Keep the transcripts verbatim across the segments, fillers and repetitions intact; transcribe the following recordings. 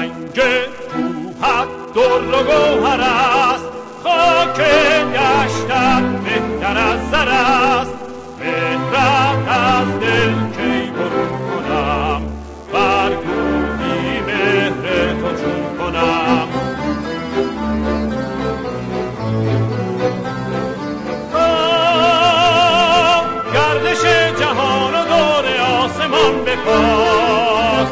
گنج کوهت در و گوهر است، خاک دشتت بهتر از زر است. مهرت از دل کی برون کنم، برگویی مهر تو چون کنم. گردش جهان و دور آسمان بپاس،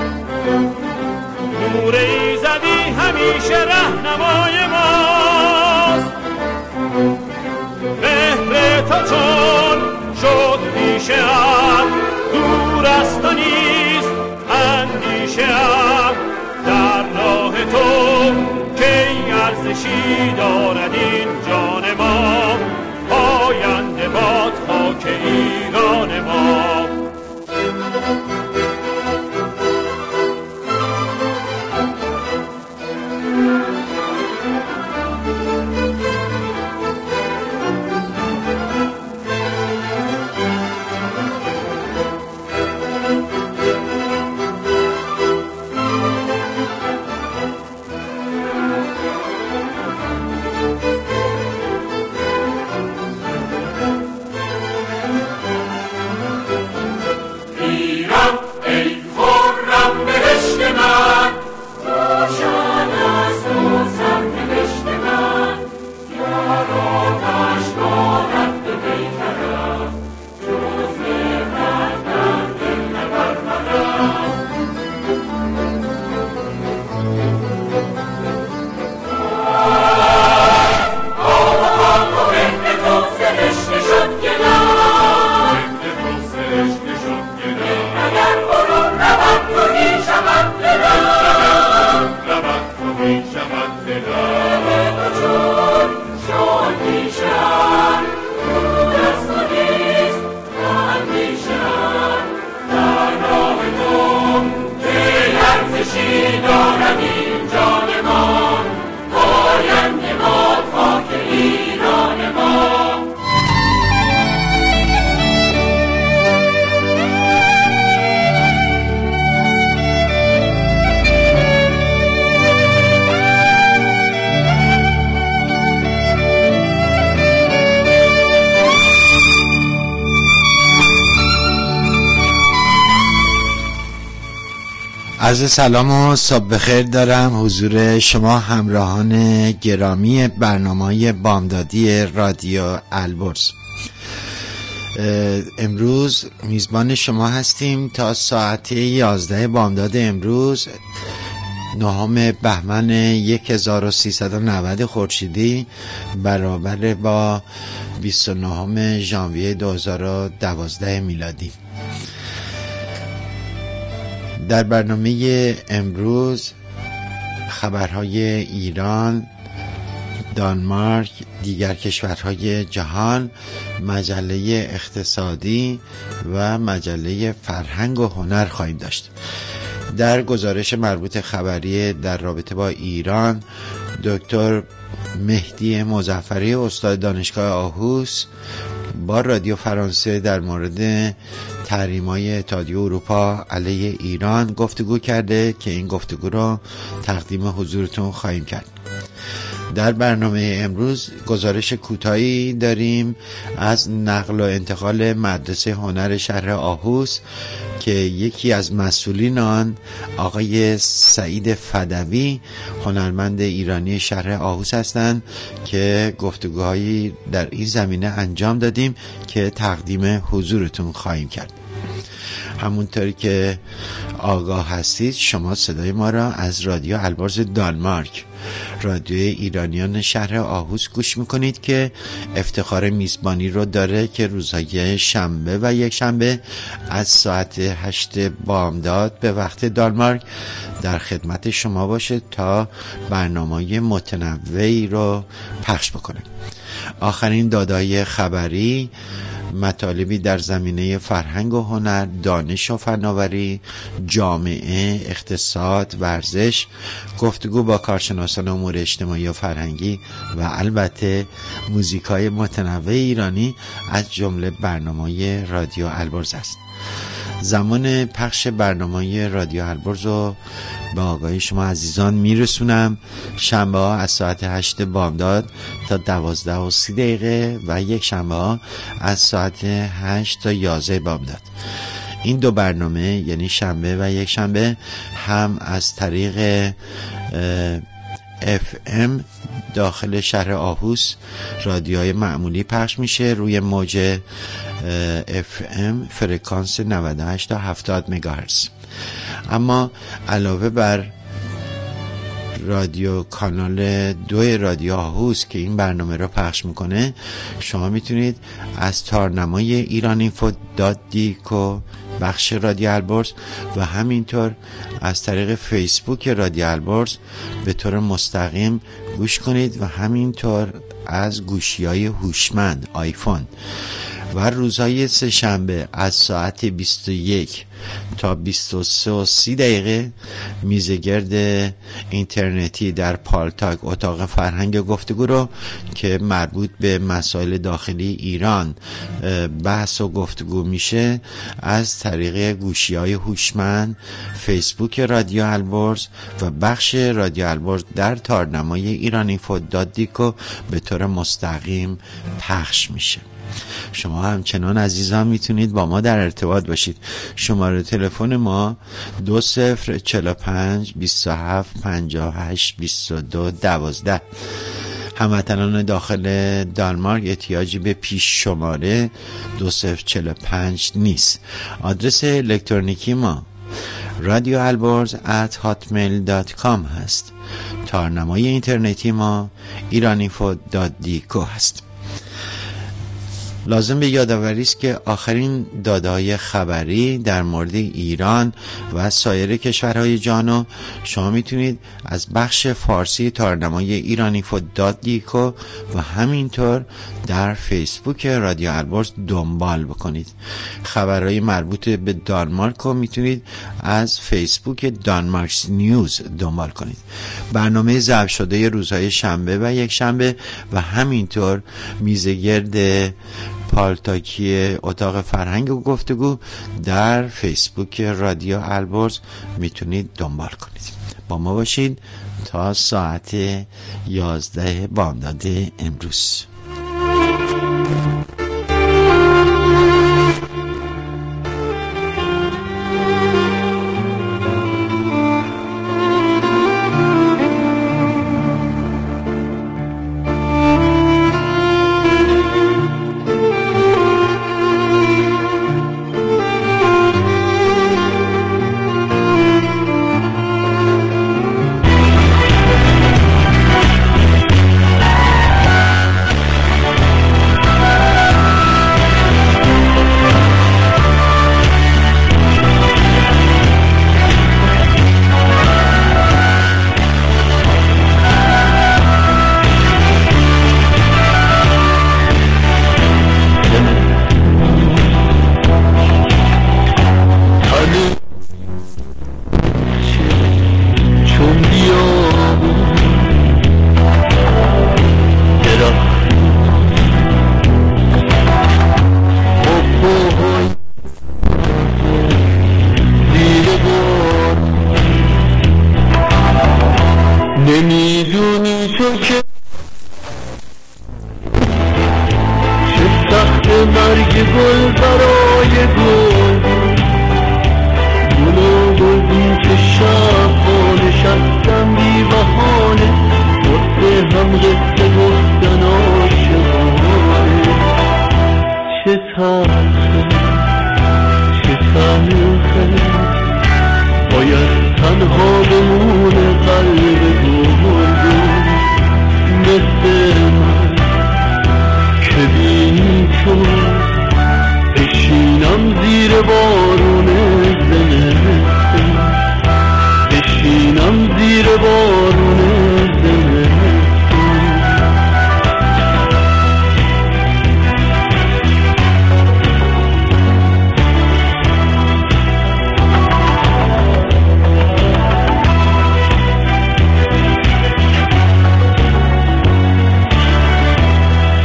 نور ایزدی همیشه رهنمای ماست. مهر تو چون شد پیشه ام، دور است و نیست اندیشه ام. در راه تو کی ارزشی دارد این جان ما، پاینده باد خاک ایران ما. عرض سلام و صبح بخیر دارم حضور شما همراهان گرامی برنامه بامدادی رادیو البرز. امروز میزبان شما هستیم تا ساعت یازده بامداد امروز نهم بهمن هزار و سیصد و نود خورشیدی برابر با بیست و نهم ژانویه دو هزار و دوازده میلادی. در برنامه امروز خبرهای ایران، دانمارک، دیگر کشورهای جهان، مجله اقتصادی و مجله فرهنگ و هنر خواهیم داشت. در گزارش مربوط خبری در رابطه با ایران، دکتر مهدی مظفری استاد دانشگاه آهوس با رادیو فرانسه در مورد تحریم‌های اتحادیه اروپا علیه ایران گفتگو کرده که این گفتگو را تقدیم حضورتون خواهیم کرد. در برنامه امروز گزارش کوتاهی داریم از نقل و انتقال مدرسه هنر شهر آهوس که یکی از مسئولین آن آقای سعید فدوی هنرمند ایرانی شهر آهوس هستند که گفتگوهایی در این زمینه انجام دادیم که تقدیم حضورتون خواهیم کرد. همونطوری که آگاه هستید شما صدای ما را از رادیو البرز دانمارک، رادیو ایرانیان شهر آهوس گوش میکنید که افتخار میزبانی رو داره که روزهای شنبه و یک شنبه از ساعت هشت بامداد به وقت دانمارک در خدمت شما باشه تا برنامه‌های متنوعی رو پخش بکنه. آخرین داده‌های خبری، مطالبی در زمینه فرهنگ و هنر، دانش و فناوری، جامعه، اقتصاد، ورزش، گفتگو با کارشناسان امور اجتماعی و فرهنگی و البته موزیکای متنوع ایرانی از جمله برنامه رادیو البرز است. زمان پخش برنامه رادیو البرز رو به آگاهی شما عزیزان میرسونم. شنبه ها از ساعت هشت بامداد تا دوازده و سی دقیقه و یک شنبه ها از ساعت هشت تا یازده بامداد. این دو برنامه یعنی شنبه و یک شنبه هم از طریق اف ام داخل شهر آهوس رادیوهای معمولی پخش میشه روی موج اف ام فرکانس نود و هشت تا هفتاد مگاهرتز. اما علاوه بر رادیو کانال دو رادیو آهوس که این برنامه رو پخش میکنه، شما میتونید از تارنمای ایران اینفو دات دیکو بخش رادیو البرز و همینطور از طریق فیسبوک رادیو البرز به طور مستقیم گوش کنید و همینطور از گوشی‌های هوشمند آیفون. و روزهای سه شنبه از ساعت بیست و یک تا بیست و سه و سی دقیقه میزگرد اینترنتی در پالتاک اتاق فرهنگ گفتگو رو که مربوط به مسائل داخلی ایران بحث و گفتگو میشه از طریق گوشی‌های هوشمند، فیسبوک رادیو البرز و بخش رادیو البرز در تارنمای ایران اینفو دات دیکو به طور مستقیم پخش میشه. شما همچنان عزیزان میتونید با ما در ارتباط باشید. شماره تلفن ما دو صفر چهل و پنج بیست و هفت پنجاه و هشت بیست و دو دوازده. هموطنان داخل دانمارک احتیاجی به پیش شماره دو صفر چهل و پنج نیست. آدرس الکترونیکی ما رادیو البرز ات هاتمیل دات کام هست. تارنمای اینترنتی ما ایران اینفو دات دیکو هست. لازم به یادآوری است که آخرین داده‌های خبری در مورد ایران و سایر کشورهای جهان شما میتونید از بخش فارسی تارنمای ایران اینفو دات دیکو و همینطور در فیسبوک رادیو البرز دنبال بکنید. خبرهای مربوط به دانمارک رو میتونید از فیسبوک دانمارک نیوز دنبال کنید. برنامه ضبط شده روزهای شنبه و یک شنبه و همینطور میزگرد پالتاکی اتاق فرهنگ و گفتگو در فیسبوک رادیو البرز میتونید دنبال کنید. با ما باشید تا ساعت یازده بامداد امروز.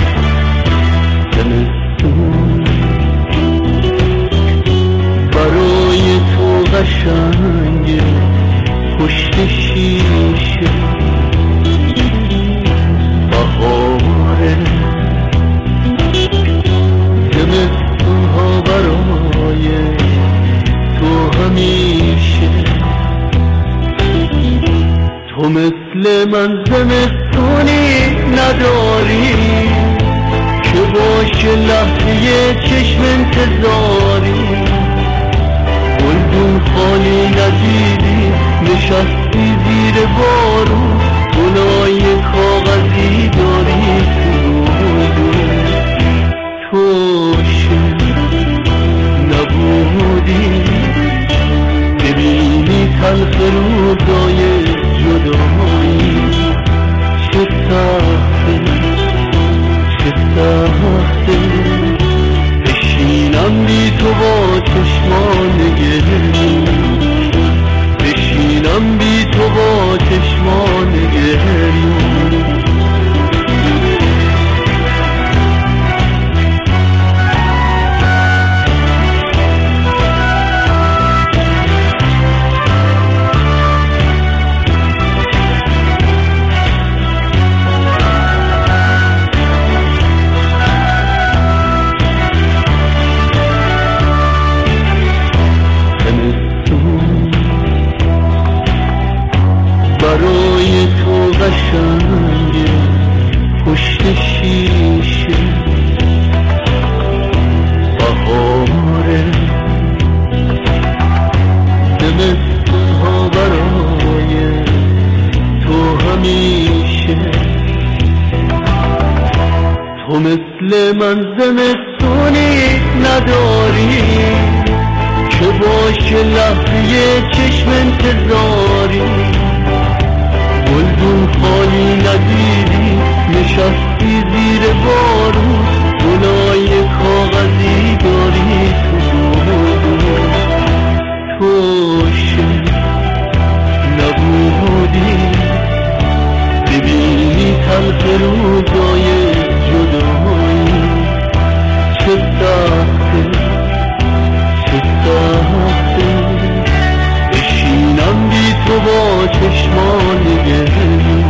برو همیشه بهاره، زمستون ها برای تو همیشه. تو مثل من زمستونی نداری که باشه لحظه چشم انتظاری. گلدون خالی ندیدی نشستی زیر بارون، گلای کاغذی داری تو توشه نبودی ببینی تلخ روزای جدایی. چه سخته چه سخته بشینم بی تو با چشمان گریه، بشینم بی تو با چشمان گریه. برای تو قشنگه پشت شیشه بهاره، زمستون ها برای تو همیشه. تو مثل من زمستونی نداری که باشه لحظه چشم انتظاری. گلدون خالی ندیدی نشستی زیر بارون، گلای کاغذی داری تو توشه نبودی ببینی تلخ روزای جدایی. چه سخته چه سخته بشینم بی تو با چشمان گریه،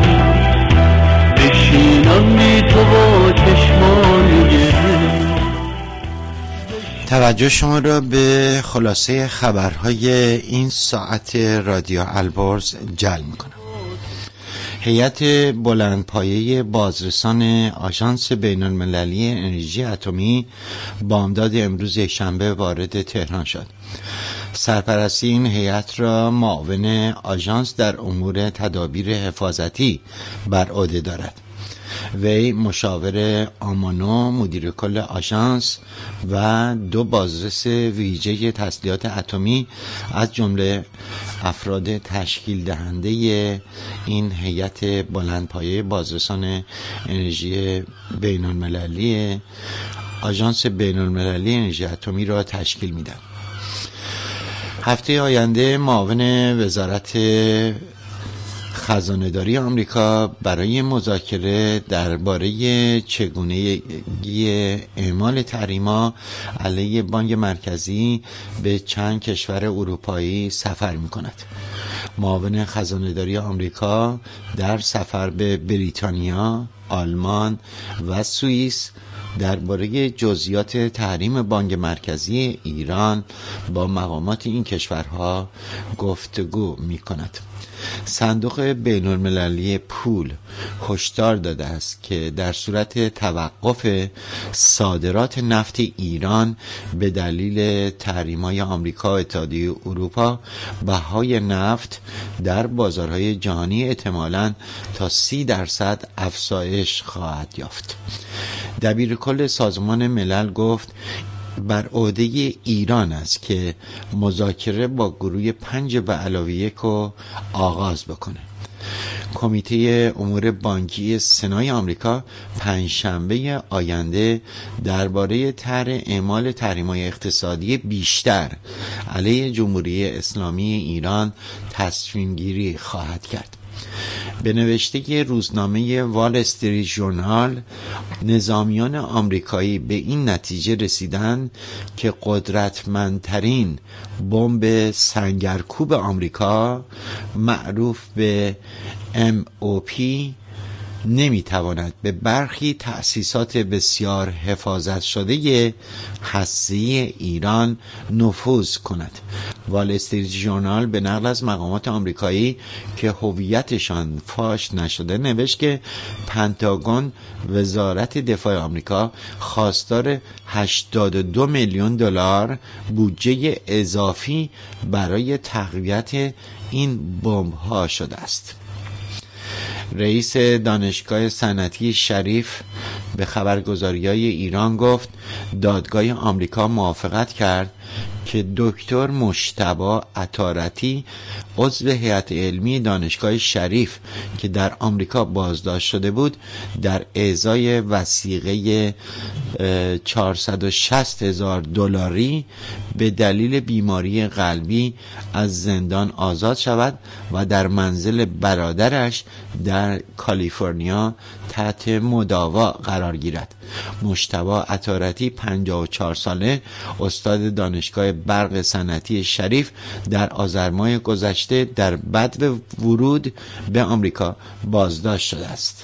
بشینم بی تو با چشمان گریه. توجه شما را به خلاصه خبرهای این ساعت رادیو البرز جلب می‌کنم. هیئت بلندپایه بازرسان آژانس بین‌المللی انرژی اتمی بامداد امروز یکشنبه وارد تهران شد. سرپرستی این هیئت را معاون آژانس در امور تدابیر حفاظتی بر عهده دارد. وی مشاور آمانو، مدیر کل آژانس و دو بازرس ویژه تسلیحات اتمی از جمله افراد تشکیل دهنده این هیئت بلندپایه بازرسان انرژی بین‌المللی آژانس بین‌المللی انرژی اتمی را تشکیل می‌دهند. هفته آینده معاون وزارت خزانه‌داری آمریکا برای مذاکره درباره چگونگی اعمال تحریم‌ها علیه بانک مرکزی به چند کشور اروپایی سفر می‌کند. معاون خزانه‌داری آمریکا در سفر به بریتانیا، آلمان و سوئیس درباره جزئیات تحریم بانک مرکزی ایران با مقامات این کشورها گفتگو می‌کند. صندوق بین‌المللی پول هشدار داده است که در صورت توقف صادرات نفت ایران به دلیل تحریم‌های آمریکا و اتحادیه اروپا، بهای نفت در بازارهای جهانی احتمالاً تا سی درصد افزایش خواهد یافت. دبیرکل سازمان ملل گفت بر عهده ایران است که مذاکره با گروه پنج به علاوه یک رو آغاز بکنه. کمیته امور بانکی سنای آمریکا پنجشنبه آینده درباره طرح اعمال تحریم‌های اقتصادی بیشتر علیه جمهوری اسلامی ایران تصمیم گیری خواهد کرد. به نوشته روزنامه وال استریت ژورنال، نظامیان آمریکایی به این نتیجه رسیدند که قدرتمندترین بمب سنگرکوب آمریکا معروف به ام او پی نمیتواند به برخی تأسیسات بسیار حفاظت شده هسته‌ای ایران نفوذ کند. وال استریت ژورنال به نقل از مقامات آمریکایی که هویتشان فاش نشده نوشت که پنتاگون، وزارت دفاع آمریکا، خواستار هشتاد و دو میلیون دلار بودجه اضافی برای تقویت این بمب‌ها شده است. رئیس دانشگاه صنعتی شریف به خبرگزاری‌های ایران گفت دادگاه آمریکا موافقت کرد که دکتر مجتبی عطارتی، عضو هیئت علمی دانشگاه شریف که در آمریکا بازداشت شده بود، در ازای وثیقه چهارصد و شصت هزار دلاری به دلیل بیماری قلبی از زندان آزاد شود و در منزل برادرش در کالیفرنیا تحت مداوا قرار گیرد. مجتبی عطارتی، پنجاه و چهار ساله، استاد دانشگاه برق صنعتی شریف، در آذر ماه گذشته در بدو ورود به آمریکا بازداشت شده است.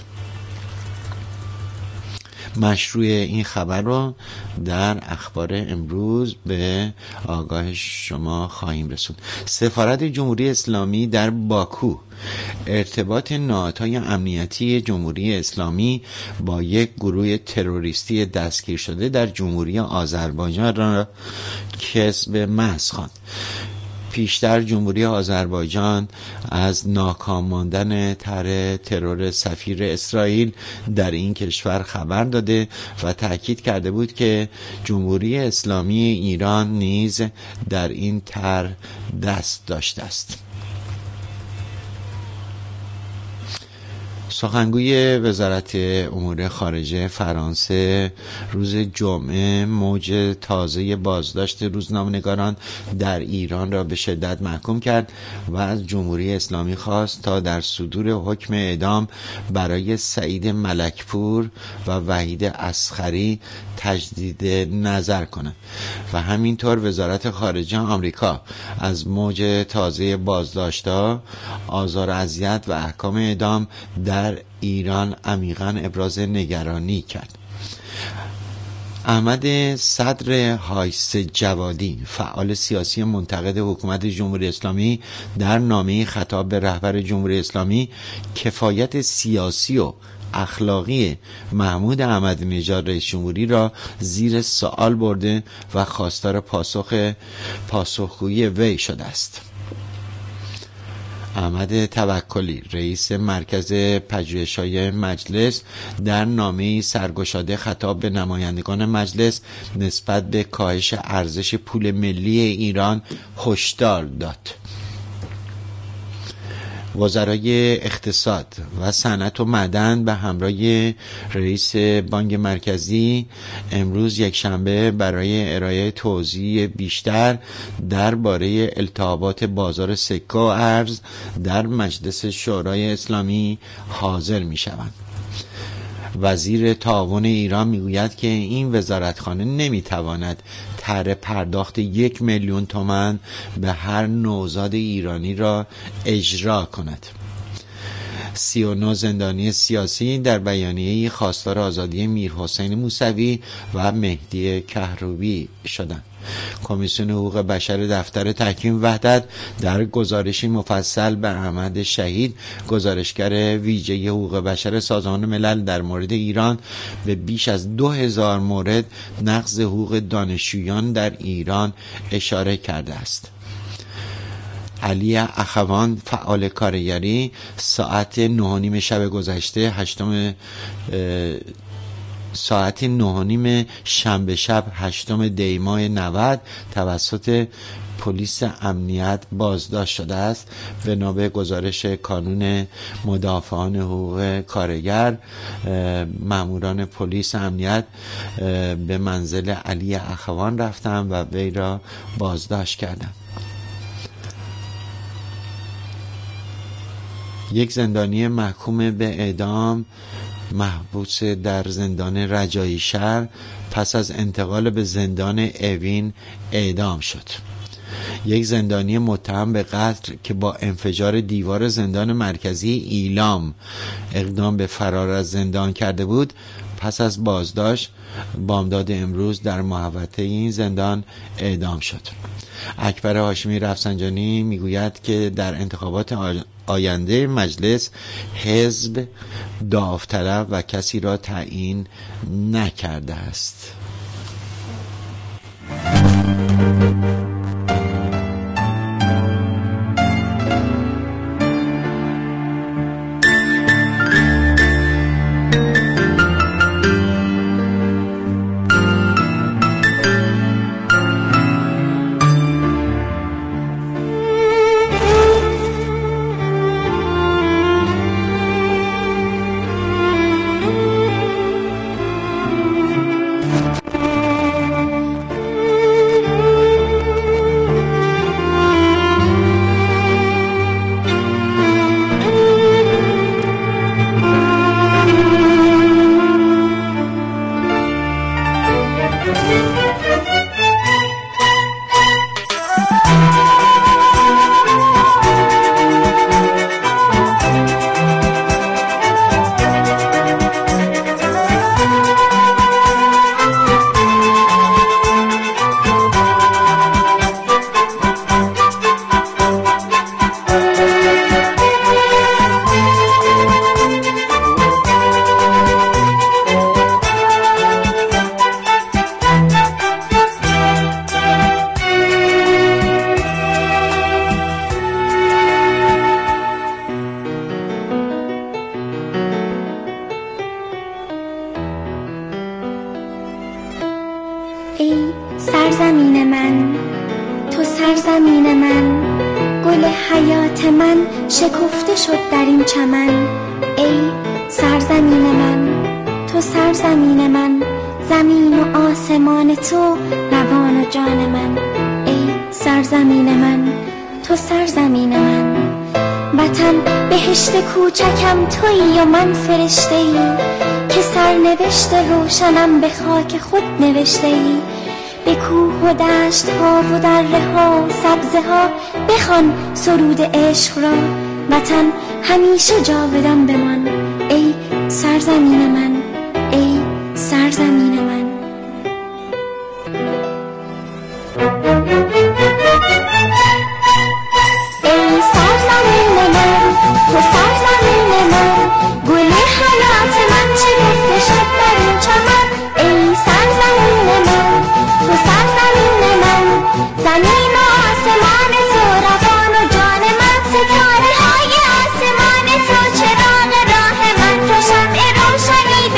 مشروع این خبر رو در اخبار امروز به آگاه شما خواهیم رسوند. سفارت جمهوری اسلامی در باکو ارتباط نهادهای امنیتی جمهوری اسلامی با یک گروه تروریستی دستگیر شده در جمهوری آذربایجان را کذب محض خواند. پیشتر جمهوری آذربایجان از ناکام ماندن طرح ترور سفیر اسرائیل در این کشور خبر داده و تاکید کرده بود که جمهوری اسلامی ایران نیز در این طرح دست داشته است. سخنگوی وزارت امور خارجه فرانسه روز جمعه موج تازه بازداشت روزنامه‌نگاران در ایران را به شدت محکوم کرد و از جمهوری اسلامی خواست تا در صدور حکم اعدام برای سعید ملکپور و وحید اصغری تجدید نظر کند و همینطور وزارت خارجه آمریکا از موج تازه بازداشت‌ها، آزار و اذیت و احکام اعدام در ایران عمیقاً ابراز نگرانی کرد. احمد صدر حایس جوادی، فعال سیاسی منتقد حکومت جمهوری اسلامی، در نامه‌ای خطاب به رهبر جمهوری اسلامی کفایت سیاسی و اخلاقی محمود احمدی نژاد رئیس جمهوری را زیر سوال برده و خواستار پاسخ پاسخگویی وی شده است. احمد توکلی، رئیس مرکز پژوهش‌های مجلس، در نامه‌ای سرگشاده خطاب به نمایندگان مجلس نسبت به کاهش ارزش پول ملی ایران هشدار داد. وزرای اقتصاد و صنعت و معدن به همراه رئیس بانک مرکزی امروز یکشنبه برای ارائه توضیح بیشتر درباره التهابات بازار سکه و ارز در مجلس شورای اسلامی حاضر می شوند. وزیر تعاون ایران میگوید که این وزارتخانه نمیتواند طرح پرداخت یک میلیون تومان به هر نوزاد ایرانی را اجرا کند. سی و نه زندانی سیاسی در بیانیه‌ای خواستار آزادی میرحسین موسوی و مهدی کهروی شدند. کمیسیون حقوق بشر دفتر تحکیم وحدت در گزارشی مفصل به احمد شهید، گزارشگر ویژه حقوق بشر سازمان ملل در مورد ایران، به بیش از دو هزار مورد نقض حقوق دانشجویان در ایران اشاره کرده است. علی اخوان، فعال کارگری، ساعت نه و نیم شب گذشته هشتم ساعت نه و نیم شنبه شب هشتم دی ماه نود توسط پلیس امنیت بازداشت شده است. بنا به گزارش کانون مدافعان حقوق کارگر، ماموران پلیس امنیت به منزل علی اخوان رفتند و وی را بازداشت کردند. یک زندانی محکوم به اعدام محبوس در زندان رجایی شهر پس از انتقال به زندان اوین اعدام شد. یک زندانی متهم به قتل که با انفجار دیوار زندان مرکزی ایلام اقدام به فرار از زندان کرده بود، پس از بازداشت بامداد امروز در محوطه این زندان اعدام شد. اکبر هاشمی رفسنجانی میگوید که در انتخابات آینده مجلس حزب داوطلب و کسی را تعیین نکرده است. ای سرزمین من، تو سرزمین من، گل حیات من شکفته شد در این چمن. ای سرزمین من، تو سرزمین من، زمین و آسمان تو روان و جان من. ای سرزمین من، تو سرزمین من، وطن بهشت کوچکم تویی و من فرشته ای که سرنوشت روشنم به خاک خود نوشته ای. به کوه و دشت ها و دره ها و سبزه ها بخوان سرود عشق را، وطن همیشه جاودان بمان. ای سرزمین من، ای سرزمین من. ای سرزمین من، تو سرزمین من، گل حیات من شکفته شد در این چمن. ای سرزمین من، تو سرزمین من، زمین و آسمان تو روان و جان من. ستاره های آسمان تو چراغ راه من، تو شمع روشنی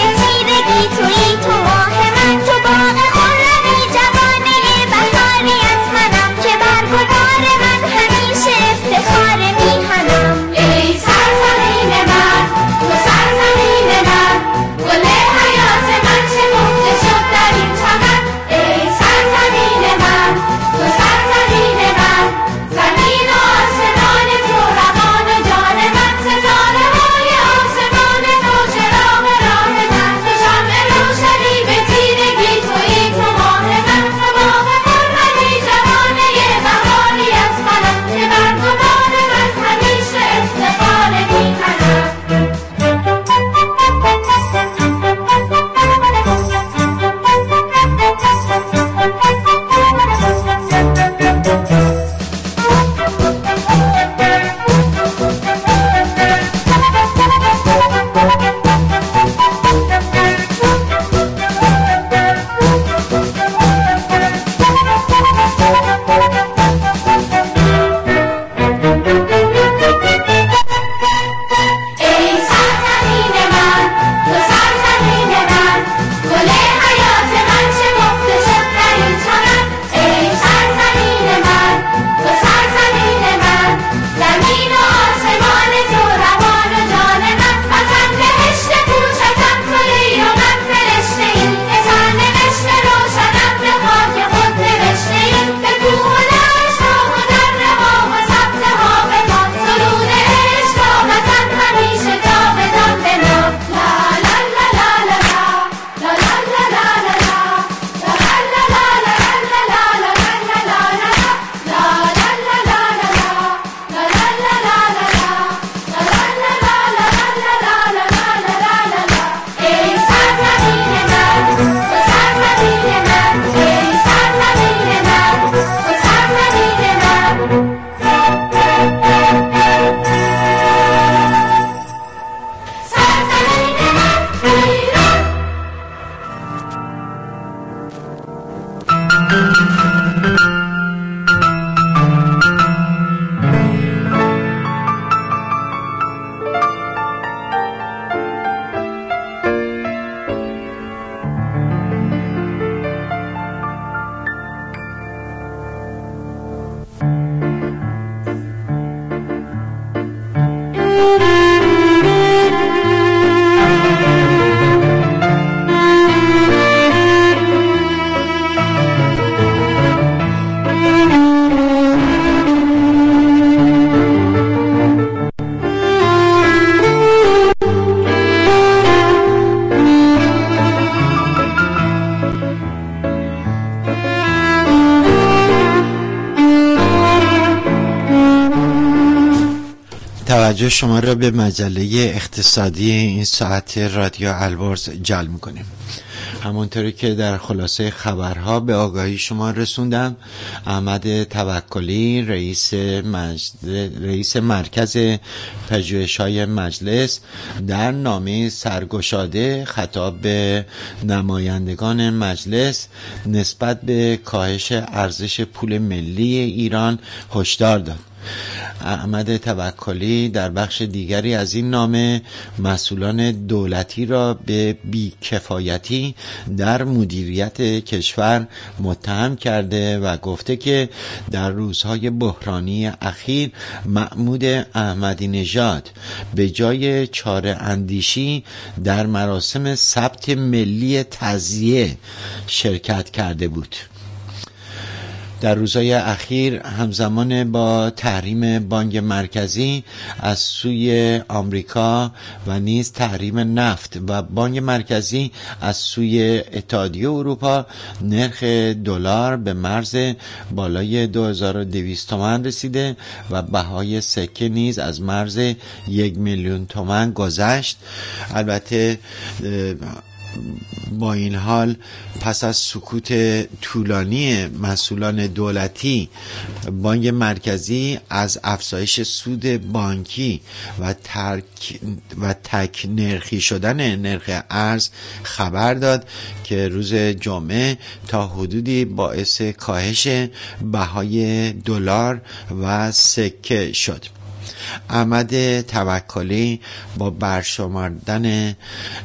توجه شما را به مجله اقتصادی این ساعت رادیو البرز جلب می‌کنیم. همونطوری که در خلاصه خبرها به آگاهی شما رسوندم، احمد توکلی رئیس مجلس، رئیس مرکز پژوهش‌های مجلس در نامه سرگشاده خطاب به نمایندگان مجلس نسبت به کاهش ارزش پول ملی ایران هشدار داد. احمد توکلی در بخش دیگری از این نامه مسئولان دولتی را به بیکفایتی در مدیریت کشور متهم کرده و گفته که در روزهای بحرانی اخیر محمود احمدی نژاد به جای چاره اندیشی در مراسم ثبت ملی تعزیه شرکت کرده بود. در روزهای اخیر همزمان با تحریم بانک مرکزی از سوی آمریکا و نیز تحریم نفت و بانک مرکزی از سوی اتحادیه اروپا، نرخ دلار به مرز بالای دو هزار و دویست تومان رسیده و بهای سکه نیز از مرز یک میلیون تومان گذشت. البته با این حال پس از سکوت طولانی مسئولان دولتی، بانک مرکزی از افزایش سود بانکی و ترک و تک نرخی شدن نرخ ارز خبر داد که روز جمعه تا حدودی باعث کاهش بهای دلار و سکه شد. احمد توکلی با برشمردن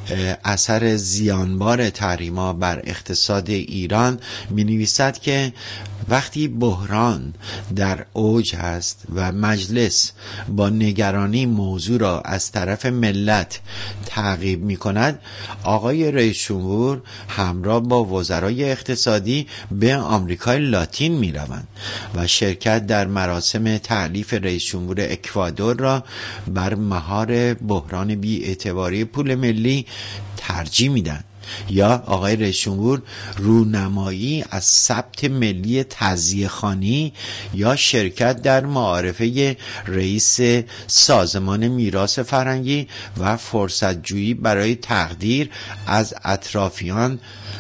اثر زیانبار تحریم‌ها بر اقتصاد ایران می نویسد که وقتی بحران در اوج است و مجلس با نگرانی موضوع را از طرف ملت تعقیب می کند، آقای رئیس جمهور همراه با وزرای اقتصادی به آمریکای لاتین می روند و شرکت در مراسم تألیف رئیس جمهور اکوادور را بر مهار بحران بی‌اعتباری پول ملی ترجیح می دهند. یا آقای رئیس جمهور رونمایی از ثبت ملی تعزیه‌خوانی یا شرکت در معارفه رئیس سازمان میراث فرهنگی و فرصت‌جویی برای تقدیر از اطرافیان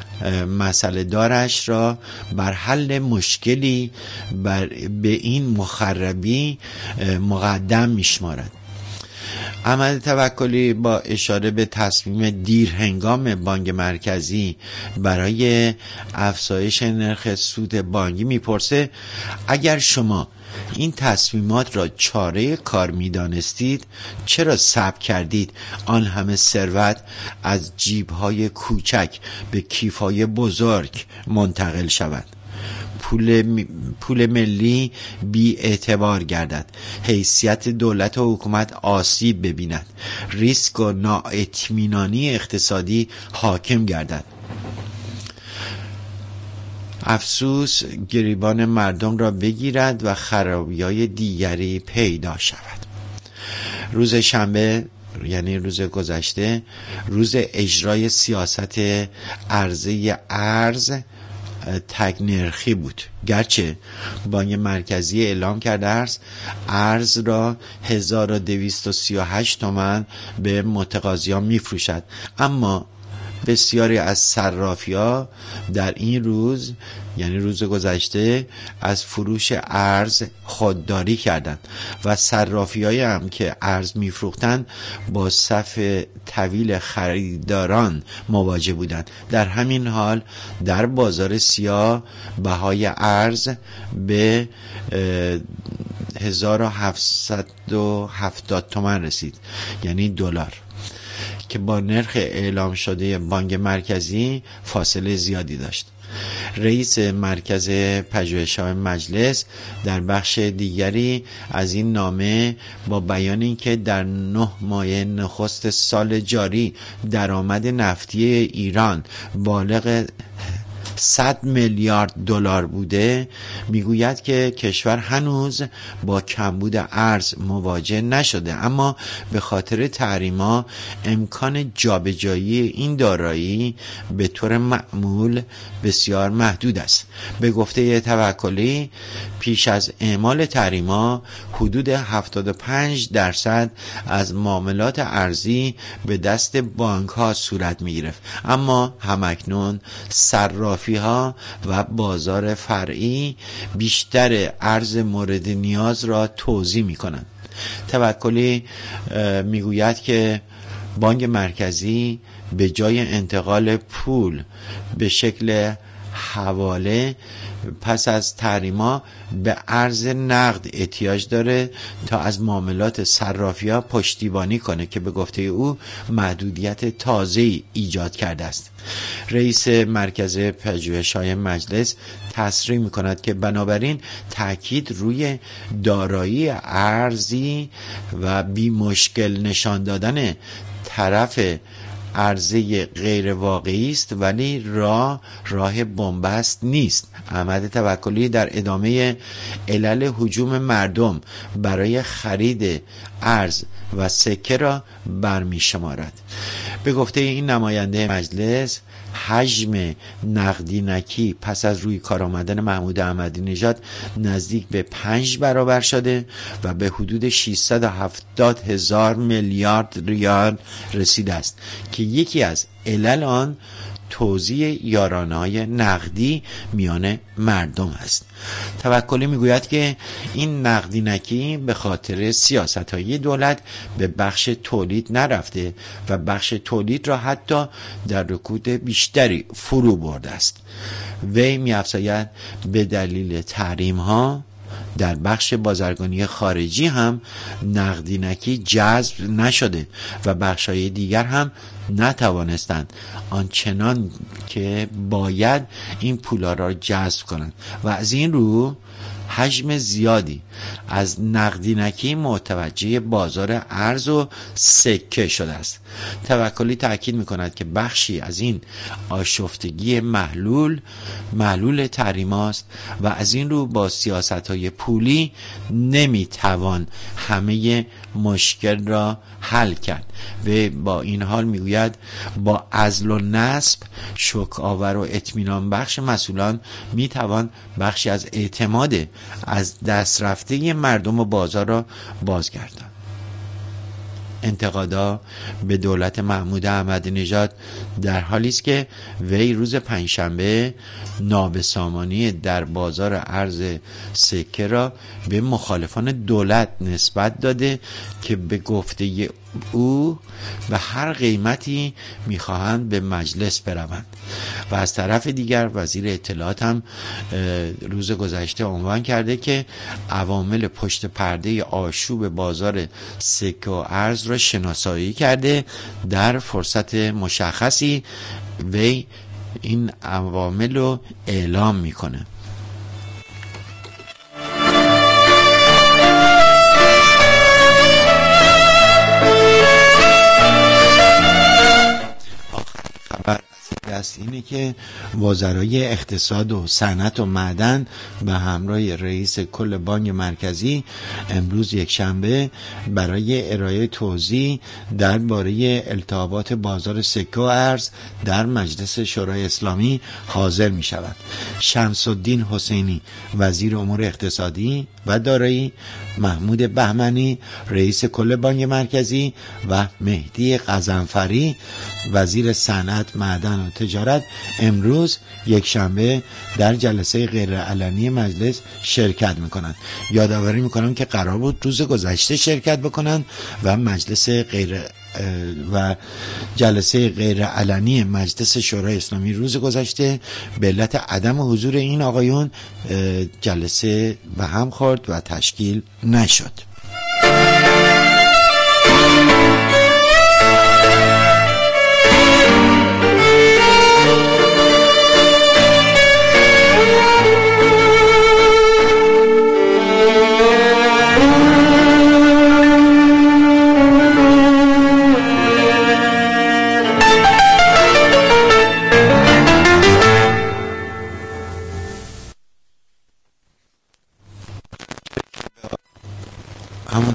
مسئله دارش را بر حل مشکلی بر به این مخربی مقدم می‌شمارد. احمد توکلی با اشاره به تصمیم دیرهنگام بانک مرکزی برای افزایش نرخ سود بانکی میپرسه اگر شما این تصمیمات را چاره کار میدانستید چرا صبر کردید آن همه ثروت از جیب‌های کوچک به کیف‌های بزرگ منتقل شود؟ پول, پول ملی بی اعتبار گردد، حیثیت دولت و حکومت آسیب ببیند، ریسک و نااطمینانی اقتصادی حاکم گردد. افسوس گریبان مردم را بگیرد و خرابی‌های دیگری پیدا شود. روز شنبه یعنی روز گذشته روز اجرای سیاست عرضه ارز تک نرخی بود، گرچه بانک مرکزی اعلام کرده است ارز را هزار و دویست و سی و هشت تومان به متقاضیان میفروشد، اما بسیاری از صرافی‌ها در این روز یعنی روز گذشته از فروش ارز خودداری کردند و صرافی‌هایی هم که ارز می‌فروختند با صف طویل خریداران مواجه بودند. در همین حال در بازار سیاه بهای ارز به هزار و هفتصد و هفتاد تومان رسید، یعنی دلار، که با نرخ اعلام شده بانک مرکزی فاصله زیادی داشت. رئیس مرکز پژوهش‌های مجلس در بخش دیگری از این نامه با بیان اینکه در نه ماه نخست سال جاری درآمد نفتی ایران بالغ صد میلیارد دلار بوده، میگوید که کشور هنوز با کمبود ارز مواجه نشده، اما به خاطر تحریما امکان جابجایی این دارایی به طور معمول بسیار محدود است. به گفته توکلی پیش از اعمال تحریما حدود هفتاد و پنج درصد از معاملات ارزی به دست بانک ها صورت می گرفت، اما همکنون صرافی ها و بازار فرعی بیشتر ارز مورد نیاز را توزیع می کنند. توکلی می گوید که بانک مرکزی به جای انتقال پول به شکل حواله پس از تحریما به ارز نقد احتیاج داره تا از معاملات صرافی‌ها پشتیبانی کنه که به گفته او محدودیت تازه‌ای ایجاد کرده است. رئیس مرکز پژوهش‌های مجلس تصریح می‌کند که بنابراین تاکید روی دارایی ارزی و بی مشکل نشان دادن طرف عرضه غیر واقعی است، ولی راه راه بنبست نیست. احمد توکلی در ادامه علل هجوم مردم برای خرید ارز و سکه را برمی شمارد. به گفته این نماینده مجلس، حجم نقدینگی پس از روی کار آمدن محمود احمدی نژاد نزدیک به پنج برابر شده و به حدود ششصد و هفتاد هزار میلیارد ریال رسیده است که یکی از علل آن توزیع یارانه‌های نقدی میان مردم است. توکلی میگوید که این نقدینگی به خاطر سیاست‌های دولت به بخش تولید نرفته و بخش تولید را حتی در رکود بیشتری فرو برده است. وی می‌افزاید به دلیل تحریم‌ها در بخش بازرگانی خارجی هم نقدینگی جذب نشده و بخش‌های دیگر هم نتوانستند آنچنان که باید این پولا را جذب کنند و از این رو حجم زیادی از نقدینگی متوجه بازار ارز و سکه شده است. توکلی تاکید می‌کند که بخشی از این آشفتگی محلول محلول تحریم است و از این رو با سیاست‌های پولی نمی‌توان همه مشکل را حل کرد و با این حال میگوید با عزل و نصب شوک آور و اطمینان بخش مسئولان میتوان بخشی از اعتماد از دست رفته مردم و بازار را بازگرداند. انتقادا به دولت محمود احمدی نژاد در حالی است که وی روز پنجشنبه نابسامانی در بازار ارز سکه را به مخالفان دولت نسبت داده که به گفته او به هر قیمتی میخواهند به مجلس بروند و از طرف دیگر وزیر اطلاعات هم روز گذشته عنوان کرده که عوامل پشت پرده آشوب بازار سکه و ارز را شناسایی کرده. در فرصت مشخصی وی این عوامل رو اعلام میکنه. است اینه که وزرای اقتصاد و صنعت و معدن به همراه رئیس کل بانک مرکزی امروز یک شنبه برای ارائه توضیح درباره التهابات بازار سکه و ارز در مجلس شورای اسلامی حاضر می شود. شمس الدین حسینی وزیر امور اقتصادی و دارایی، محمود بهمنی رئیس کل بانک مرکزی و مهدی غضنفری وزیر صنعت، معدن و تجارت امروز یک شنبه در جلسه غیرعلنی مجلس شرکت میکنند. یادآوری میکنم که قرار بود روز گذشته شرکت بکنند و مجلس غیر و جلسه غیرعلنی مجلس شورای اسلامی روز گذشته به علت عدم حضور این آقایون جلسه به هم خورد و تشکیل نشد.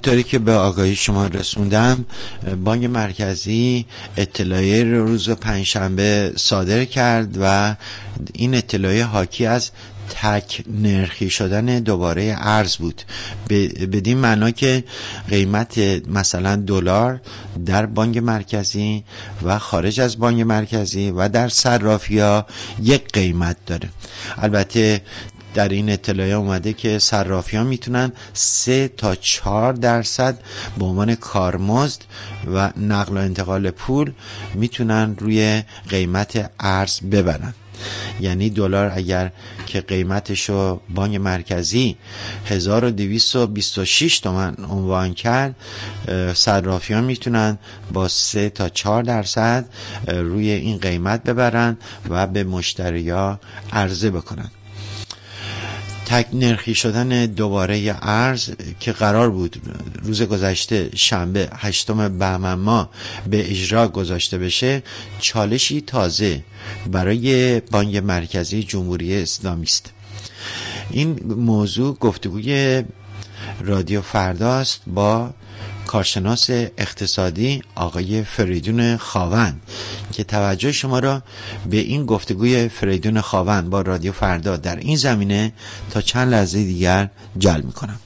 همونطوری که به آگاهی شما رسوندم، بانک مرکزی اطلاعیه روز پنجشنبه صادر کرد و این اطلاعیه حاکی از تک نرخی شدن دوباره ارز بود، بدین معنا که قیمت مثلا دلار در بانک مرکزی و خارج از بانک مرکزی و در صرافی‌ها یک قیمت داره. البته در این اطلاعیه اومده که صرافی‌ها میتونن سه تا چهار درصد به عنوان کارمزد و نقل و انتقال پول میتونن روی قیمت ارز ببرن. یعنی دلار اگر که قیمتشو بانک مرکزی هزار و دویست و بیست و شش تومان عنوان کرد، صرافیان میتونن با سه تا چهار درصد روی این قیمت ببرن و به مشتریا عرضه بکنن. تک نرخی شدن دوباره ارز که قرار بود روز گذشته شنبه هشتم بهمن ماه به اجرا گذاشته بشه، چالشی تازه برای بانک مرکزی جمهوری اسلامی است. این موضوع گفتگوی رادیو فرداست با کارشناس اقتصادی آقای فریدون خاوند که توجه شما را به این گفتگوی فریدون خاوند با رادیو فردا در این زمینه تا چند لحظه دیگر جلب می‌کنم.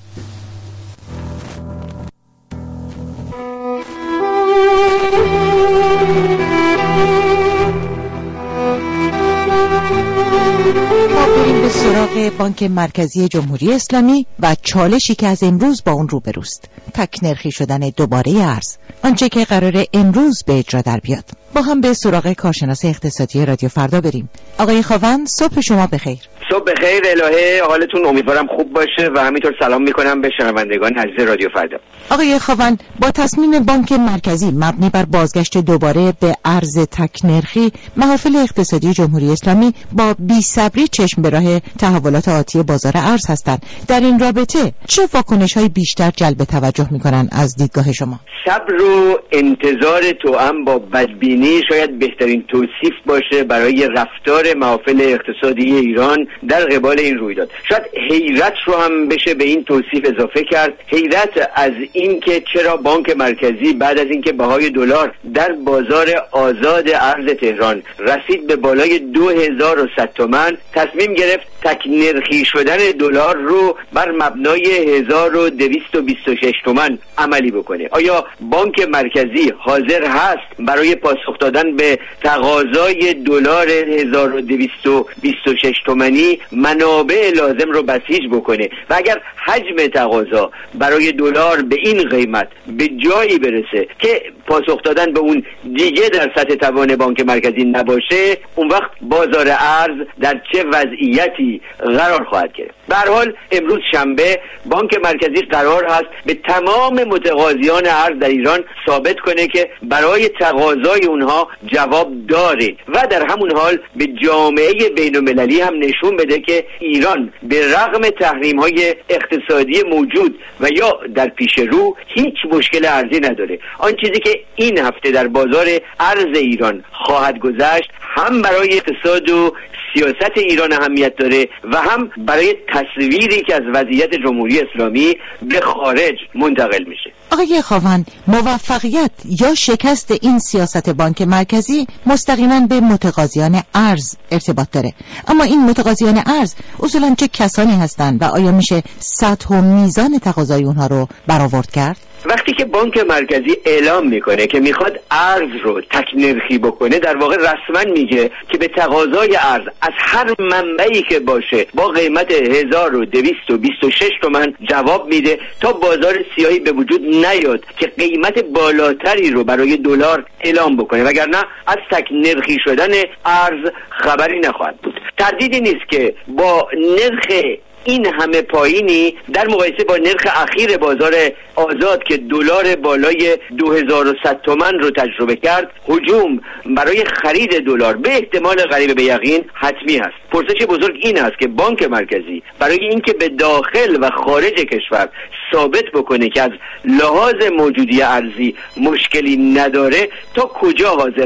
ما بریم به سراغ بانک مرکزی جمهوری اسلامی و چالشی که از امروز با اون روبروست، تک نرخی شدن دوباره ارز، آنچه که قراره امروز به اجرا در بیاد. با هم به سراغ کارشناس اقتصادی رادیو فردا بریم. آقای خاوند، صبح شما بخیر. صبح بخیر الهه، حالتون امیدوارم خوب باشه و همینطور سلام میکنم به شنوندگان عزیز رادیو فردا. آقای خاوند، با تصمیم بانک مرکزی مبنی بر بازگشت دوباره به ارز تک نرخی، محافل اقتصادی جمهوری اسلامی با بی‌صبری چشم به راه تحولات آتی بازار ارز هستند. در این رابطه چه واکنش‌های بیشتر جلب توجه میکنن از دیدگاه شما؟ صبر و انتظار توأم با بدبینی شاید بهترین توصیف باشه برای رفتار محافل اقتصادی ایران در قبال این رویداد. شاید حیرت رو هم بشه به این توصیف اضافه کرد، حیرت از این که چرا بانک مرکزی بعد از اینکه بهای دلار در بازار آزاد ارز تهران رسید به بالای دو هزار و صد تومان، تصمیم گرفت تک نرخی شدن دلار رو بر مبنای هزار و دویست و بیست و شش تومان عملی بکنه. آیا بانک مرکزی حاضر هست برای پاسخ دادن به تقاضای دلار هزار و دویست و بیست و شش تومانی منابع لازم رو بسیج بکنه؟ و اگر حجم تقاضا برای دلار به این قیمت به جایی برسه که پاسخ دادن به اون دیگه در سطح توان بانک مرکزی نباشه، اون وقت بازار ارز در چه وضعیتی قرار خواهد گرفت؟ به هر حال امروز شنبه بانک مرکزی قرار هست به تمام متقاضیان ارز در ایران ثابت کنه که برای تقاضای اونها جواب داره و در همون حال به جامعه بین المللی هم نشون بده که ایران به رغم تحریم های اقتصادی موجود و یا در پیش رو هیچ مشکل ارزی نداره. آن چیزی که این هفته در بازار ارز ایران خواهد گذشت هم برای اقتصاد و سیاست ایران اهمیت داره و هم برای تصویری که از وضعیت جمهوری اسلامی به خارج منتقل میشه. آقای خاوند، موفقیت یا شکست این سیاست بانک مرکزی مستقیما به متقاضیان ارز ارتباط داره، اما این متقاضیان ارز اصولا چه کسانی هستند و آیا میشه سطح و میزان تقاضای اونها رو برآورد کرد؟ وقتی که بانک مرکزی اعلام میکنه که میخواد ارز رو تک نرخی بکنه، در واقع رسما میگه که به تقاضای ارز از هر منبعی که باشه با قیمت هزار و دویست و بیست و شش تومان جواب میده تا بازار سیاهی به وجود نیاد که قیمت بالاتری رو برای دلار اعلام بکنه، وگرنه از تک نرخی شدن ارز خبری نخواهد بود. تردیدی نیست که با نرخ این همه پایینی در مقایسه با نرخ اخیر بازار آزاد که دلار بالای دو هزار و صد تومان رو تجربه کرد، هجوم برای خرید دلار به احتمال قریب به یقین حتمی است. پرسش بزرگ این است که بانک مرکزی برای اینکه به داخل و خارج کشور ثابت بکنه که از لحاظ موجودی ارزی مشکلی نداره، تا کجا حاضر هست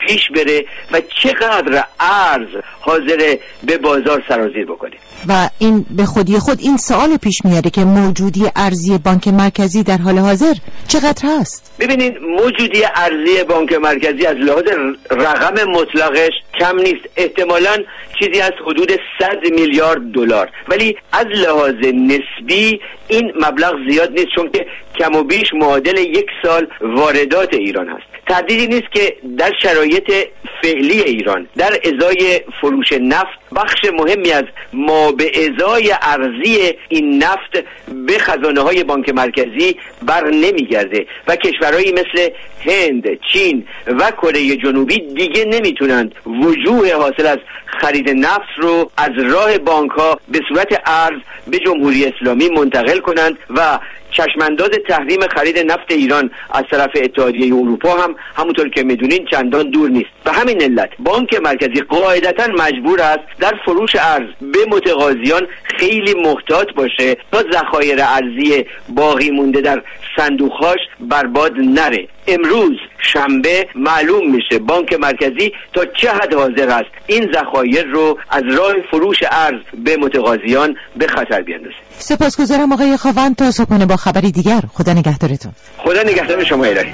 پیش بره و چقدر ارز حاضر به بازار سرازیر بکنه. و این به خودی خود این سوال پیش میاره که موجودی ارزی بانک مرکزی در حال حاضر چقدر هست؟ ببینید موجودی ارزی بانک مرکزی از لحاظ رقم مطلقش کم نیست، احتمالاً چیزی از حدود صد میلیارد دلار، ولی از لحاظ نسبی این مبلغ زیاد نیست، چون که کم و بیش معادل یک سال واردات ایران هست. تردیدی نیست که در شرایط فعلی ایران در ازای فروش نفت بخش مهمی از ما به ازای ارزی این نفت به خزانه های بانک مرکزی بر نمیگرده و کشورهایی مثل هند، چین و کره جنوبی دیگه نمیتونند وجوه حاصل از خرید نفت رو از راه بانک ها به صورت ارز به جمهوری اسلامی منتقل کنند و چشمانداز تحریم خرید نفت ایران از طرف اتحادیه اروپا هم همونطور که میدونین چندان دور نیست. به همین علت بانک مرکزی قاعدتاً مجبور است در فروش ارز به متقاضیان خیلی محتاط باشه تا ذخایر ارزی باقی مونده در صندوقهاش برباد نره. امروز شنبه معلوم میشه بانک مرکزی تا چه حد حاضر است این ذخایر رو از راه فروش ارز به متقاضیان به خطر بیندازه. سپاسگزارم آقای خاوند، تا صبحانه با خبری دیگر. خدا نگهدارتون. خدا نگهدار شما الهی.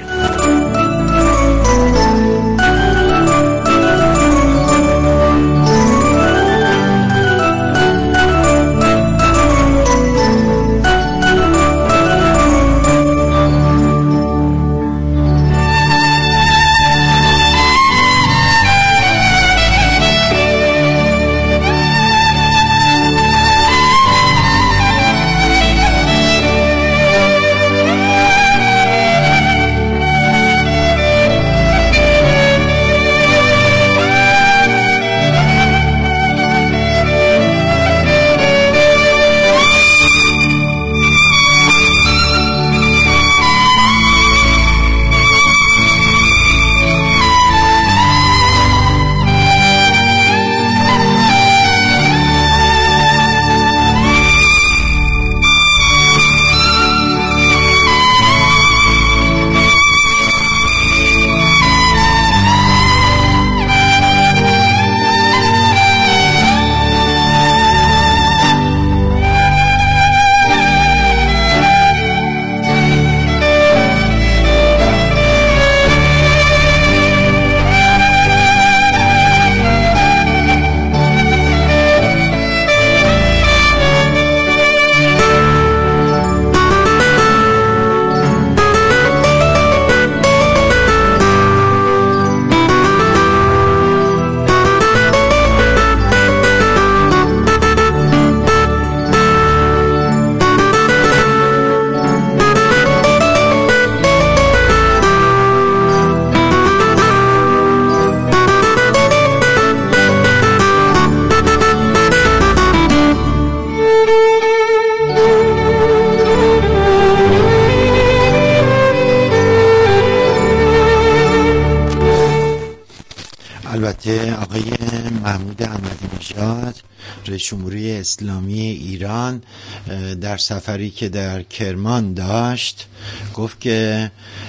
البته آقای محمود احمدی نژاد رئیس جمهوری اسلامی ایران در سفری که در کرمان داشت گفت که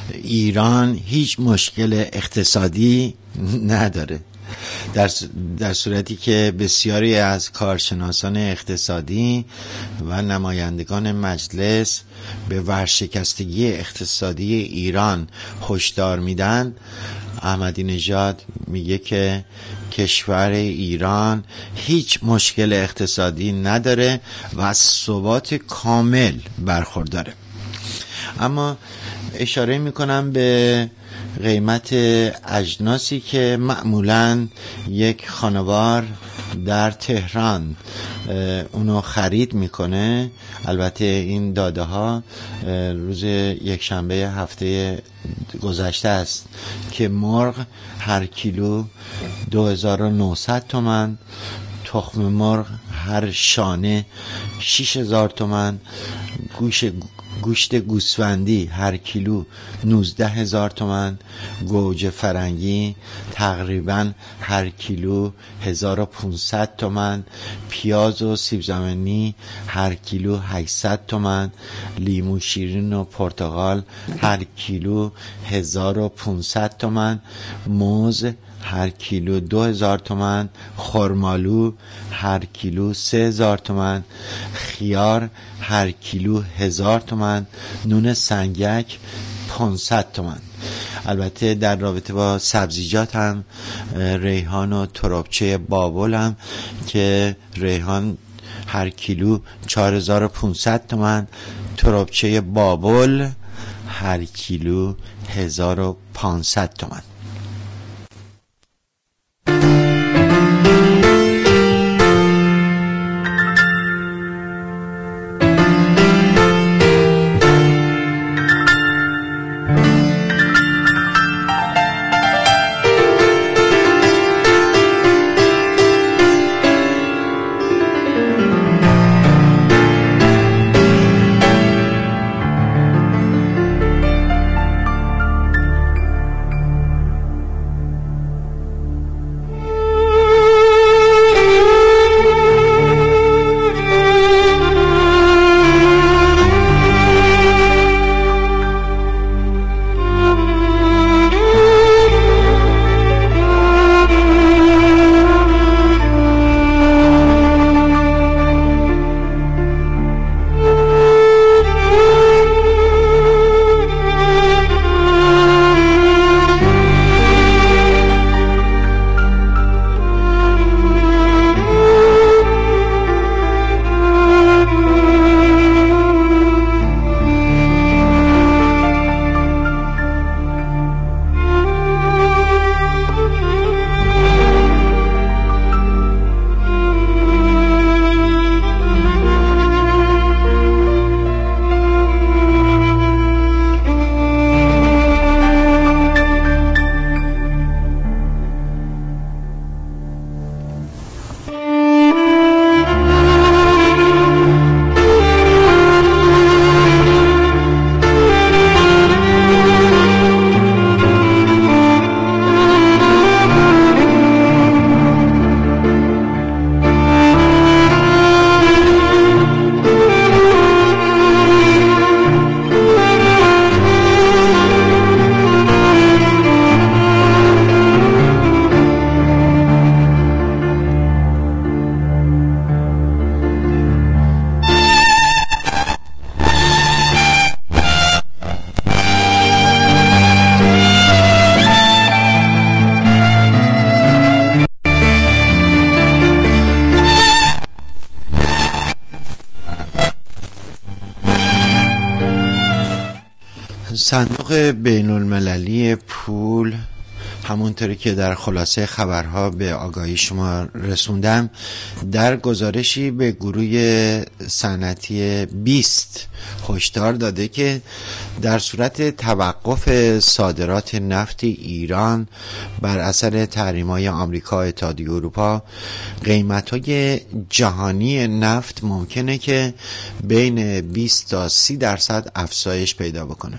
ایران هیچ مشکل اقتصادی نداره، در در صورتی که بسیاری از کارشناسان اقتصادی و نمایندگان مجلس به ورشکستگی اقتصادی ایران هشدار میدن. احمدی نژاد میگه که کشور ایران هیچ مشکل اقتصادی نداره و از ثبات کامل برخورداره. اما اشاره میکنم به قیمت اجناسی که معمولاً یک خانوار در تهران اونو خرید میکنه. البته این داده ها روز یک شنبه هفته گذشته است که مرغ هر کیلو دو هزار و نهصد تومان، تخم مرغ هر شانه شش هزار تومان، گوش گوشت گوسفندی هر کیلو نوزده هزار تومان، گوجه فرنگی تقریبا هر کیلو هزار و پانصد تومان، پیاز و سیب زمینی هر کیلو هشتصد تومان، لیمو شیرین و پرتقال هر کیلو هزار و پانصد تومان، موز هر کیلو دو هزار تومان، خرمالو هر کیلو سه هزار تومان، خیار هر کیلو هزار تومان، نون سنگک پانصد تومان. البته در رابطه با سبزیجات هم ریحان و تربچه بابل هم که ریحان هر کیلو چهار هزار و پانصد تومان، تربچه بابل هر کیلو هزار و پانصد تومان. صندوق بین المللی پول همونطوری که در خلاصه خبرها به آگاهی شما رسوندم در گزارشی به گروه صنعتی بیست هشدار داده که در صورت توقف صادرات نفت ایران بر اثر تحریم‌های آمریکا و اتحادیه اروپا قیمت‌های جهانی نفت ممکنه که بین بیست تا سی درصد افزایش پیدا بکنه.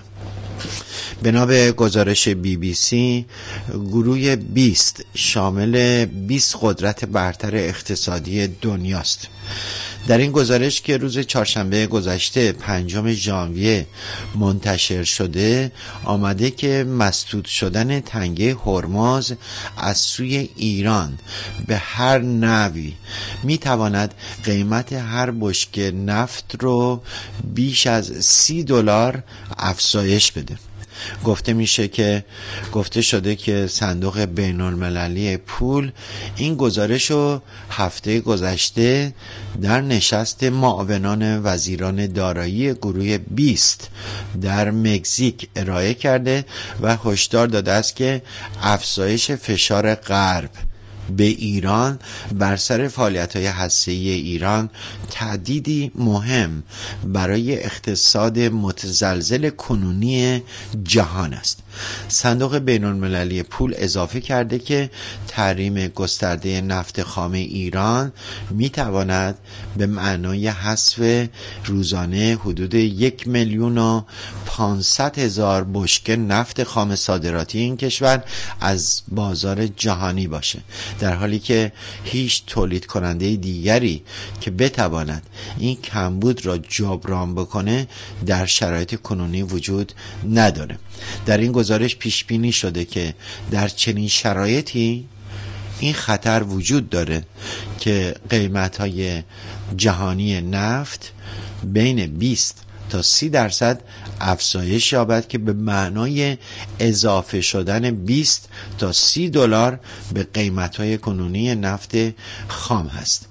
بنا به گزارش بی بی سی گروه بیست شامل بیست قدرت برتر اقتصادی دنیاست. در این گزارش که روز چهارشنبه گذشته پنجم ژانویه منتشر شده آمده که مسدود شدن تنگه هرمز از سوی ایران به هر نحوی میتواند قیمت هر بشکه نفت رو بیش از سی دلار افزایش بده. گفته میشه که گفته شده که صندوق بین المللی پول این گزارش رو هفته گذشته در نشست معاونان وزیران دارایی گروه بیست در مکزیک ارائه کرده و هشدار داده است که افزایش فشار غرب به ایران بر سر فعالیت‌های هسته‌ای ایران تهدیدی مهم برای اقتصاد متزلزل کنونی جهان است. صندوق بین‌المللی پول اضافه کرده که تحریم گسترده نفت خام ایران می‌تواند به معنای حذف روزانه حدود یک میلیون و پانصد هزار بشکه نفت خام صادراتی این کشور از بازار جهانی باشه، در حالی که هیچ تولید کننده دیگری که بتواند این کمبود را جبران بکنه در شرایط کنونی وجود نداره. در این گزارش پیش بینی شده که در چنین شرایطی این خطر وجود داره که قیمت‌های جهانی نفت بین بیست تا سی درصد افزایش یابد که به معنای اضافه شدن بیست تا سی دلار به قیمت‌های کنونی نفت خام هست.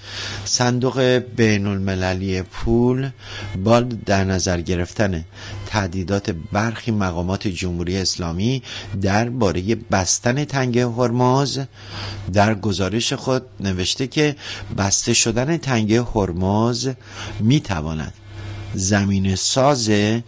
صندوق بین المللی پول با در نظر گرفتن تهدیدات برخی مقامات جمهوری اسلامی درباره بستن تنگه هرمز در گزارش خود نوشته که بسته شدن تنگه هرمز میتواند زمین ساز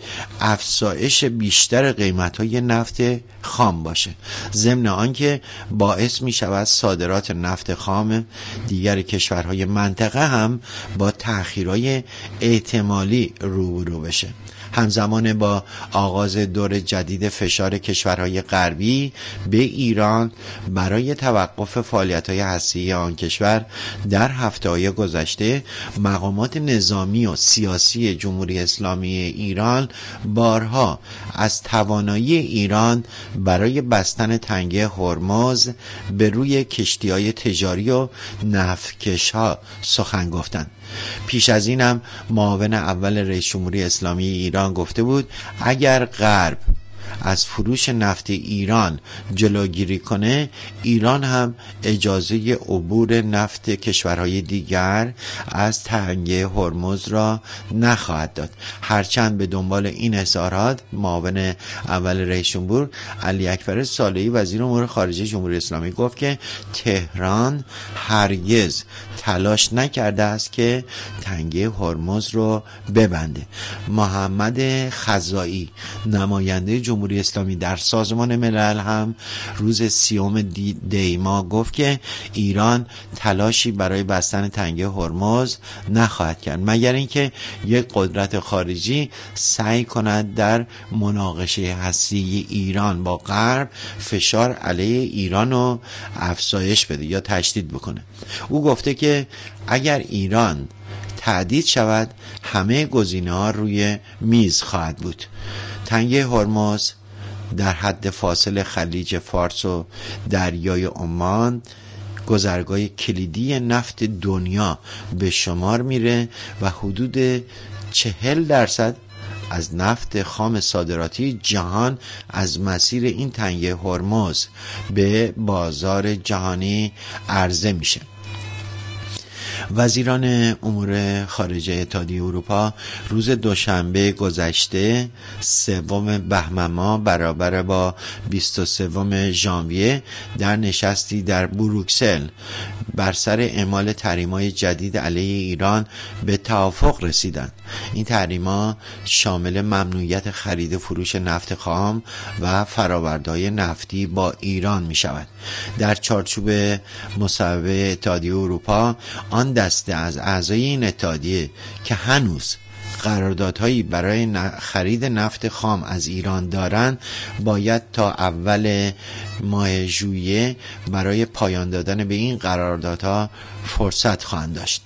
افزایش بیشتر قیمت‌های نفت خام باشه، ضمن آنکه باعث می شود صادرات نفت خام دیگر کشورهای منطقه هم با تأخیرهای احتمالی روبرو بشه. همزمان با آغاز دور جدید فشار کشورهای غربی به ایران برای توقف فعالیت‌های هسته‌ای آن کشور در هفته‌های گذشته، مقامات نظامی و سیاسی جمهوری اسلامی ایران بارها از توانایی ایران برای بستن تنگه هرمز به روی کشتی‌های تجاری و نفتکش‌ها سخن گفتند. پیش از این هم معاون اول رئیس جمهوری اسلامی ایران گفته بود اگر غرب از فروش نفت ایران جلوگیری کنه، ایران هم اجازه عبور نفت کشورهای دیگر از تنگه هرمز را نخواهد داد. هرچند به دنبال این اظهارات معاون اول رئیس جمهور علی اکبر صالحی وزیر امور خارجه جمهوری اسلامی گفت که تهران هرگز تلاش نکرده است که تنگه هرمز رو ببنده. محمد خزائی نماینده جمهوری اسلامی در سازمان ملل هم روز سیوم دی ماه گفت که ایران تلاشی برای بستن تنگه هرمز نخواهد کرد مگر اینکه یک قدرت خارجی سعی کند در مناقشه هسته‌ای ایران با غرب فشار علیه ایران رو افزایش بده یا تشدید بکنه. او گفته که اگر ایران تهدید شود همه گزینه‌ها روی میز خواهد بود. تنگه هرمز در حد فاصل خلیج فارس و دریای عمان گذرگاه کلیدی نفت دنیا به شمار میره و حدود چهل درصد از نفت خام صادراتی جهان از مسیر این تنگه هرمز به بازار جهانی عرضه میشه. وزیران امور خارجه اتحادیه اروپا روز دوشنبه گذشته سوم بهمن ماه برابر با بیست و سوم ژانویه در نشستی در بروکسل بر سر اعمال تحریم‌های جدید علیه ایران به توافق رسیدند. این تحریم‌ها شامل ممنوعیت خرید فروش نفت خام و فرآورده‌های نفتی با ایران می‌شود. در چارچوب مصوبه اتحادیه اروپا آن دسته از اعضای این اتحادیه که هنوز قراردادهایی برای خرید نفت خام از ایران دارند باید تا اول ماه ژوئیه برای پایان دادن به این قراردادها فرصت خواهند داشت.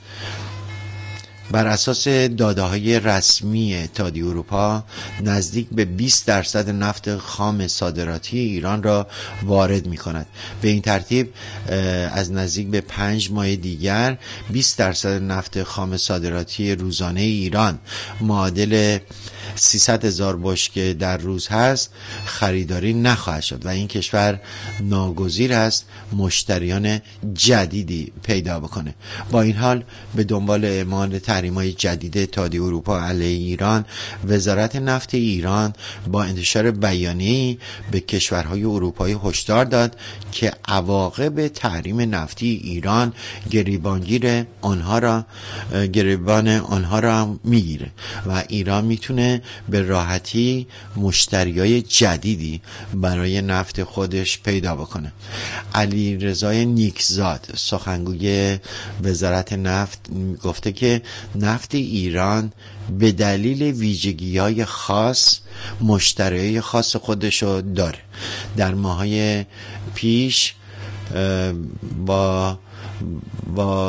بر اساس داده‌های رسمی اتحادیه اروپا نزدیک به بیست درصد نفت خام صادراتی ایران را وارد می‌کند. به این ترتیب از نزدیک به پنج ماه دیگر بیست درصد نفت خام صادراتی روزانه ایران معادل سیصد هزار بشکه در روز هست خریداری نخواهد شد و این کشور ناگزیر است مشتریان جدیدی پیدا بکنه. با این حال به دنبال اعمال تحریم‌های جدید اتحادیه اروپا علیه ایران، وزارت نفت ایران با انتشار بیانیه‌ای به کشورهای اروپایی هشدار داد که عواقب تحریم نفتی ایران گریبانگیر آنها را گریبان آنها را میگیره و ایران میتونه به راحتی مشتریای جدیدی برای نفت خودش پیدا بکنه. علی رضای نیکزاد سخنگوی وزارت نفت گفته که نفت ایران به دلیل ویژگی‌های خاص مشتریای خاص خودشو داره. در ماه‌های پیش با با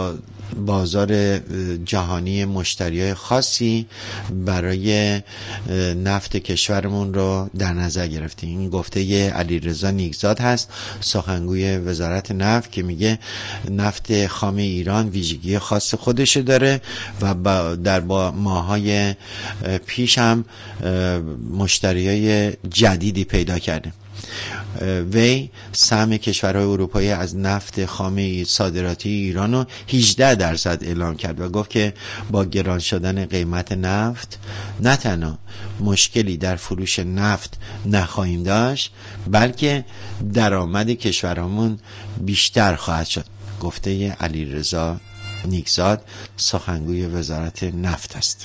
بازار جهانی مشتریای خاصی برای نفت کشورمون رو در نظر گرفتیم. این گفته علیرضا نیکزاد هست، سخنگوی وزارت نفت، که میگه نفت خام ایران ویژگی خاص خودش داره و در با ماهای پیش هم مشتریای جدیدی پیدا کرده. وی سهم کشورهای اروپایی از نفت خام صادراتی ایران رو هجده درصد اعلام کرد و گفت که با گران شدن قیمت نفت نه تنها مشکلی در فروش نفت نخواهیم داشت، بلکه درآمد کشورمون بیشتر خواهد شد. گفته علیرضا نیکزاد، سخنگوی وزارت نفت است.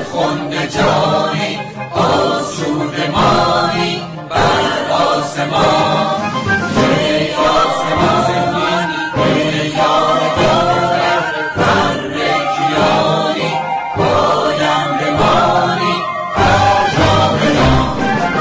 خون جانی آسوده مانی بر آسمان ای آسمان ای یادگار بر کیانی پایم بمانی بر جاودان.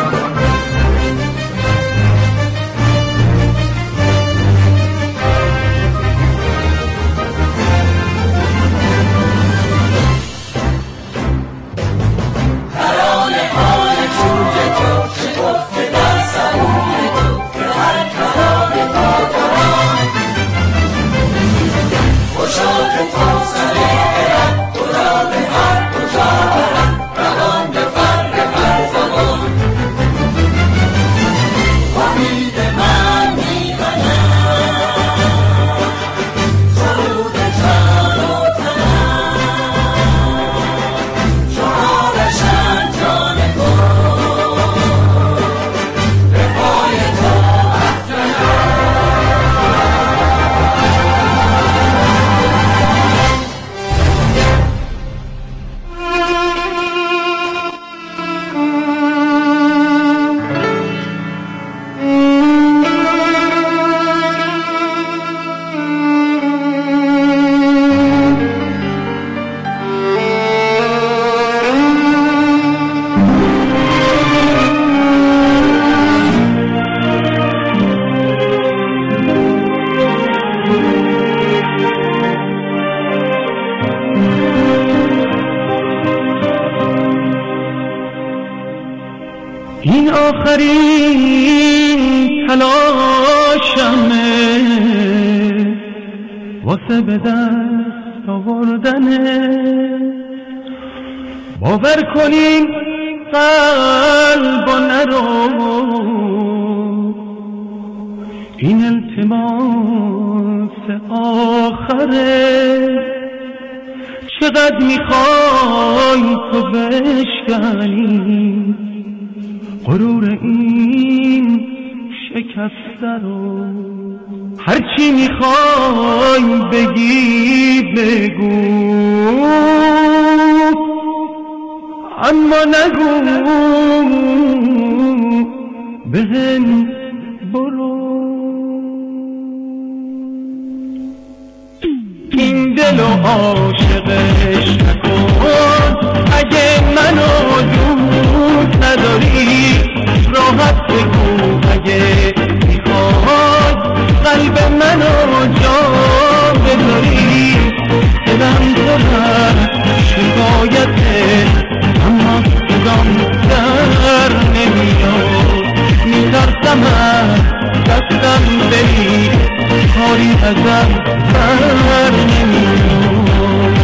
این آخرین تلاشمه واسه به دست آوردنه. باور کنین قلب و نرو این التماس آخره. چقدر میخوای تو بشکنی غرور این شکسته رو. هرچی میخوای بگی بگو اما نگو بهم برو. این دل و عاشقش نکن اگه منو دوست نداری. راحت بگو اگه میخوای قلب منو جا بذاری. دلم پر شکایته اما صدام در نمیاد. میترسم از دستم بری کاری ازم بر نمیاد.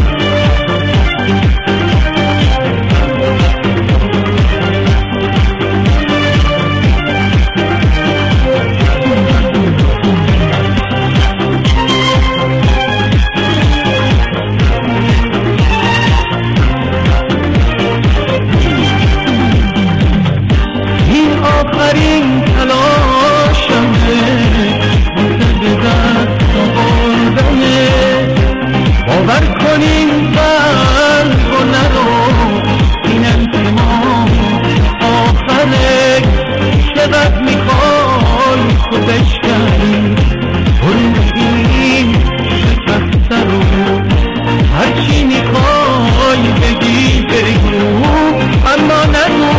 آخرین تلاشمه واسه به دست آوردنه. باور کنین قلب و نرو این التماس آخره. چقدر میخوای تو بشکنی غرور این شکسته رو. هرچی میخوای بگی بگو اما نگو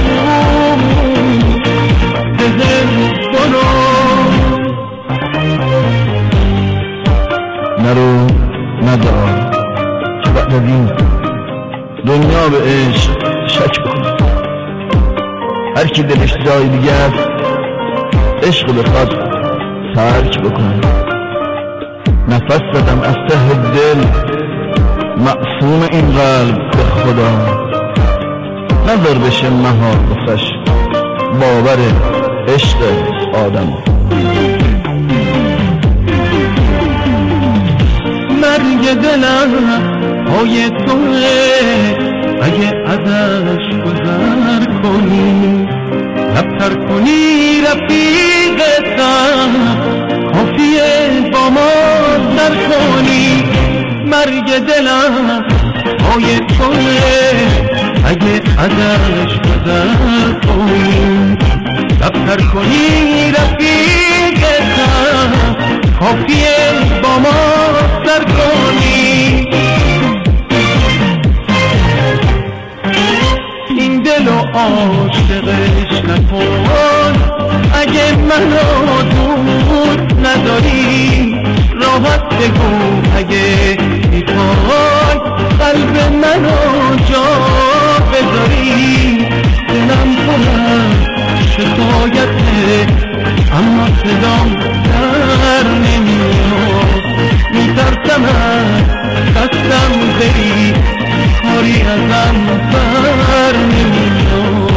نرو ندار که بعد از این دنیا به عشق شک بکنه. هر کی دلش جای دیگه است عشق بخواد ترک بکنه. نفس زدم از ته دل معصوم این قلب به خدا. نظر بشه مهار بسش باور عشق آدم. مرگ دلم پای توه اگه ازش گذر کنی. لبتر کنی رفیقتم کافیه با ما سر کنی. مرگ دلم پای توه ازش گذر کنی، دفتر کنی رفیقتم، کافیه با ما سر کنی. این دل و عاشقش نکن، اگه منو دوست نداری راحت بگو، اگه میخوای قلب منو جا بذاری. دلم کنم شکایته اما صدام در نمیاد، میترسم از دستم بری کاری ازم بر نمیاد.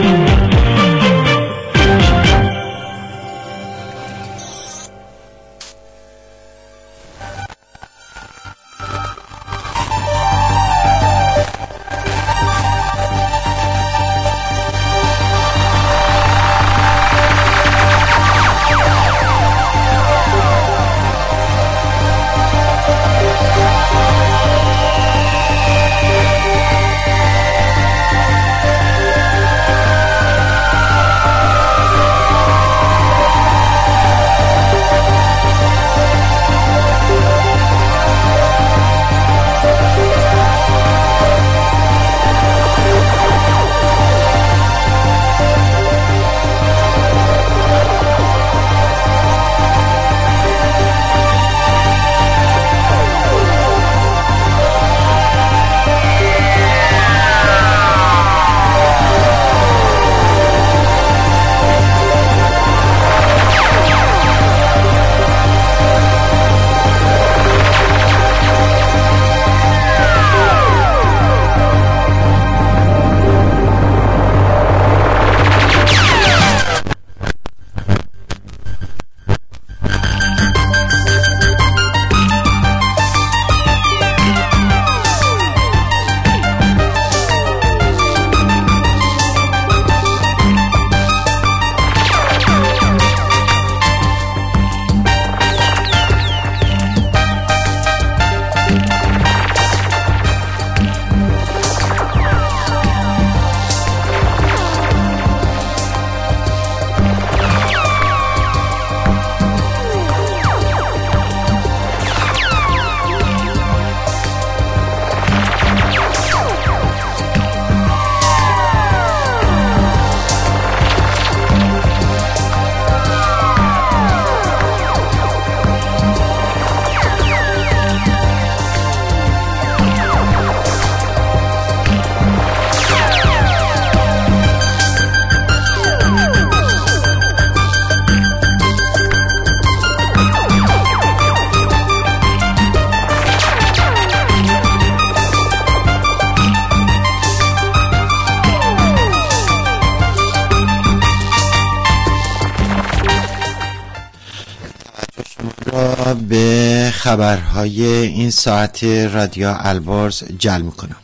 به خبرهای این ساعت رادیو البرز جلب میکنم.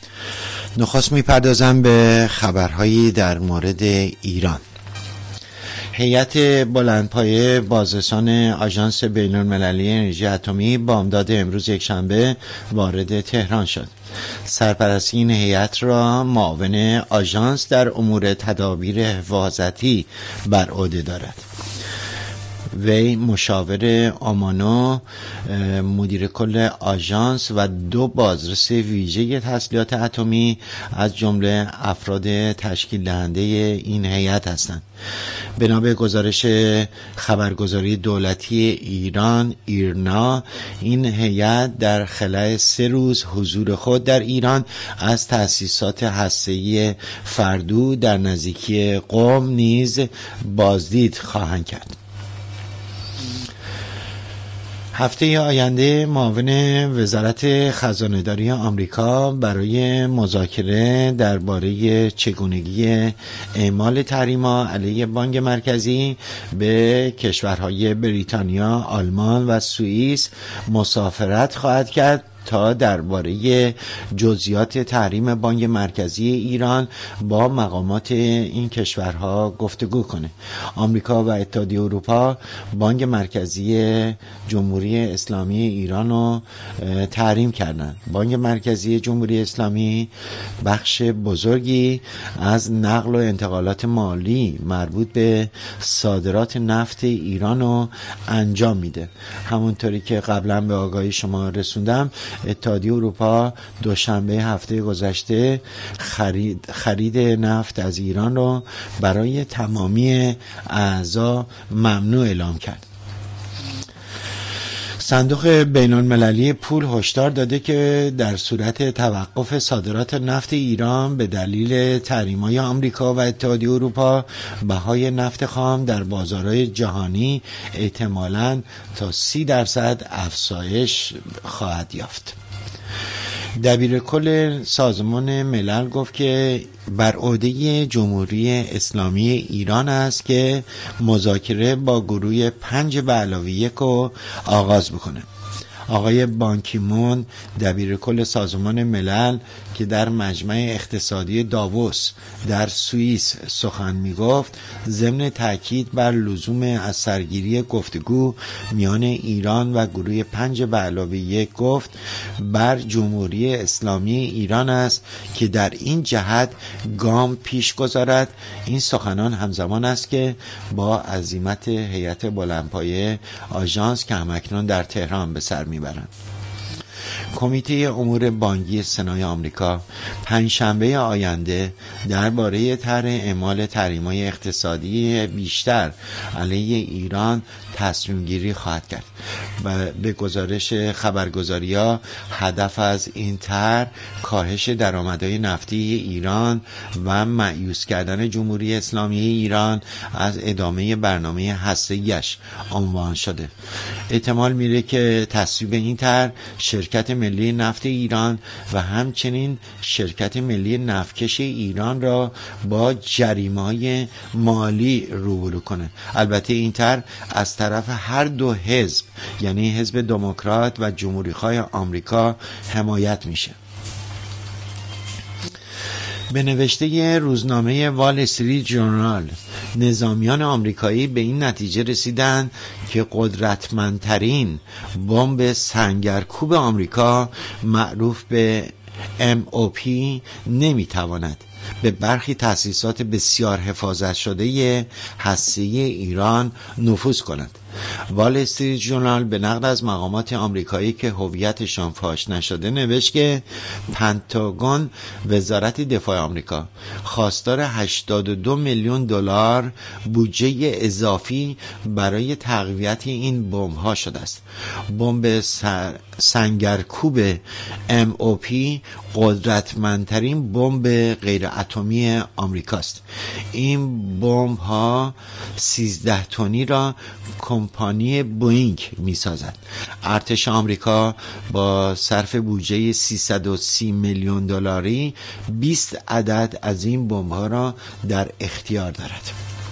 نخست میپردازم به خبرهایی در مورد ایران. هیئت بلندپایه بازرسان آژانس بین‌المللی انرژی اتمی بامداد امروز یکشنبه وارد تهران شد. سرپرستی این هیئت را معاون آژانس در امور تدابیر حفاظتی بر عهده دارد. وی مشاور آمانو، مدیر کل آژانس و دو بازرس ویژه تسلیحات اتمی از جمله افراد تشکیل دهنده این هیئت هستند. بنا به گزارش خبرگزاری دولتی ایران ایرنا، این هیئت در خلال سه روز حضور خود در ایران از تأسیسات هسته‌ای فردو در نزدیکی قم نیز بازدید خواهند کرد. هفته آینده معاون وزارت خزانه‌داری آمریکا برای مذاکره درباره چگونگی اعمال تحریم‌ها علیه بانک مرکزی به کشورهای بریتانیا، آلمان و سوئیس مسافرت خواهد کرد تا درباره جزئیات تحریم بانک مرکزی ایران با مقامات این کشورها گفتگو کنه. آمریکا و اتحادیه اروپا بانک مرکزی جمهوری اسلامی ایران رو تحریم کردن. بانک مرکزی جمهوری اسلامی بخش بزرگی از نقل و انتقالات مالی مربوط به صادرات نفت ایران رو انجام میده. همونطوری که قبلا به آگاهی شما رسوندم، اتحادیه اروپا دوشنبه هفته گذشته خرید, خرید نفت از ایران رو برای تمامی اعضا ممنوع اعلام کرد. صندوق بین المللی پول هشدار داده که در صورت توقف صادرات نفت ایران به دلیل تحریم‌های آمریکا و اتحادیه اروپا، بهای نفت خام در بازارهای جهانی احتمالاً تا سی درصد افزایش خواهد یافت. دبیر کل سازمان ملل گفت که بر عهده جمهوری اسلامی ایران است که مذاکره با گروه پنج به علاوه یک رو آغاز بکنه. آقای بان کی مون دبیر کل سازمان ملل که در مجمع اقتصادی داووس در سوئیس سخن می گفت، ضمن تاکید بر لزوم از سرگیری گفتگو میان ایران و گروه پنج به علاوه یک گفت بر جمهوری اسلامی ایران است که در این جهت گام پیش گذارد. این سخنان همزمان است که با عزیمت هیئت بلندپایه آژانس که همکنون در تهران به سر میبرند. کمیته امور بانکی سنای آمریکا پنجشنبه آینده درباره طرح اعمال تحریم‌های اقتصادی بیشتر علیه ایران تصمیم گیری خواهد کرد و به گزارش خبرگزاری‌ها هدف از این طرح کاهش درآمدهای نفتی ایران و مایوس کردن جمهوری اسلامی ایران از ادامه برنامه هسته‌ایش عنوان شده. احتمال میره که تصویب این طرح شرکت ملی نفت ایران و همچنین شرکت ملی نفتکش ایران را با جریمه‌های مالی روبرو کنه. البته این طرح از طرف هر دو حزب، یعنی حزب دموکرات و جمهوری‌خواه آمریکا، حمایت میشه. به نوشته روزنامه وال استریت ژورنال، نظامیان آمریکایی به این نتیجه رسیدند که قدرتمندترین بمب سنگرکوب آمریکا معروف به ام او پی نمیتواند به برخی تأسیسات بسیار حفاظت شده هسته‌ای ایران نفوذ کند. وال استریت ژورنال به نقل از مقامات آمریکایی که هویتشان فاش نشده نوشت که پنتاگون، وزارت دفاع آمریکا، خواستار هشتاد و دو میلیون دلار بودجه اضافی برای تقویت این بمب‌ها شده است. بمب سنگرکوب ام او پی قدرتمندترین بمب غیر اتمی آمریکاست. این بمب‌ها سیزده تنی را کمپانی بوئینگ می سازد. ارتش آمریکا با صرف بودجه سیصد و سی میلیون دلاری بیست عدد از این بمب‌ها را در اختیار دارد.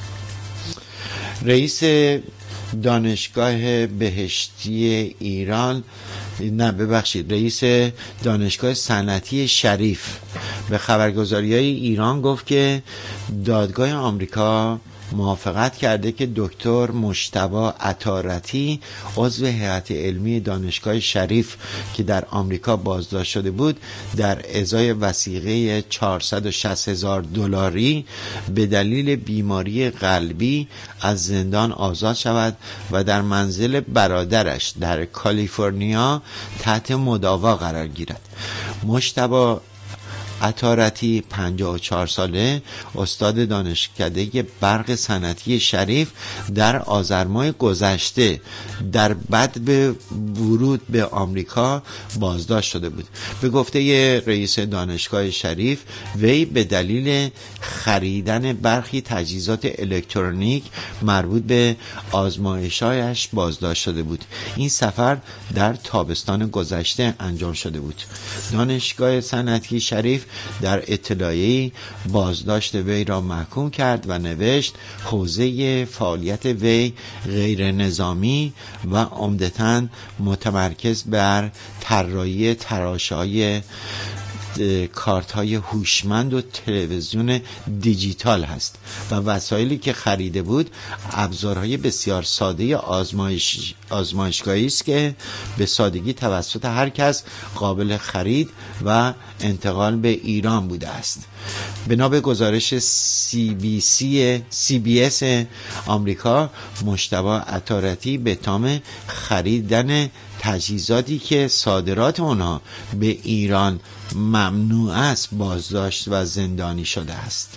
رئیس دانشگاه بهشتی ایران نه ببخشید رئیس دانشگاه صنعتی شریف به خبرگزاری‌های ایران گفت که دادگاه آمریکا موافقت کرده که دکتر مجتبی عطارتی، عضو هیئت علمی دانشگاه شریف که در آمریکا بازداشت شده بود، در ازای وثیقه چهارصد و شصت هزار دلاری به دلیل بیماری قلبی از زندان آزاد شود و در منزل برادرش در کالیفرنیا تحت مداوا قرار گیرد. مجتبی عطارتی پنجاه و چهار ساله، استاد دانشکده برق صنعتی شریف، در آذر ماه گذشته در بد به ورود به آمریکا بازداشت شده بود. به گفته رئیس دانشگاه شریف، وی به دلیل خریدن برخی تجهیزات الکترونیک مربوط به آزمایش‌هایش بازداشت شده بود. این سفر در تابستان گذشته انجام شده بود. دانشگاه صنعتی شریف در اطلاعیه‌ای بازداشت وی را محکوم کرد و نوشت حوزه فعالیت وی غیر نظامی و عمدتاً متمرکز بر طراحی تراشه‌های کارت های هوشمند و تلویزیون دیجیتال هست و وسایلی که خریده بود ابزارهای بسیار ساده آزمایش آزمایشگاهی است که به سادگی توسط هر کس قابل خرید و انتقال به ایران بوده است. بنا به گزارش سی بی سی سی بی اس آمریکا، مجتبی عطارتی به تام خریدن تجهیزاتی که صادرات آنها به ایران ممنوع است بازداشت و زندانی شده است.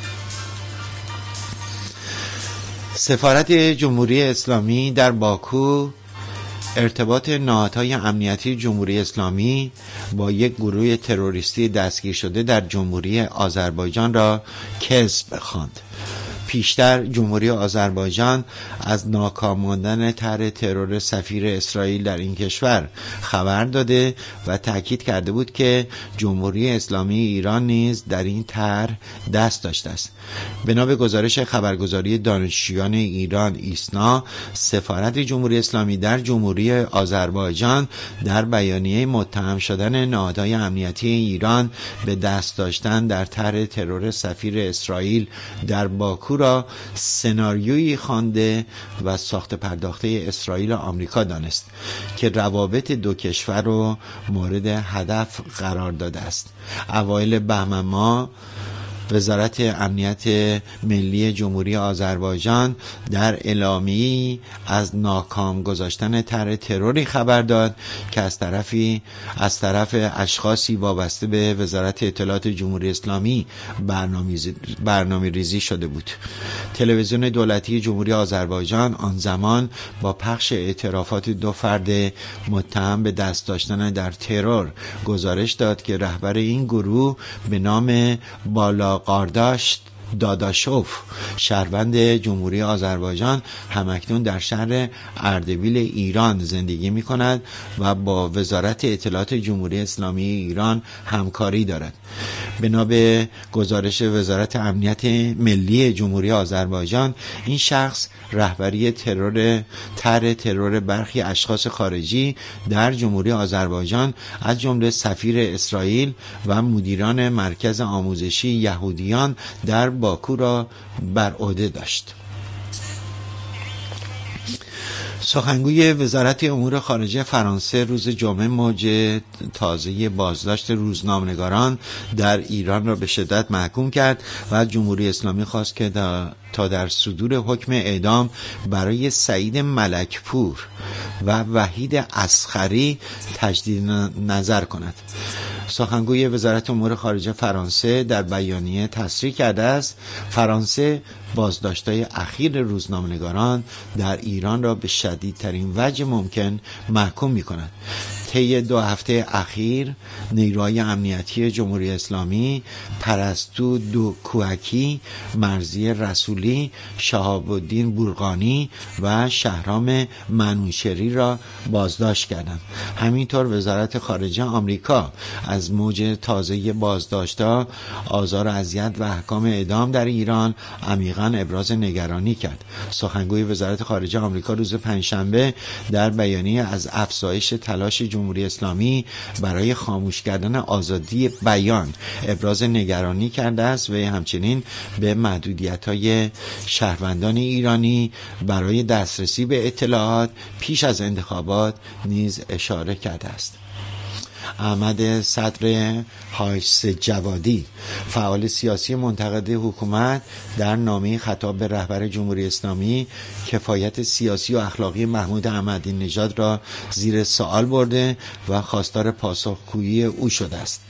سفارت جمهوری اسلامی در باکو ارتباط نهادهای امنیتی جمهوری اسلامی با یک گروه تروریستی دستگیر شده در جمهوری آذربایجان را کذب خواند. پیشتر جمهوری آذربایجان از ناکام ماندن طرح ترور سفیر اسرائیل در این کشور خبر داده و تاکید کرده بود که جمهوری اسلامی ایران نیز در این طرح دست داشته است. بنا به گزارش خبرگزاری دانشجویان ایران ایسنا، سفارت جمهوری اسلامی در جمهوری آذربایجان در بیانیه متهم شدن نهادهای امنیتی ایران به دست داشتن در طرح ترور سفیر اسرائیل در باکو را سناریویی خوانده و ساخت پرداخته اسرائیل و آمریکا دانست که روابط دو کشور را مورد هدف قرار داده است. اوایل بهمن ماه وزارت امنیت ملی جمهوری آذربایجان در اعلامیه‌ای از ناکام گذاشتن طرح تروری خبر داد که از طرفی از طرف اشخاصی وابسته به وزارت اطلاعات جمهوری اسلامی برنامه ریزی شده بود. تلویزیون دولتی جمهوری آذربایجان آن زمان با پخش اعترافات دو فرد متهم به دست داشتن در ترور گزارش داد که رهبر این گروه به نام بالا قارداشت داداشوف، شهروند جمهوری آذربایجان، همکنون در شهر اردبیل ایران زندگی می کند و با وزارت اطلاعات جمهوری اسلامی ایران همکاری دارد. بنا به گزارش وزارت امنیت ملی جمهوری آذربایجان، این شخص رهبری ترور طرح ترور برخی اشخاص خارجی در جمهوری آذربایجان از جمله سفیر اسرائیل و مدیران مرکز آموزشی یهودیان در باکو را بر عهده داشت. سخنگوی وزارت امور خارجه فرانسه روز جمعه موج تازه بازداشت روزنامه‌نگاران در ایران را به شدت محکوم کرد و از جمهوری اسلامی خواست که تا در صدور حکم اعدام برای سعید ملکپور و وحید اصغری تجدید نظر کند. سخنگوی وزارت امور خارجه فرانسه در بیانیه تصریح کرده است فرانسه بازداشت‌های اخیر روزنامه‌نگاران در ایران را به شدیدترین وجه ممکن محکوم می‌کند. طی دو هفته اخیر نیروهای امنیتی جمهوری اسلامی پرستو دو کوهکی، مرضی رسولی، شهاب الدین بورقانی و شهرام منوشری را بازداشت کردند. همینطور وزارت خارجه آمریکا از موج تازه بازداشت‌ها، آزار و اذیت و احکام اعدام در ایران عمیقاً ابراز نگرانی کرد. سخنگوی وزارت خارجه آمریکا روز پنجشنبه در بیانیه از افزایش تلاش جمهوری اسلامی برای خاموش کردن آزادی بیان ابراز نگرانی کرده است و همچنین به محدودیت‌های شهروندان ایرانی برای دسترسی به اطلاعات پیش از انتخابات نیز اشاره کرده است. احمد صدر حایس جوادی، فعال سیاسی منتقد حکومت، در نامه خطاب به رهبر جمهوری اسلامی کفایت سیاسی و اخلاقی محمود احمدی نژاد را زیر سوال برده و خواستار پاسخگویی او شده است.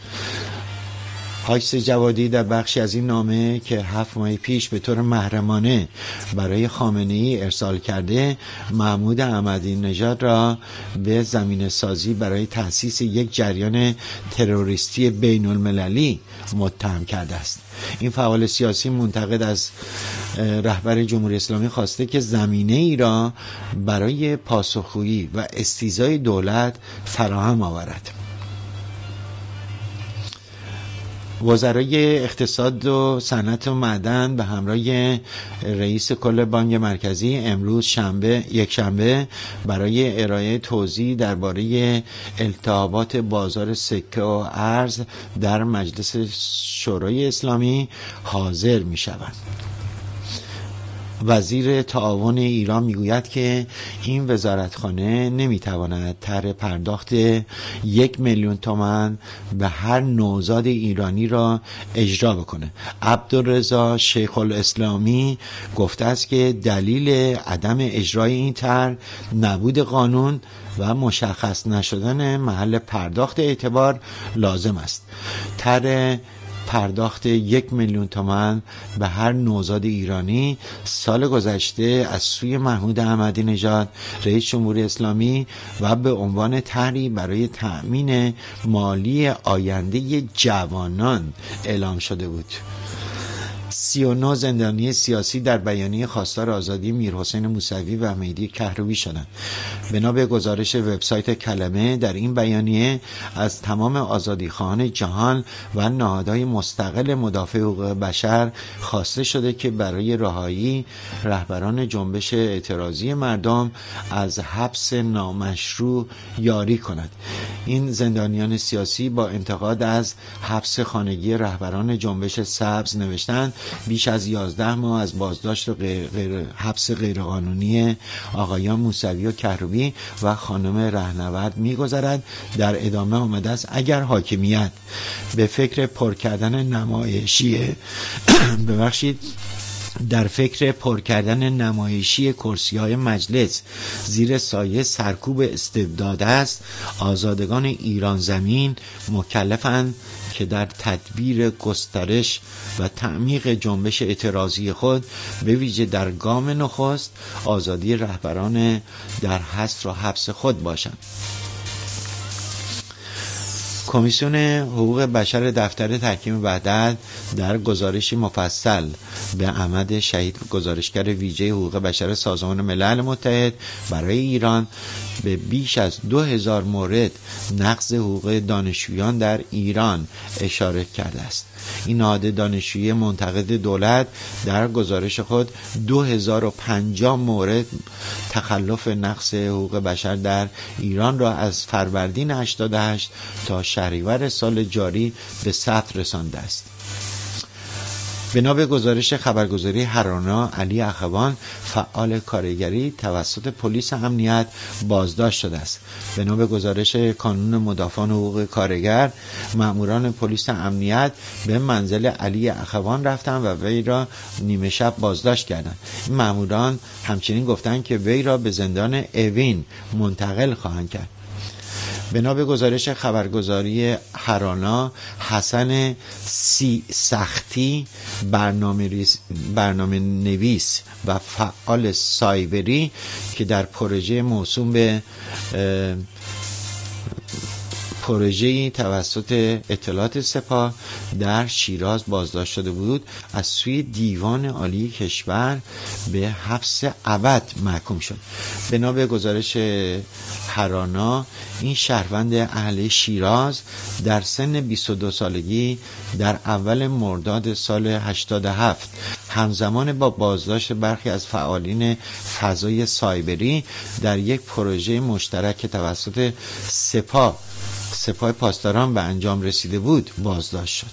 حایس جوادی در بخشی از این نامه که هفت ماه پیش به طور محرمانه برای خامنه‌ای ارسال کرده، محمود احمدی نژاد را به زمینه سازی برای تأسیس یک جریان تروریستی بین المللی متهم کرده است. این فعال سیاسی منتقد از رهبر جمهوری اسلامی خواسته که زمینه ای را برای پاسخگویی و استیضاح دولت فراهم آورد. وزرای اقتصاد و صنعت و معدن به همراه رئیس کل بانک مرکزی امروز شنبه یک شنبه برای ارائه توضیح درباره التهابات بازار سکه و ارز در مجلس شورای اسلامی حاضر می شوند. وزیر تعاون ایران میگوید که این وزارتخانه نمیتواند طرح پرداخت یک میلیون تومان به هر نوزاد ایرانی را اجرا بکنه. عبدالرضا شیخ الاسلامی گفته است که دلیل عدم اجرای این طرح نبود قانون و مشخص نشدن محل پرداخت اعتبار لازم است. طرح پرداخت یک میلیون تومان به هر نوزاد ایرانی سال گذشته از سوی محمود احمدی نژاد رئیس جمهوری اسلامی و به عنوان طرحی برای تأمین مالی آینده جوانان اعلام شده بود. سی و نه زندانی سیاسی در بیانیه خواستار آزادی میرحسین موسوی و مهدی کهروی شدند. بنا به گزارش وبسایت کلمه، در این بیانیه از تمام آزادیخواهان جهان و نهادهای مستقل مدافع حقوق بشر خواسته شده که برای رهایی رهبران جنبش اعتراضی مردم از حبس نامشروع یاری کند. این زندانیان سیاسی با انتقاد از حبس خانگی رهبران جنبش سبز نوشتند بیش از یازده ماه از بازداشت و غیر غیر حبس غیرقانونی آقایان موسوی و کهروی و خانم رهنورد می‌گذرد. در ادامه آمده است اگر حاکمیت به فکر پر کردن نمایشی ببخشید در فکر پر کردن نمایشی کرسی‌های مجلس زیر سایه سرکوب استبداد است، آزادگان ایران زمین مکلفند که در تدبیر گسترش و تعمیق جنبش اعتراضی خود به ویژه در گام نخست آزادی رهبران در حصر و حبس خود باشند. کمیسیون حقوق بشر دفتر تحکیم وحدت در گزارشی مفصل به احمد شهید، گزارشگر ویژه حقوق بشر سازمان ملل متحد برای ایران، به بیش از دو هزار مورد نقض حقوق دانشجویان در ایران اشاره کرده است. این نهاد دانشجویی منتقد دولت در گزارش خود دو هزار و پنجاه مورد تخلف نقض حقوق بشر در ایران را از فروردین هشتاد و هشت تا شهریور سال جاری به ثبت رسانده است. بنا به گزارش خبرگزاری هرانا، علی اخوان فعال کارگری توسط پلیس امنیت بازداشت شده است. بنا به گزارش کانون مدافعان حقوق کارگر، مأموران پلیس امنیت به منزل علی اخوان رفتند و وی را نیمه شب بازداشت کردند. این مأموران همچنین گفتند که وی را به زندان اوین منتقل خواهند کرد. بنا به گزارش خبرگزاری هرانا، حسن سی سختی برنامه, برنامه نویس و فعال سایبری که در پروژه موسوم به پروژه‌ای توسط اطلاعات سپاه در شیراز بازداشت شده بود، از سوی دیوان عالی کشور به حبس ابد محکوم شد. بنا به گزارش هرانا، این شهروند اهل شیراز در سن بیست و دو سالگی در اول مرداد سال هشتاد و هفت همزمان با بازداشت برخی از فعالین فضای سایبری در یک پروژه مشترک که توسط سپاه سپاه پاسداران به انجام رسیده بود بازداشت شد.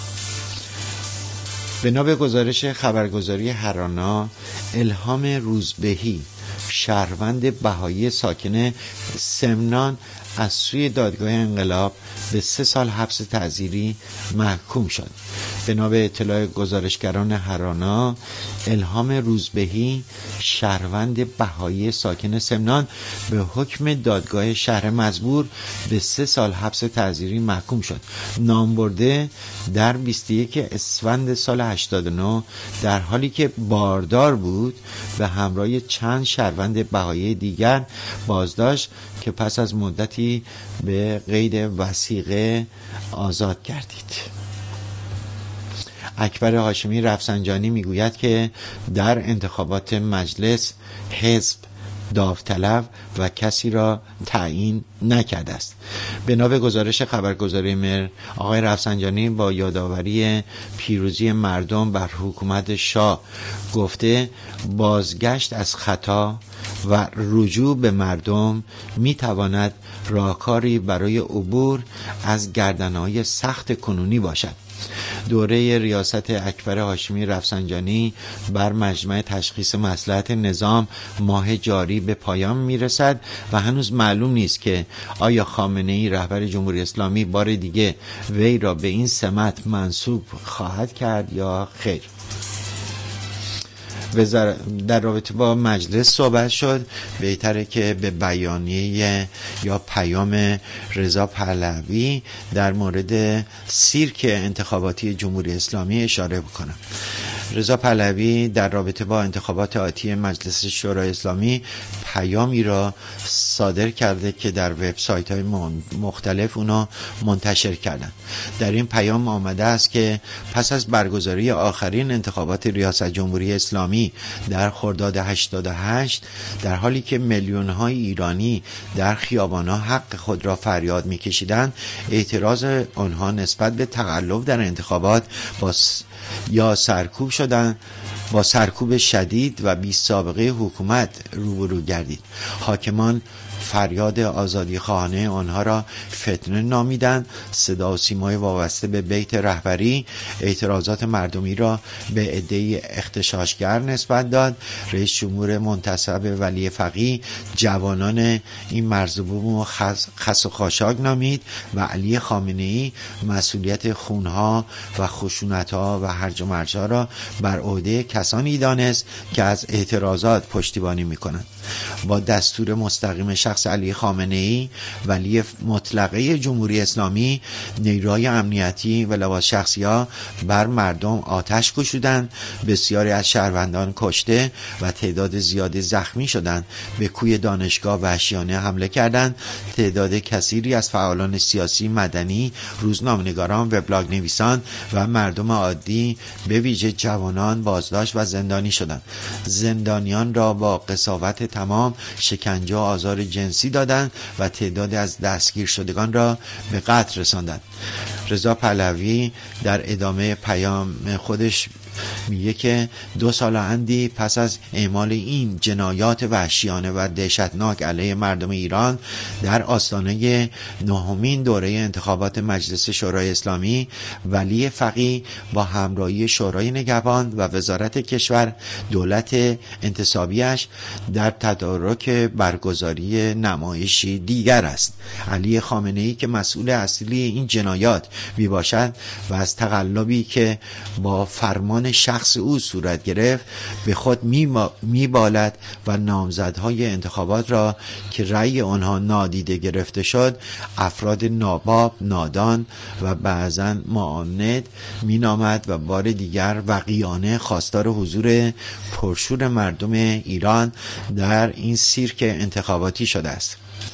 بنا به گزارش خبرگزاری هرانا، الهام روزبهی شهروند بهایی ساکن سمنان از سوی دادگاه انقلاب به سه سال حبس تعزیری محکوم شد. بنا به اطلاع گزارشگران هرانا، الهام روزبهی شهروند بهایی ساکن سمنان به حکم دادگاه شهر مزبور به سه سال حبس تعزیری محکوم شد. نامبرده در بیست و یک اسفند سال هشتاد و نه در حالی که باردار بود به همراه چند شهروند بهایی دیگر بازداشت که پس از مدتی به قید وثیقه آزاد گردید. اکبر هاشمی رفسنجانی میگوید که در انتخابات مجلس حزب داوطلب و کسی را تعیین نکرده است. بنا به گزارش خبرگزاری مر، آقای رفسنجانی با یادآوری پیروزی مردم بر حکومت شاه گفته بازگشت از خطا و رجوع به مردم میتواند راهکاری برای عبور از گردنهای سخت کنونی باشد. دوره ریاست اکبر هاشمی رفسنجانی بر مجمع تشخیص مصلحت نظام ماه جاری به پایان میرسد و هنوز معلوم نیست که آیا خامنه‌ای رهبر جمهوری اسلامی بار دیگه وی را به این سمت منصوب خواهد کرد یا خیر. در رابطه با مجلس صحبت شد. بهتره که به بیانیه یا پیام رضا پهلوی در مورد سیرک انتخاباتی جمهوری اسلامی اشاره بکنم. رضا پهلوی در رابطه با انتخابات آتی مجلس شورای اسلامی پیامی را صادر کرده که در وبسایت های مختلف اونا منتشر کردن. در این پیام آمده است که پس از برگزاری آخرین انتخابات ریاست جمهوری اسلامی در خرداد هشتاد و هشت، در حالی که میلیون های ایرانی در خیابان‌ها حق خود را فریاد می‌کشیدند، اعتراض آنها نسبت به تقلب در انتخابات با یا سرکوب شدن با سرکوب شدید و بی سابقه حکومت روبرو گردید. حاکمان فریاد آزادی خواهانه آنها را فتنه نامیدند. صدا و سیمای وابسته به بیت رهبری اعتراضات مردمی را به عده‌ای اغتشاشگر نسبت داد. رئیس جمهور منتصب ولی فقیه جوانان این مرزبون را خس, خس و خاشاک نامید و علی خامنه‌ای مسئولیت خونها و خشونتها و هرج و مرجها را بر عهده کسانی دانست که از اعتراضات پشتیبانی می‌کنند. با دستور مستقیم شخص علی خامنه‌ای ولی مطلقه جمهوری اسلامی، نیروهای امنیتی و لباس شخصی‌ها بر مردم آتش گشودند. بسیاری از شهروندان کشته و تعداد زیادی زخمی شدند. به کوی دانشگاه وحشیانه حمله کردند. تعداد کثیری از فعالان سیاسی، مدنی، روزنامه‌نگاران، وبلاگ نویسان و مردم عادی به ویژه جوانان بازداشت و زندانی شدند. زندانیان را با قساوت تمام شکنجه و آزار جنسی دادند و تعدادی از دستگیر شدگان را به قتل رساندند. رضا پهلوی در ادامه پیام خودش میگه که دو سال اندی پس از اعمال این جنایات وحشیانه و دهشتناک علیه مردم ایران در آستانه نهمین دوره انتخابات مجلس شورای اسلامی، ولی فقیه با همراهی شورای نگهبان و وزارت کشور دولت انتصابیش در تدارک برگزاری نمایشی دیگر است. علی خامنه‌ای که مسئول اصلی این جنایات می باشد و از تقلبی که با فرمان شخص او صورت گرفت به خود می بالد و نامزدهای انتخابات را که رأی آنها نادیده گرفته شد افراد ناباب، نادان و بعضاً معاند می نامد و بار دیگر وقیانه خواستار حضور پرشور مردم ایران در این سیرک انتخاباتی شده است.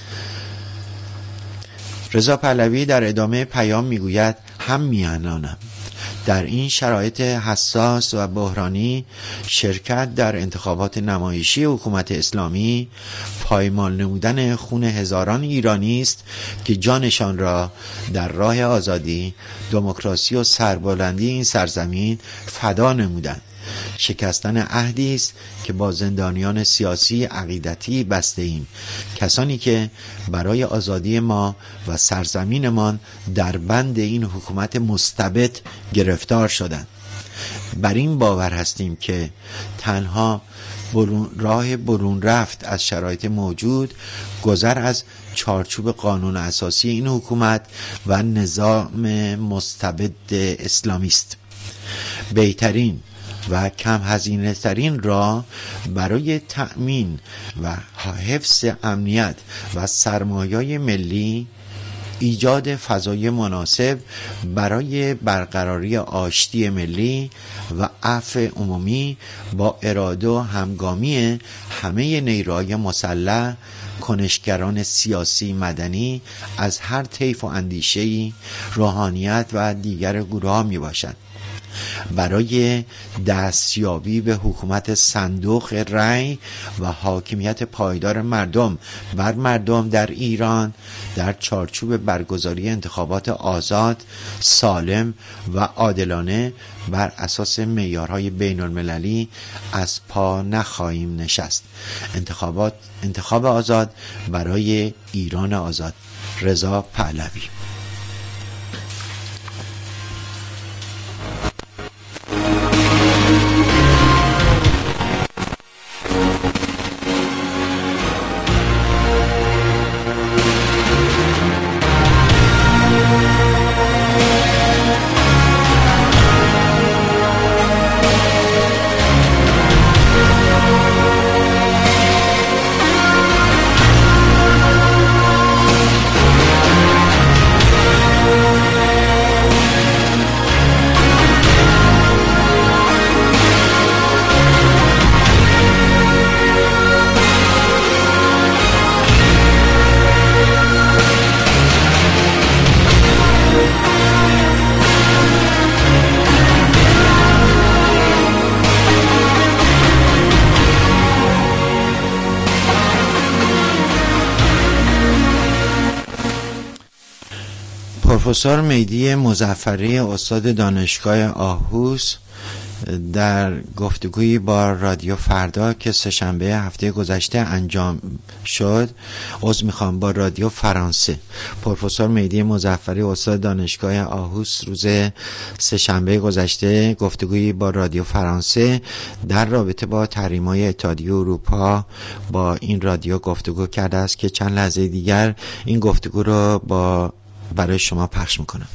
رضا پهلوی در ادامه پیام میگوید هم میهنانم در این شرایط حساس و بحرانی شرکت در انتخابات نمایشی حکومت اسلامی پایمال نمودن خون هزاران ایرانی است که جانشان را در راه آزادی، دموکراسی و سربلندی این سرزمین فدا نمودند. شکستن عهدی است که با زندانیان سیاسی عقیدتی بسته ایم، کسانی که برای آزادی ما و سرزمینمان در بند این حکومت مستبد گرفتار شدند. بر این باور هستیم که تنها برون راه برون رفت از شرایط موجود گذر از چارچوب قانون اساسی این حکومت و نظام مستبد اسلامی است. بهترین و کم هزینه ترین راه برای تأمین و حفظ امنیت و سرمایه ملی ایجاد فضای مناسب برای برقراری آشتی ملی و عفو عمومی با اراده و همگامی همه نیروهای مسلح، کنشگران سیاسی مدنی از هر طیف و اندیشه‌ای، روحانیت و دیگر گروه‌ها می باشند. برای دستیابی به حکومت صندوق رأی و حاکمیت پایدار مردم بر مردم در ایران در چارچوب برگزاری انتخابات آزاد، سالم و عادلانه بر اساس معیارهای بین المللی از پا نخواهیم نشست. انتخابات انتخاب آزاد برای ایران آزاد. رضا پهلوی. پروفسور مهدی مظفری استاد دانشگاه آهوس در گفتگویی با رادیو فردا که سه‌شنبه هفته گذشته انجام شد، عذر میخوام، با رادیو فرانسه، پروفسور مهدی مظفری استاد دانشگاه آهوس روز سه‌شنبه گذشته گفتگویی با رادیو فرانسه در رابطه با تحریم‌های اتحادیه اروپا با این رادیو گفتگو کرده است که چند لحظه دیگر این گفتگو رو با برای شما پخش میکنم.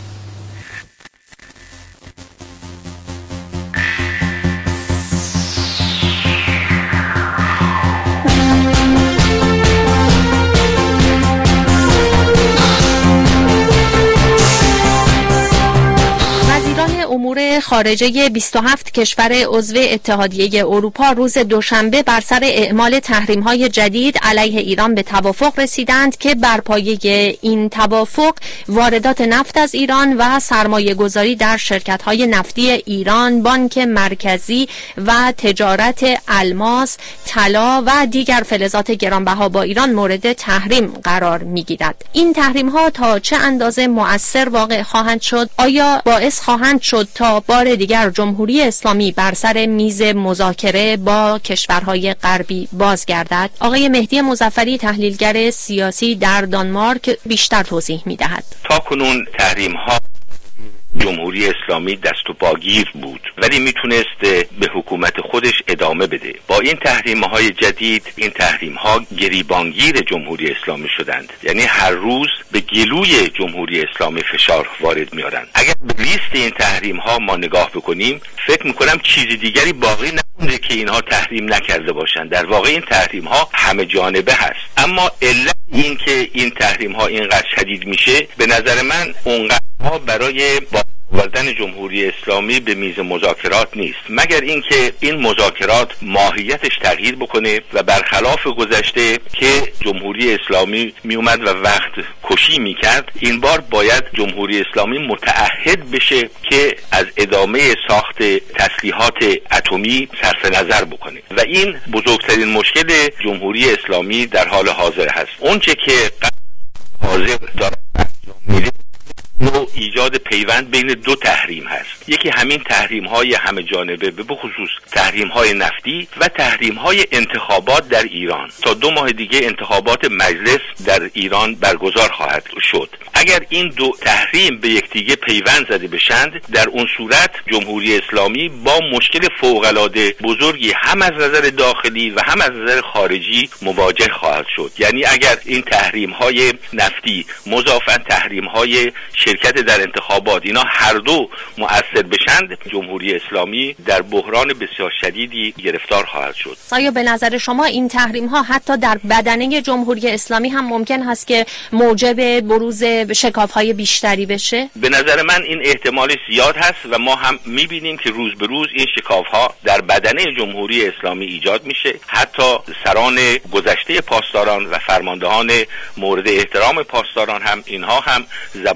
امور خارجه بیست و هفت کشور عضو اتحادیه اروپا روز دوشنبه بر سر اعمال تحریم‌های جدید علیه ایران به توافق رسیدند که بر پایه این توافق واردات نفت از ایران و سرمایه‌گذاری در شرکت‌های نفتی ایران، بانک مرکزی و تجارت الماس، طلا و دیگر فلزات گرانبها با ایران مورد تحریم قرار می‌گیرد. این تحریم‌ها تا چه اندازه مؤثر واقع خواهند شد؟ آیا باعث خواهند شد تا بار دیگر جمهوری اسلامی بر سر میز مذاکره با کشورهای غربی بازگردد؟ آقای مهدی مظفری تحلیلگر سیاسی در دانمارک بیشتر توضیح می‌دهد. تاکنون تحریم‌ها جمهوری اسلامی دست و پاگیر بود ولی میتونست به حکومت خودش ادامه بده. با این تحریم‌های جدید این تحریم‌ها گریبانگیر جمهوری اسلامی شدند، یعنی هر روز به گلوی جمهوری اسلامی فشار وارد میارن. اگر به لیست این تحریم‌ها ما نگاه بکنیم فکر میکنم چیز دیگری باقی نمونده که اینها تحریم نکرده باشند. در واقع این تحریم‌ها همه جانبه هست، اما علت این که این تحریم‌ها اینقدر شدید میشه به نظر من اونقدرها برای با آوردن جمهوری اسلامی به میز مذاکرات نیست، مگر اینکه این مذاکرات ماهیتش تغییر بکنه و برخلاف گذشته که جمهوری اسلامی می اومد و وقت کشی میکرد، این بار باید جمهوری اسلامی متعهد بشه که از ادامه ساخت تسلیحات اتمی صرف نظر بکنه و این بزرگترین مشکل جمهوری اسلامی در حال حاضر هست. اونچه که حاضر داره میره نوع ایجاد پیوند بین دو تحریم هست. یکی همین تحریم های همه جانبه به خصوص تحریم های نفتی و تحریم های انتخابات در ایران. تا دو ماه دیگه انتخابات مجلس در ایران برگزار خواهد شد. اگر این دو تحریم به یکدیگه پیوند زده بشند، در اون صورت جمهوری اسلامی با مشکل فوق‌العاده بزرگی هم از نظر داخلی و هم از نظر خارجی مواجه خواهد شد. یعنی اگر این تحریم های نفتی مضافاً تحریم های شرکت در انتخابات اینا هر دو مؤثر بشند، جمهوری اسلامی در بحران بسیار شدیدی گرفتار خواهد شد. آیا به نظر شما این تحریم ها حتی در بدنه جمهوری اسلامی هم ممکن هست که موجب بروز شکاف های بیشتری بشه؟ به نظر من این احتمال زیاد هست و ما هم میبینیم که روز به روز این شکاف ها در بدنه جمهوری اسلامی ایجاد میشه. حتی سران گذشته پاسداران و فرماندهان مورد احترام پاسداران هم اینها هم زبان به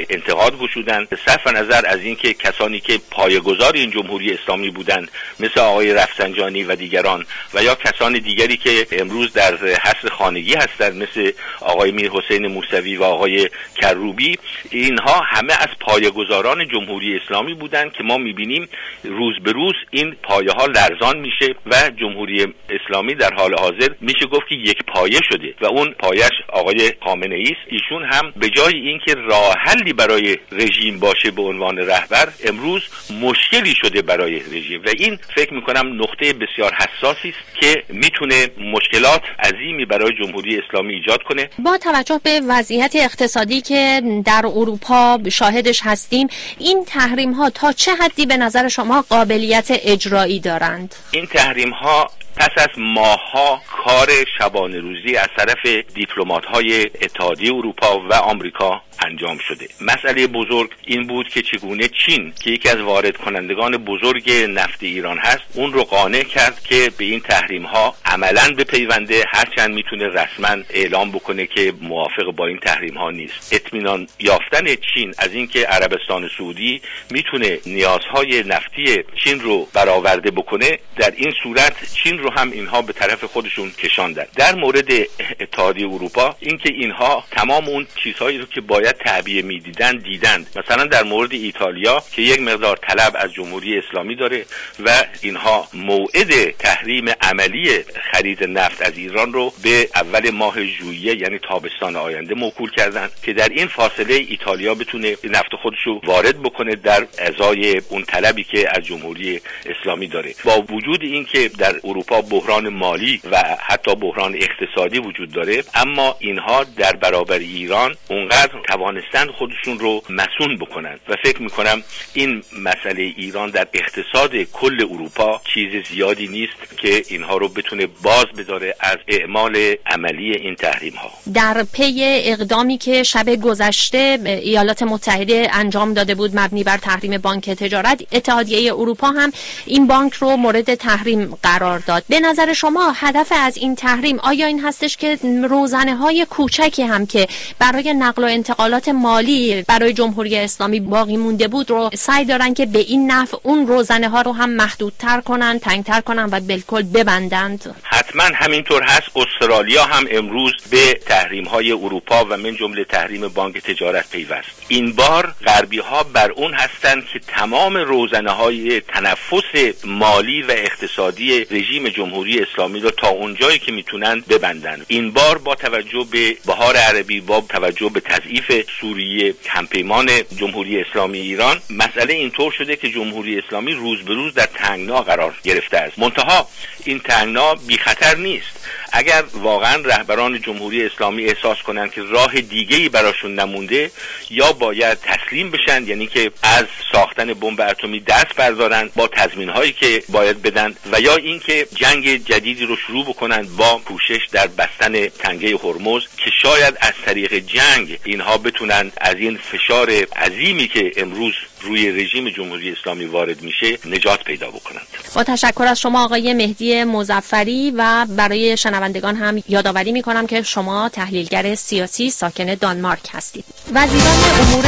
انتقاد گشودند، صرف نظر از اینکه کسانی که پایه‌گذار این جمهوری اسلامی بودند مثل آقای رفسنجانی و دیگران و یا کسان دیگری که امروز در حصر خانگی هستند مثل آقای میرحسین موسوی و آقای کروبی، اینها همه از پایه‌گذاران جمهوری اسلامی بودند که ما می‌بینیم روز به روز این پایه‌ها لرزان میشه و جمهوری اسلامی در حال حاضر میشه گفت که یک پایه شده و اون پایه‌اش آقای خامنه‌ای است. ایشون هم به جای اینکه راه حلی برای رژیم باشه به عنوان رهبر، امروز مشکلی شده برای رژیم و این فکر میکنم نقطه بسیار حساسی است که میتونه مشکلات عظیمی برای جمهوری اسلامی ایجاد کنه. با توجه به وضعیت اقتصادی که در اروپا شاهدش هستیم، این تحریم ها تا چه حدی به نظر شما قابلیت اجرایی دارند؟ این تحریم ها پس از ماه‌ها کار شبانه روزی از طرف دیپلمات‌های اتحادیه اروپا و آمریکا انجام شده. مسئله بزرگ این بود که چگونه چین که یکی از وارد کنندگان بزرگ نفت ایران هست اون رو قانع کرد که به این تحریم ها عملاً بپیونده، هرچند میتونه رسما اعلام بکنه که موافق با این تحریم ها نیست. اطمینان یافتن چین از اینکه عربستان سعودی میتونه نیازهای نفتی چین رو برآورده بکنه، در این صورت چین رو هم اینها به طرف خودشون کشاندن. در مورد اتحادیه اروپا اینکه اینها تمام اون چیزهایی رو که باید تعبیه میدیدن دیدند. مثلا در مورد ایتالیا که یک مقدار طلب از جمهوری اسلامی داره و اینها موعد تحریم عملی خرید نفت از ایران رو به اول ماه ژوئیه یعنی تابستان آینده موکول کردن که در این فاصله ایتالیا بتونه نفت خودش رو وارد بکنه در ازای اون طلبی که از جمهوری اسلامی داره. با وجود اینکه در اروپا بحران مالی و حتی بحران اقتصادی وجود داره، اما اینها در برابر ایران اونقدر توانستند خودشون رو مسئول بکنند و فکر میکنم این مسئله ایران در اقتصاد کل اروپا چیز زیادی نیست که اینها رو بتونه باز بداره از اعمال عملی این تحریم ها. در پی اقدامی که شب گذشته ایالات متحده انجام داده بود مبنی بر تحریم بانک تجارت، اتحادیه اروپا هم این بانک رو مورد تحریم قرار داد. به نظر شما هدف از این تحریم آیا این هستش که روزنه‌های کوچکی هم که برای نقل و انتقالات مالی برای جمهوری اسلامی باقی مونده بود رو سعی دارن که به این نفع اون روزنه ها رو هم محدودتر کنن، تنگتر کنن و بالکل ببندند؟ حتما همینطور هست. استرالیا هم امروز به تحریم های اروپا و من جمله تحریم بانک تجارت پیوست. این بار غربی ها بر اون هستند که تمام روزنه های تنفس مالی و اقتصادی رژیم جمهوری اسلامی رو تا اونجایی که میتونن ببندن. این بار با توجه به بهار عربی، با توجه به تضعیف سوریه همپیمان جمهوری اسلامی ایران، مسئله اینطور شده که جمهوری اسلامی روز به روز در تنگنا قرار گرفته است. منتها این تنگنا بی خطر نیست. اگر واقعا رهبران جمهوری اسلامی احساس کنند که راه دیگه‌ای براشون نمونده، یا باید تسلیم بشن، یعنی که از ساختن بمب اتمی دست بردارن با تضمین‌هایی که باید بدن، و یا اینکه جنگ جدیدی رو شروع بکنند با کوشش در بستن تنگه هرمز که شاید از طریق جنگ اینها بتونن از این فشار عظیمی که امروز روی رژیم جمهوری اسلامی وارد میشه نجات پیدا بکنند. با تشکر از شما آقای مهدی مظفری، و برای شنوندگان هم یادآوری میکنم که شما تحلیلگر سیاسی ساکن دانمارک هستید. وزیران امور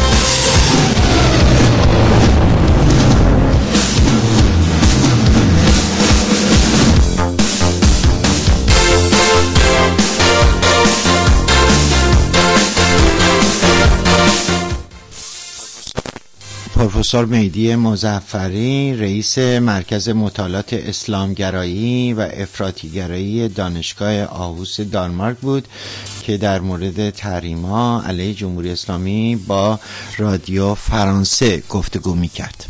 پروفسور مهدی مظفری، رئیس مرکز مطالعات اسلامگرایی و افراطیگرایی دانشگاه آهوس دانمارک بود که در مورد تحریم‌ها علیه جمهوری اسلامی با رادیو فرانسه گفتگو می‌کرد.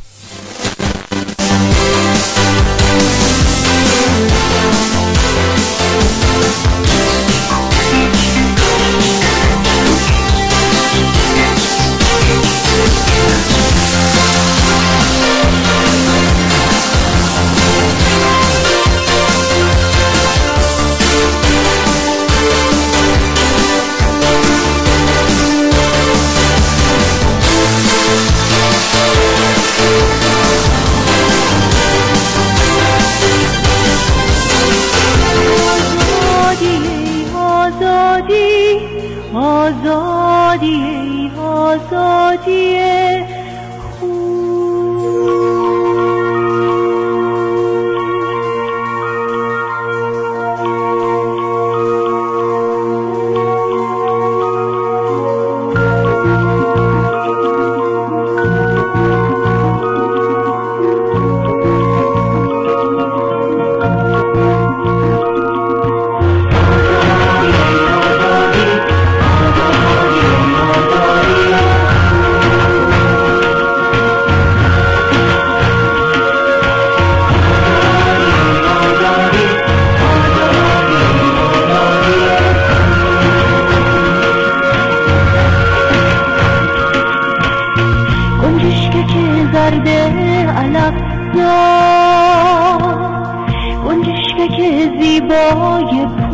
افزار، گنجشکک زیبای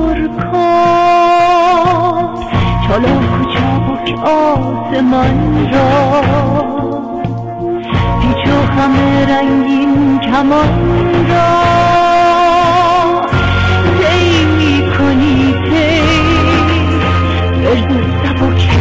پرکار، چالاک و چابک آسمان را، پیچ و خم رنگین کمان را طی می‌کنی، طی گرد و سبکی.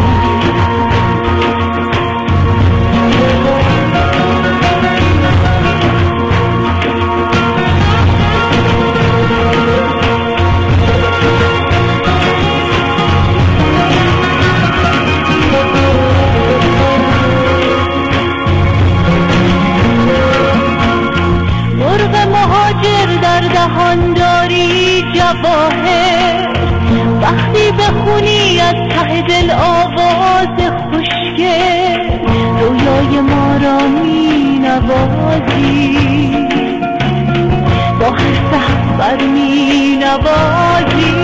در دهان داری جواهر، وقتی بخونی از ته دل آواز خوشگل، رویای ما را می نوازی، با هر سحر بر می نوازی.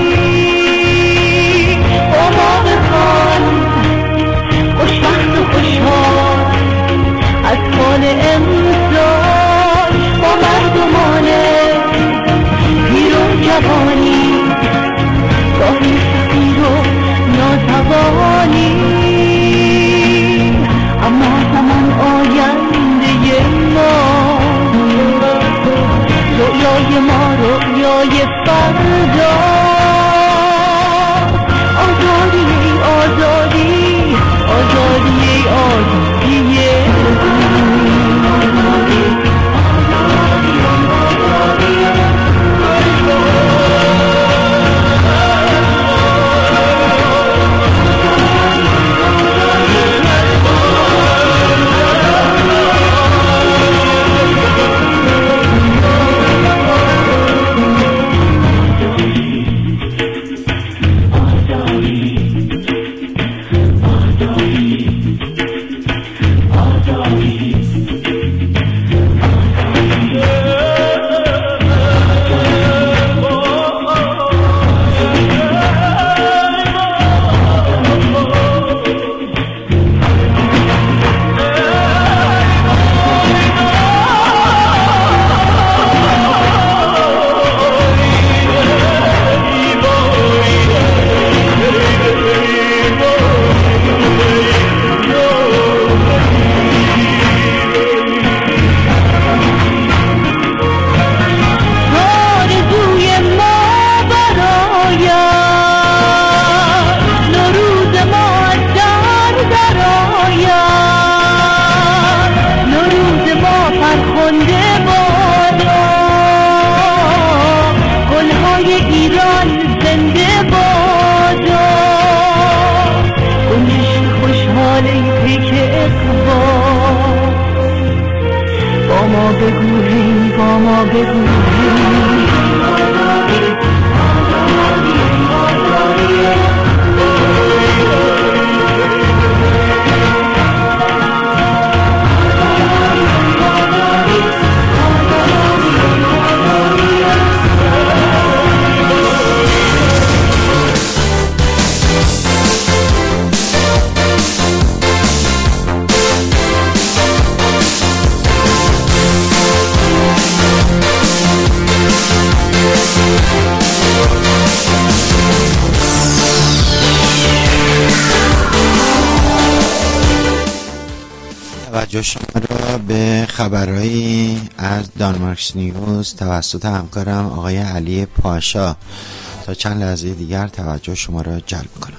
با ما بخوان خوشبخت و خوشحال از فال امسال، با مردمان پیر و جوانی، گاهی فقیر و ناتوانی، اما زمان آینده ما، رویای ما رویای فردا. آزادی آزادی آزادی آزادی توجه شما را به خبرهایی از دانمارک نیوز توسط همکارم آقای علی پاشا تا چند لحظه دیگر توجه شما را جلب کنم.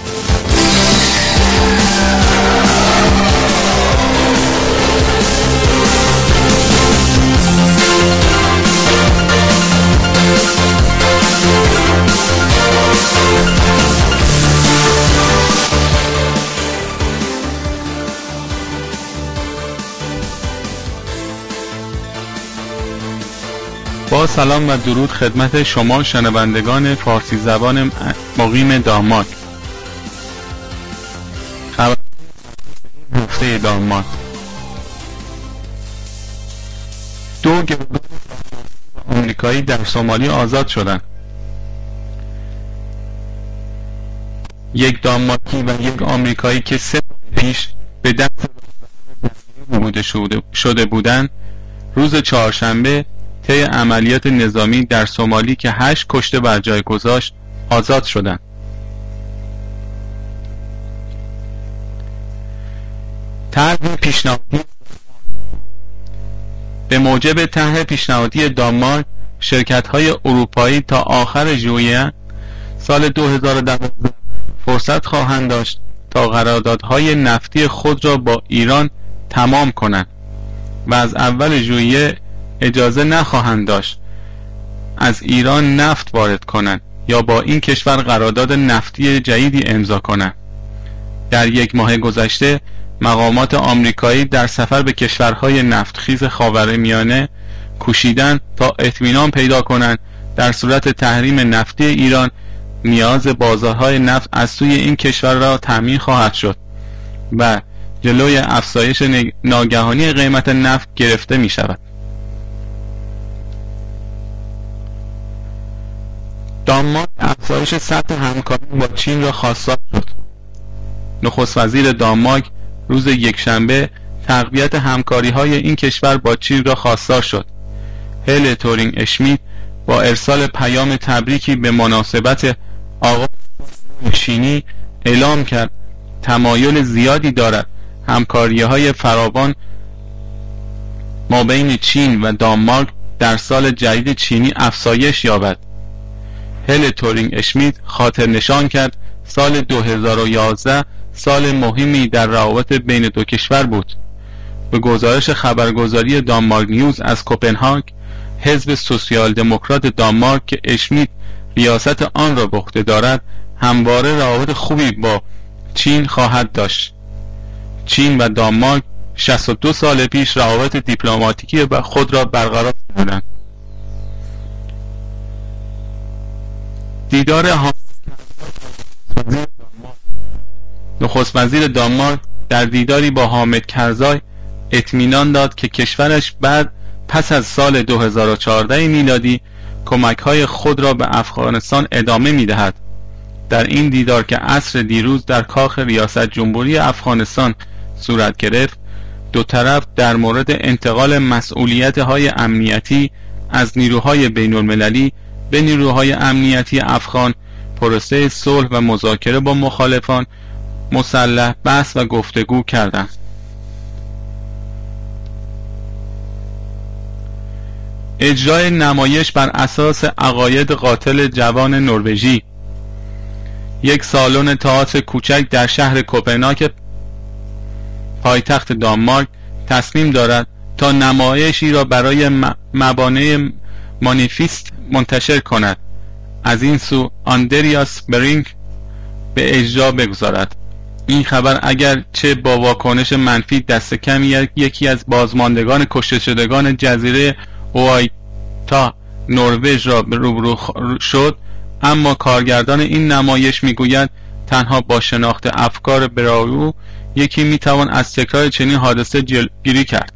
با سلام و درود خدمت شما شنوندگان فارسی زبان مقیم دانمارک. خبر هفته دانمارک: دو گروگان آمریکایی در سومالی آزاد شدند. یک دانمارکی و یک آمریکایی که سه ماه پیش به دست بوده شده بودند روز چهارشنبه طی عملیات نظامی در سومالی که هشت کشته بر جای گذاشت آزاد شدند. طرح پیشنهادی به موجب طرح پیشنهادی دانمارک، شرکت‌های اروپایی تا آخر ژوئیه سال دو هزار و دوازده فرصت خواهند داشت تا قراردادهای نفتی خود را با ایران تمام کنند و از اول ژوئیه اجازه نخواهند داشت از ایران نفت وارد کنند یا با این کشور قرارداد نفتی جدیدی امضا کنند. در یک ماه گذشته مقامات آمریکایی در سفر به کشورهای نفتخیز خاورمیانه کوشیدند تا اطمینان پیدا کنند در صورت تحریم نفتی ایران نیاز بازارهای نفت از سوی این کشور را تامین خواهد شد و جلوی افزایش ناگهانی قیمت نفت گرفته می شود. دانمارک افزایش سطح همکاری با چین را خواستار شد. نخست وزیر دانمارک روز یکشنبه تقویت همکاری‌های این کشور با چین را خواستار شد. هله تورینگ اشمیت با ارسال پیام تبریکی به مناسبت آغاز چینی اعلام کرد تمایل زیادی دارد همکاری‌های فراوان مابین چین و دانمارک در سال جدید چینی افزایش یابد. هله تورینگ اشمیت خاطر نشان کرد سال دو هزار و یازده سال مهمی در روابط بین دو کشور بود. به گزارش خبرگزاری دانمارک نیوز از کوپنهاگ، حزب سوسیال دموکرات دانمارک که اشمیت ریاست آن را به عهده دارد همواره روابط خوبی با چین خواهد داشت. چین و دانمارک شصت و دو سال پیش روابط دیپلماتیکی خود را برقرار کردند. دیدار ها... نخست وزیر دانمارک در دیداری با حامد کرزای اطمینان داد که کشورش بعد پس از سال دو هزار و چهارده میلادی کمک‌های خود را به افغانستان ادامه می‌دهد. در این دیدار که عصر دیروز در کاخ ریاست جمهوری افغانستان صورت گرفت، دو طرف در مورد انتقال مسئولیت‌های امنیتی از نیروهای بین‌المللی به نیروهای امنیتی افغان، پروسه صلح و مذاکره با مخالفان مسلح بحث و گفتگو کردند. اجرای نمایش بر اساس عقاید قاتل جوان نروژی. یک سالن تئاتر کوچک در شهر کوپنهاگ پایتخت دانمارک تصمیم دارد تا نمایشی را برای مبانه مانیفیست منتشر کند. از این سو آندریاس برینگ به اجرا بگذارد. این خبر اگر چه با واکنش منفی دست کمی یکی از بازماندگان کشته شدگان جزیره اوایتا نروژ را روبرو شد، اما کارگردان این نمایش میگوید تنها با شناخت افکار براو یکی میتوان از تکرار چنین حادثه جلوگیری کرد.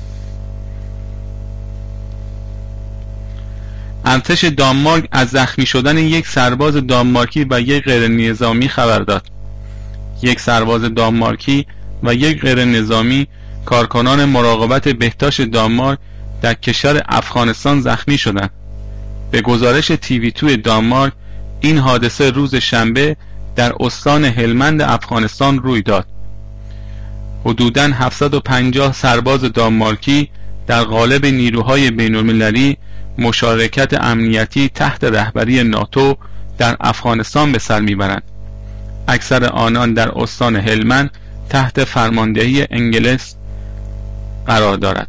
ارتش دانمارک از زخمی شدن یک سرباز دانمارکی و یک غیر نظامی خبر داد. یک سرباز دانمارکی و یک غیر نظامی کارکنان مراقبت بهداشت دانمارک در کشور افغانستان زخمی شدند. به گزارش تیوی دو دانمارک این حادثه روز شنبه در استان هلمند افغانستان روی داد. حدوداً هفتصد و پنجاه سرباز دانمارکی در قالب نیروهای بین‌المللی مشارکت امنیتی تحت رهبری ناتو در افغانستان به سر میبرند. اکثر آنان در استان هلمند تحت فرماندهی انگلیس قرار دارد.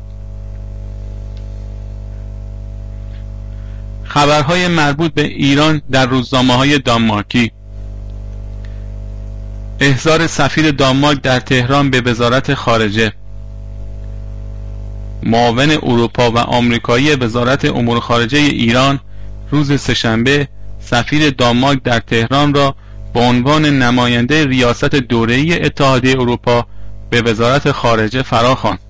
خبرهای مربوط به ایران در روزنامه‌های دانمارکی. احضار سفیر دانمارک در تهران به وزارت خارجه. معاون اروپا و آمریکایی وزارت امور خارجه ایران روز سه‌شنبه سفیر دانمارک در تهران را به عنوان نماینده ریاست دوره‌ای اتحادیه اروپا به وزارت خارجه فراخواند.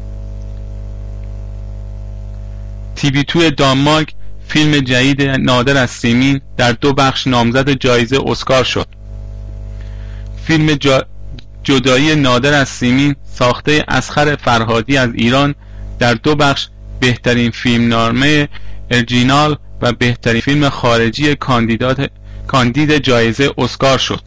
تیوی دو دانمارک فیلم جدید نادر از سیمین در دو بخش نامزد جایزه اسکار شد. فیلم جا... جدایی نادر از سیمین ساخته اصغر فرهادی از ایران در دو بخش بهترین فیلمنامه اورجینال و بهترین فیلم خارجی کاندیدات کاندید جایزه اسکار شد.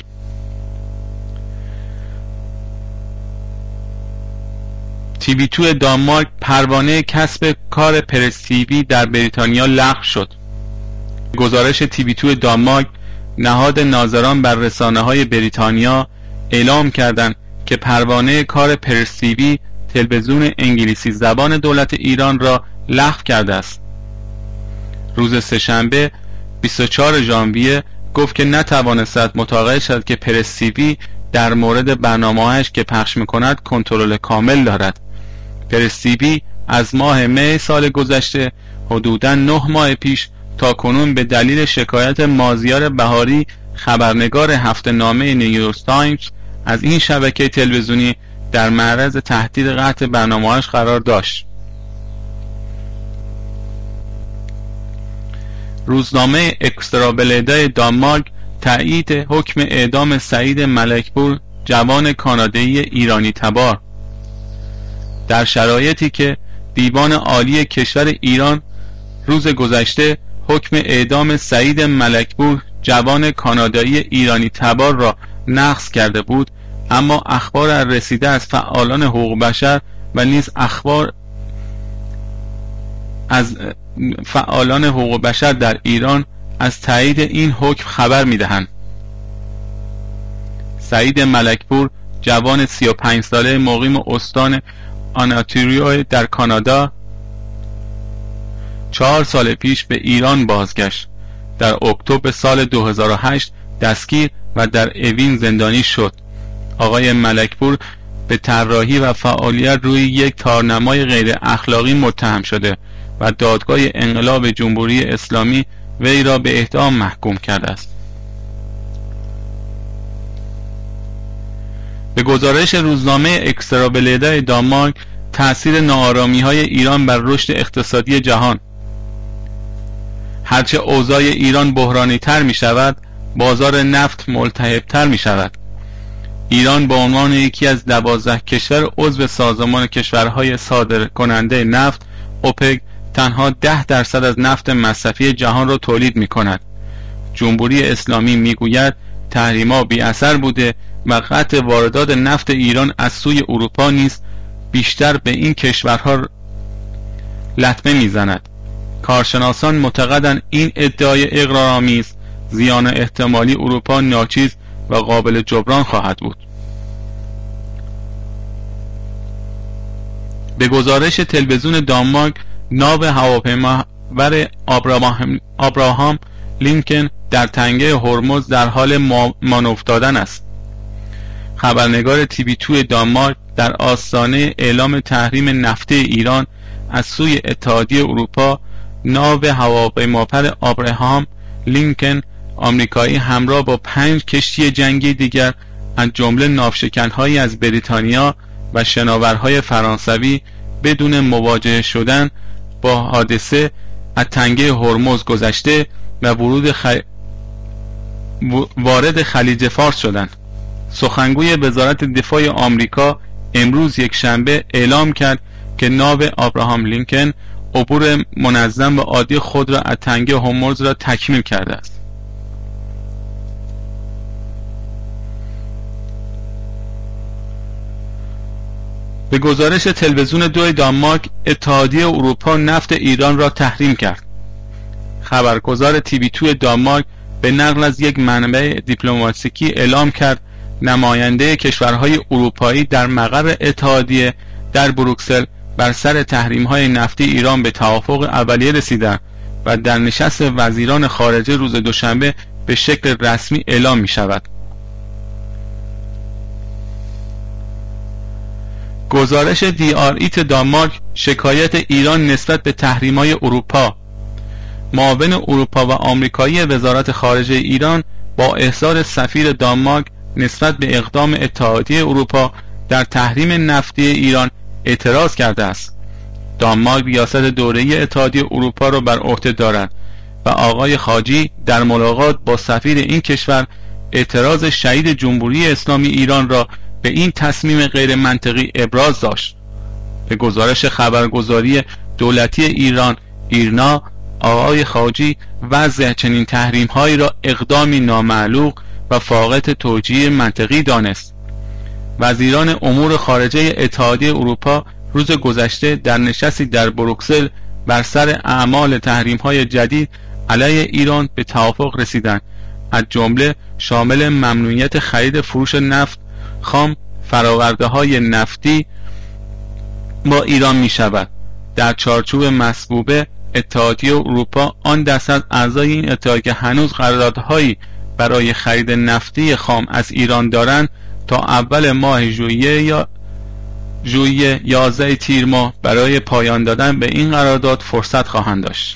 تی وی دو دانمارک پروانه کسب کار پرس تیوی در بریتانیا لغو شد. گزارش تی وی دو دانمارک، نهاد ناظران بر رسانه‌های بریتانیا اعلام کردند که پروانه کار پرس تیوی تلویزیون انگلیسی زبان دولت ایران را لغو کرده است. روز سه‌شنبه بیست و چهارم ژانویه گفت که نتوانست متقاعد شد که پرس تیوی در مورد برنامه‌هایش که پخش می‌کند کنترل کامل دارد. پرس تیوی از ماه می سال گذشته حدوداً نه ماه پیش تا کنون به دلیل شکایت مازیار بهاری، خبرنگار هفته نامه نیویورک تایمز، از این شبکه تلویزیونی در معرض تهدید قطع برنامه‌اش قرار داشت. روزنامه اکسترابلدای دانمارک تایید حکم اعدام سعید ملکپور، جوان کانادایی ایرانی تبار، در شرایطی که دیوان عالی کشور ایران روز گذشته حکم اعدام سعید ملکپور، جوان کانادایی ایرانی تبار را نقض کرده بود، اما اخبار رسیده از فعالان حقوق بشر و نیز اخبار از فعالان حقوق بشر در ایران از تایید این حکم خبر می‌دهند. سعید ملکپور، جوان سی و پنج ساله مقیم استان آنتاریو در کانادا، چهار سال پیش به ایران بازگشت. در اکتبر سال دو هزار و هشت دستگیر و در اوین زندانی شد. آقای ملکپور به طراحی و فعالیت روی یک تارنمای غیر اخلاقی متهم شده و دادگاه انقلاب جمهوری اسلامی وی را به اعدام محکوم کرده است. به گزارش روزنامه اکسترابلدای دانمارک، تأثیر ناآرامی‌های ایران بر رشد اقتصادی جهان. هرچه اوضاع ایران بحرانی تر می شود، بازار نفت ملتهب تر می شود. ایران به عنوان یکی از دوازده کشور عضو سازمان کشورهای صادر کننده نفت اوپک تنها ده درصد از نفت مصرفی جهان را تولید می کند. جمهوری اسلامی می گوید تحریم‌ها بی اثر بوده و قطع واردات نفت ایران از سوی اروپا نیز بیشتر به این کشورها لطمه می زند. کارشناسان معتقدند این ادعای اغراق‌آمیز زیان احتمالی اروپا ناچیز و قابل جبران خواهد بود. به گزارش تلویزیون دانمارک، ناو هواپیمابر آبراهام لینکن در تنگه هرمز در حال مان افتادن است. خبرنگار تی وی دو دانمارک در آستانه اعلام تحریم نفتی ایران از سوی اتحادیه اروپا، ناو هواپیمابر آبراهام لینکن آمریکایی همراه با پنج کشتی جنگی دیگر از جمله ناوشکن‌هایی از بریتانیا و شناورهای فرانسوی بدون مواجه شدن با حادثه از تنگه هرمز گذشته و ورود خ... وارد خلیج فارس شدند. سخنگوی وزارت دفاع آمریکا امروز یک شنبه اعلام کرد که ناو آبراهام لینکن عبور منظم و عادی خود را از تنگه هرمز را تکمیل کرده است. به گزارش تلویزیون دو دانمارک، اتحادیه اروپا نفت ایران را تحریم کرد. خبرگزار تی وی دو دانمارک به نقل از یک منبع دیپلماتیکی اعلام کرد نماینده کشورهای اروپایی در مقر اتحادیه در بروکسل بر سر تحریم‌های نفتی ایران به توافق اولیه رسیدند و در نشست وزیران خارجه روز دوشنبه به شکل رسمی اعلام می شود. گزارش دی آر ایت دانمارک، شکایت ایران نسبت به تحریم‌های اروپا. معاون اروپا و آمریکایی وزارت خارجه ایران با احضار سفیر دانمارک نسبت به اقدام اتحادیه اروپا در تحریم نفتی ایران اعتراض کرده است. دانمارک ریاست دوره‌ای اتحادیه اروپا را بر عهده دارد و آقای خاجی در ملاقات با سفیر این کشور اعتراض شهید جمهوری اسلامی ایران را به این تصمیم غیر منطقی ابراز داشت. به گزارش خبرگزاری دولتی ایران ایرنا، آقای خاجی وضع چنین تحریم هایی را اقدامی نامعلوق و فاقد توجیه منطقی دانست. وزیران امور خارجه اتحادیه اروپا روز گذشته در نشستی در بروکسل بر سر اعمال تحریم های جدید علیه ایران به توافق رسیدند، از جمله شامل ممنوعیت خرید فروش نفت خام فراورده های نفتی با ایران می شود. در چارچوب مسبوبه اتحادیه اروپا آن دست از اعضای این اتحادیه که هنوز قراردادهایی برای خرید نفتی خام از ایران دارند تا اول ماه ژوئیه یا ژوئیه یازده تیر ماه برای پایان دادن به این قرارداد فرصت خواهند داشت.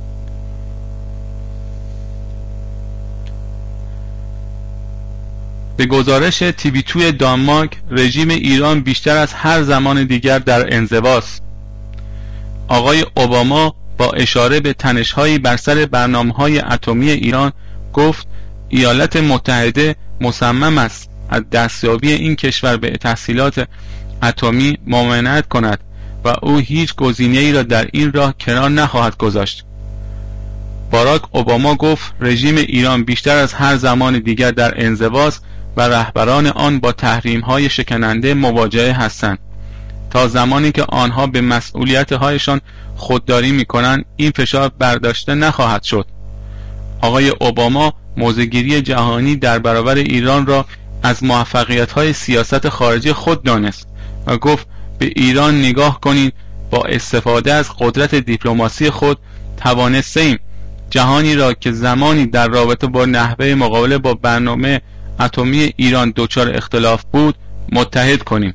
به گزارش تی وی دو دانمارک، رژیم ایران بیشتر از هر زمان دیگر در انزواست. آقای اوباما با اشاره به تنش‌هایی بر سر برنامه‌های اتمی ایران گفت ایالات متحده مصمم است از دستیابی این کشور به تسهیلات اتمی ممانعت کند و او هیچ گزینه‌ای را در این راه کنار نخواهد گذاشت. باراک اوباما گفت رژیم ایران بیشتر از هر زمان دیگر در انزواست و رهبران آن با تحریم‌های شکننده مواجه هستند. تا زمانی که آنها به مسئولیت‌هایشان خودداری می‌کنند این فشار برداشته نخواهد شد. آقای اوباما موضع‌گیری جهانی در برابر ایران را از موفقیت‌های سیاست خارجی خود دانست و گفت به ایران نگاه کنید، با استفاده از قدرت دیپلماسی خود توانستیم جهانی را که زمانی در رابطه با نحوه مقابله با برنامه اتمی ایران دچار اختلاف بود متحد کنیم.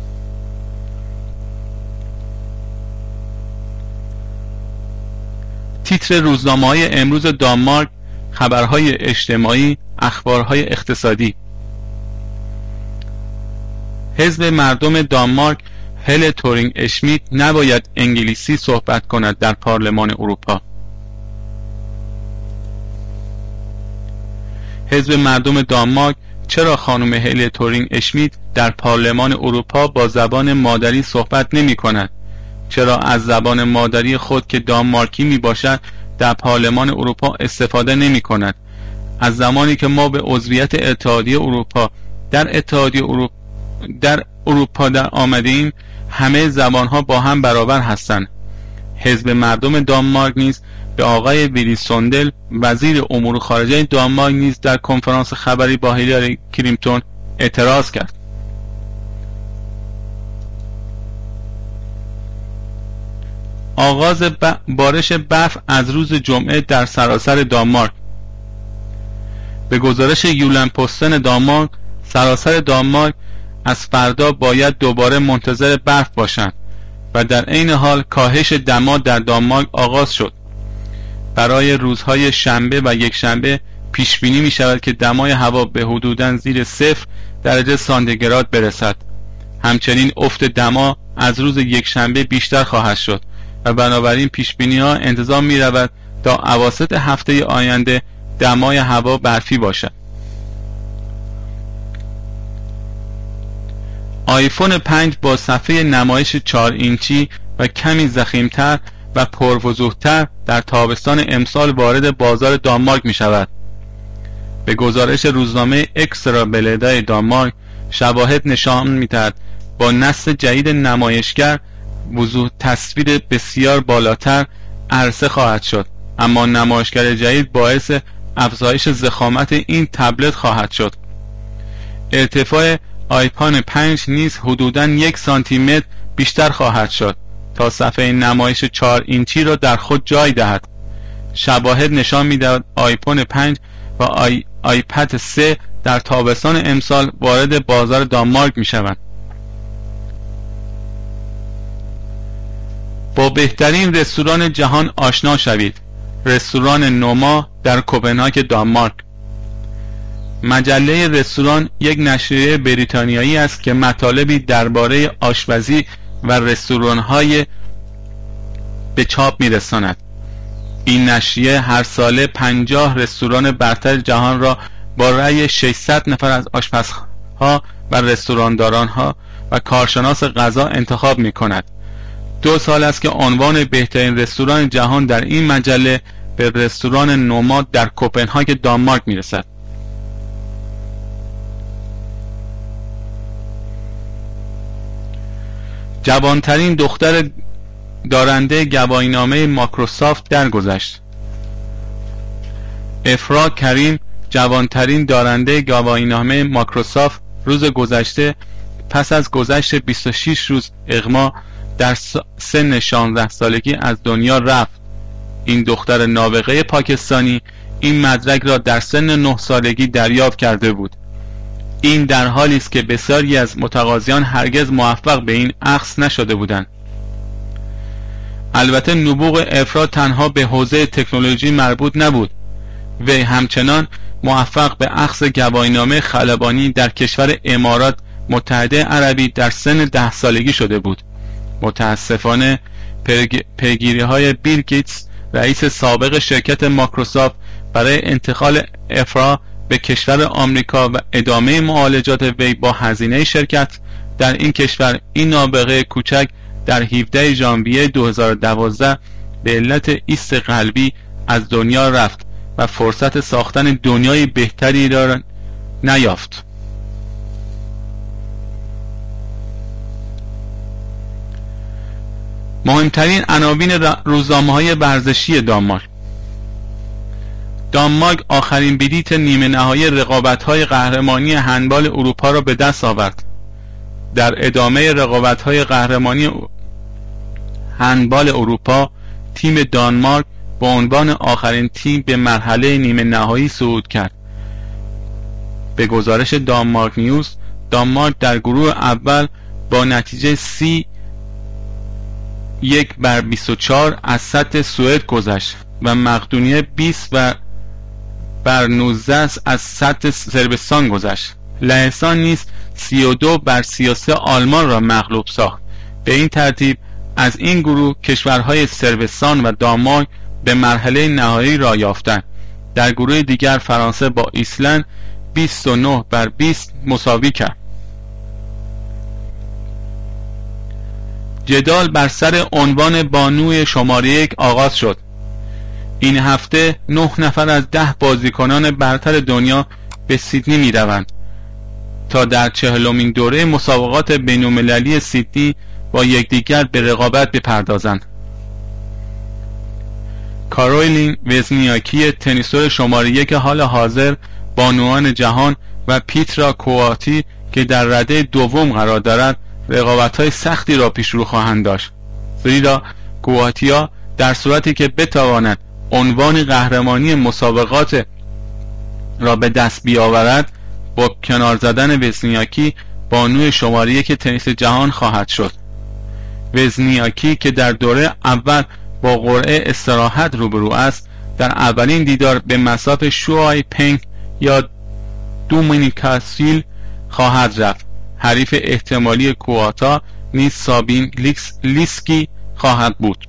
تیتر روزنامه‌های امروز دانمارک: خبرهای اجتماعی، اخبارهای اقتصادی. حزب مردم دانمارک هله تورینگ اشمیت نباید انگلیسی صحبت کند در پارلمان اروپا. حزب مردم دانمارک چرا خانم هله تورینگ اشمیت در پارلمان اروپا با زبان مادری صحبت نمی کند؟ چرا از زبان مادری خود که دانمارکی می باشد در پارلمان اروپا استفاده نمی کند؟ از زمانی که ما به عضویت اتحادیه اروپا در اتحادیه اروپا در اروپا در آمدیم، همه زبانها با هم برابر هستند. حزب مردم دانمارک نیز به آقای ویلی سوندل وزیر امور خارجه دانمارک نیز در کنفرانس خبری با هیلاری کلینتون اعتراض کرد. آغاز بارش برف از روز جمعه در سراسر دانمارک. به گزارش یولن پستن دانمارک، سراسر دانمارک از فردا باید دوباره منتظر برف باشند و در عین حال کاهش دما در دانمارک آغاز شد. برای روزهای شنبه و یکشنبه پیش بینی می شود که دمای هوا به حدوداً زیر صفر درجه سانتیگراد برسد. همچنین افت دما از روز یکشنبه بیشتر خواهد شد و بنابراین پیش بینی ها انتظار می رود تا اواسط هفته آینده دمای هوا برفی باشد. آیفون پنج با صفحه نمایش چهار اینچی و کمی ضخیم‌تر و پروضوح‌تر در تابستان امسال وارد بازار دانمارک می شود. به گزارش روزنامه اکسترا بلدای دانمارک، شواهد نشان می‌دهد با نسل جدید نمایشگر وضوح تصویر بسیار بالاتر عرضه خواهد شد، اما نمایشگر جدید باعث افزایش ضخامت این تبلت خواهد شد. ارتفاع آیفون پنج نیز حدوداً یک سانتی متر بیشتر خواهد شد تا صفحه نمایش چهار اینچی را در خود جای دهد. شواهد نشان می‌دهد آیفون پنج و آی آیپد سه در تابستان امسال وارد بازار دانمارک می‌شوند. با بهترین رستوران جهان آشنا شوید. رستوران نوما در کوپنهاگ دانمارک. مجله رستوران یک نشریه بریتانیایی است که مطالبی درباره آشپزی و رستوران‌های به چاپ می‌رساند. این نشریه هر ساله پنجاه رستوران برتر جهان را با رأی ششصد نفر از آشپزها و رستوراندارانها و کارشناس غذا انتخاب می‌کند دو سال است که عنوان بهترین رستوران جهان در این مجله به رستوران نوماد در کوپنهاگ دانمارک میرسد. جوانترین دختر دارنده گواهینامه مایکروسافت درگذشت. افرا کریم، جوانترین دارنده گواهینامه مایکروسافت، روز گذشته پس از گذشت بیست و شش روز اغما در سن شانزده سالگی از دنیا رفت. این دختر نابغه پاکستانی این مدرک را در سن نه سالگی دریافت کرده بود. این در حالی است که بسیاری از متقاضیان هرگز موفق به این اخذ نشده بودند. البته نبوغ افرا تنها به حوزه تکنولوژی مربوط نبود. وی همچنان موفق به اخذ گواهینامه خلبانی در کشور امارات متحده عربی در سن ده سالگی شده بود. متاسفانه پیگیری های بیل گیتس، رئیس سابق شرکت مایکروسافت، برای انتقال افرا به کشور آمریکا و ادامه معالجات وی با هزینه شرکت در این کشور، این نابغه کوچک در هفدهم ژانویه دو هزار و دوازده به علت ایست قلبی از دنیا رفت و فرصت ساختن دنیای بهتری را نیافت. مهمترین عناوین روزنامه‌های ورزشی دانمارک. دانمارک آخرین بلیت نیمه نهایی رقابت‌های قهرمانی هندبال اروپا را به دست آورد. در ادامه رقابت‌های قهرمانی هندبال اروپا، تیم دانمارک به عنوان آخرین تیم به مرحله نیمه نهایی صعود کرد. به گزارش دانمارک نیوز، دانمارک در گروه اول با نتیجه سی یک بر بیست و چهار از سطح سوئد گذشت و مقدونیه بیست بر نوزده از سطح صربستان گذشت. لهستان نیز سی و دو بر سی و سه آلمان را مغلوب ساخت. به این ترتیب از این گروه کشورهای صربستان و دانمارک به مرحله نهایی را یافتند. در گروه دیگر فرانسه با ایسلند بیست و نه بر بیست مساوی کرد. جدال بر سر عنوان بانوی شماره یک آغاز شد. این هفته نه نفر از ده بازیکنان برتر دنیا به سیدنی می روند تا در چهلمین دوره مسابقات بین‌المللی سیدنی با یکدیگر به رقابت بپردازند. کارولین وزنیاکی، تنیسور شماره یک حال حاضر بانوان جهان، و پیترا کواتی که در رده دوم قرار دارد، رقابت‌های سختی را پیش رو خواهند داشت. زیرا کواتیا در صورتی که بتواند عنوان قهرمانی مسابقات را به دست بیاورد، با کنار زدن وزنیاکی بانوی شماره یک تنیس جهان خواهد شد. وزنیاکی که در دوره اول با قرعه استراحت روبرو است، در اولین دیدار به مصاف شوای پنگ یا دومینیکا سیل خواهد رفت. حریف احتمالی کواتا نیز سابین لیکس لیسکی خواهد بود.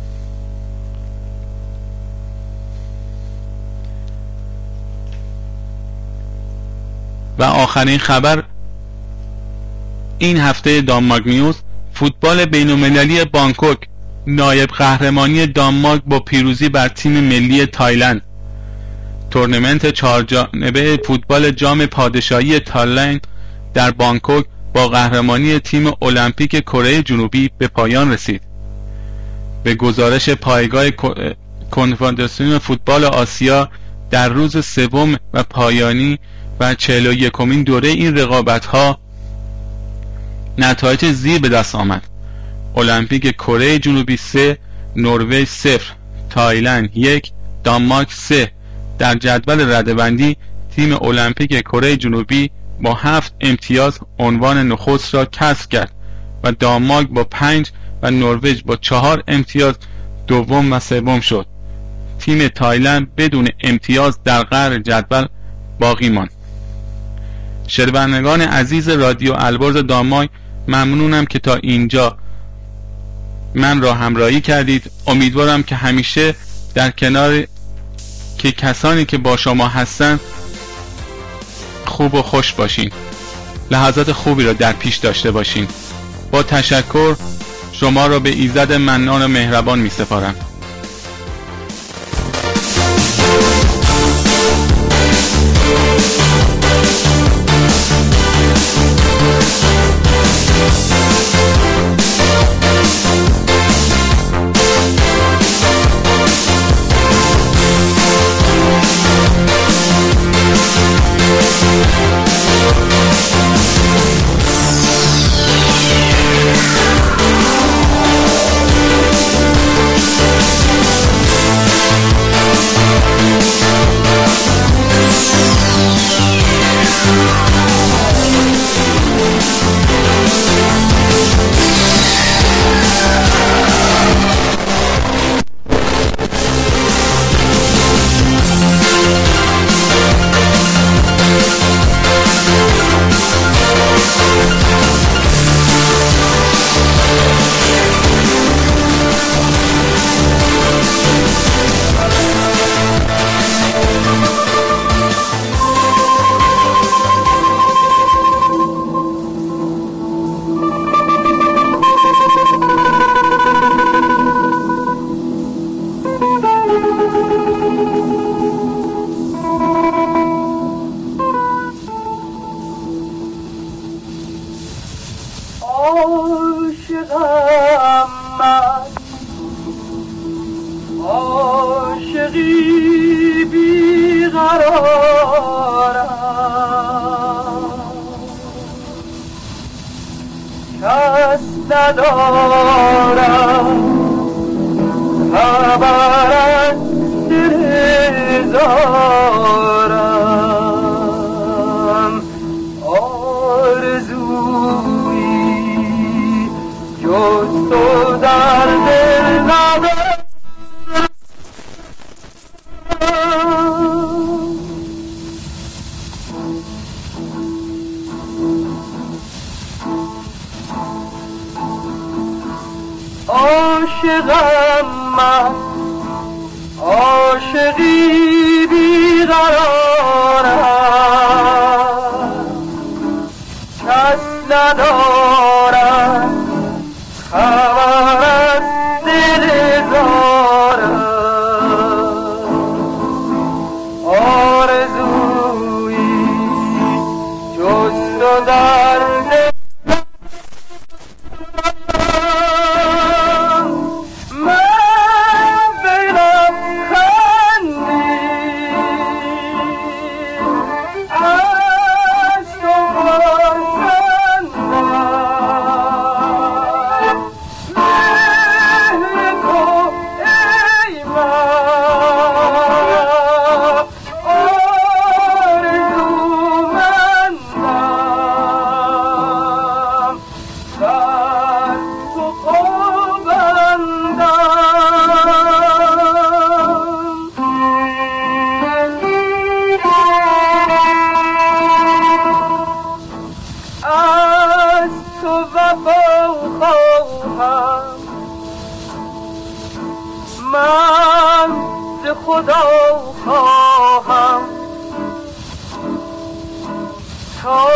و آخرین خبر این هفته دانمارک نیوز، فوتبال بین‌المللی بانکوک، نایب قهرمانی دانمارک با پیروزی بر تیم ملی تایلند. تورنمنت چهارجانبه فوتبال جام پادشاهی تایلند در بانکوک با قهرمانی تیم المپیک کره جنوبی به پایان رسید. به گزارش پایگاه کنفدراسیون فوتبال آسیا، در روز سوم و پایانی و چهل و یکمین دوره این رقابت‌ها نتایج زیر به دست آمد. المپیک کره جنوبی سه، نروژ صفر، تایلند یک، دانمارک سه. در جدول رده‌بندی تیم المپیک کره جنوبی با هفت امتیاز عنوان نخست را کسب کرد و دانمارک با پنج و نروژ با چهار امتیاز دوم و سوم شد. تیم تایلند بدون امتیاز در قعر جدول باقی ماند. شنوندگان عزیز رادیو البرز دانمارک، ممنونم که تا اینجا من را همراهی کردید. امیدوارم که همیشه در کنار که کسانی که با شما هستند خوب و خوش باشین، لحظات خوبی را در پیش داشته باشین. با تشکر، شما را به ایزد منان و مهربان می سپارم. عاشقم من، عاشقی بیقرارم، کس ندارم خبر از دل زارم، آرزویی جز تو در دل خدا خواهم تا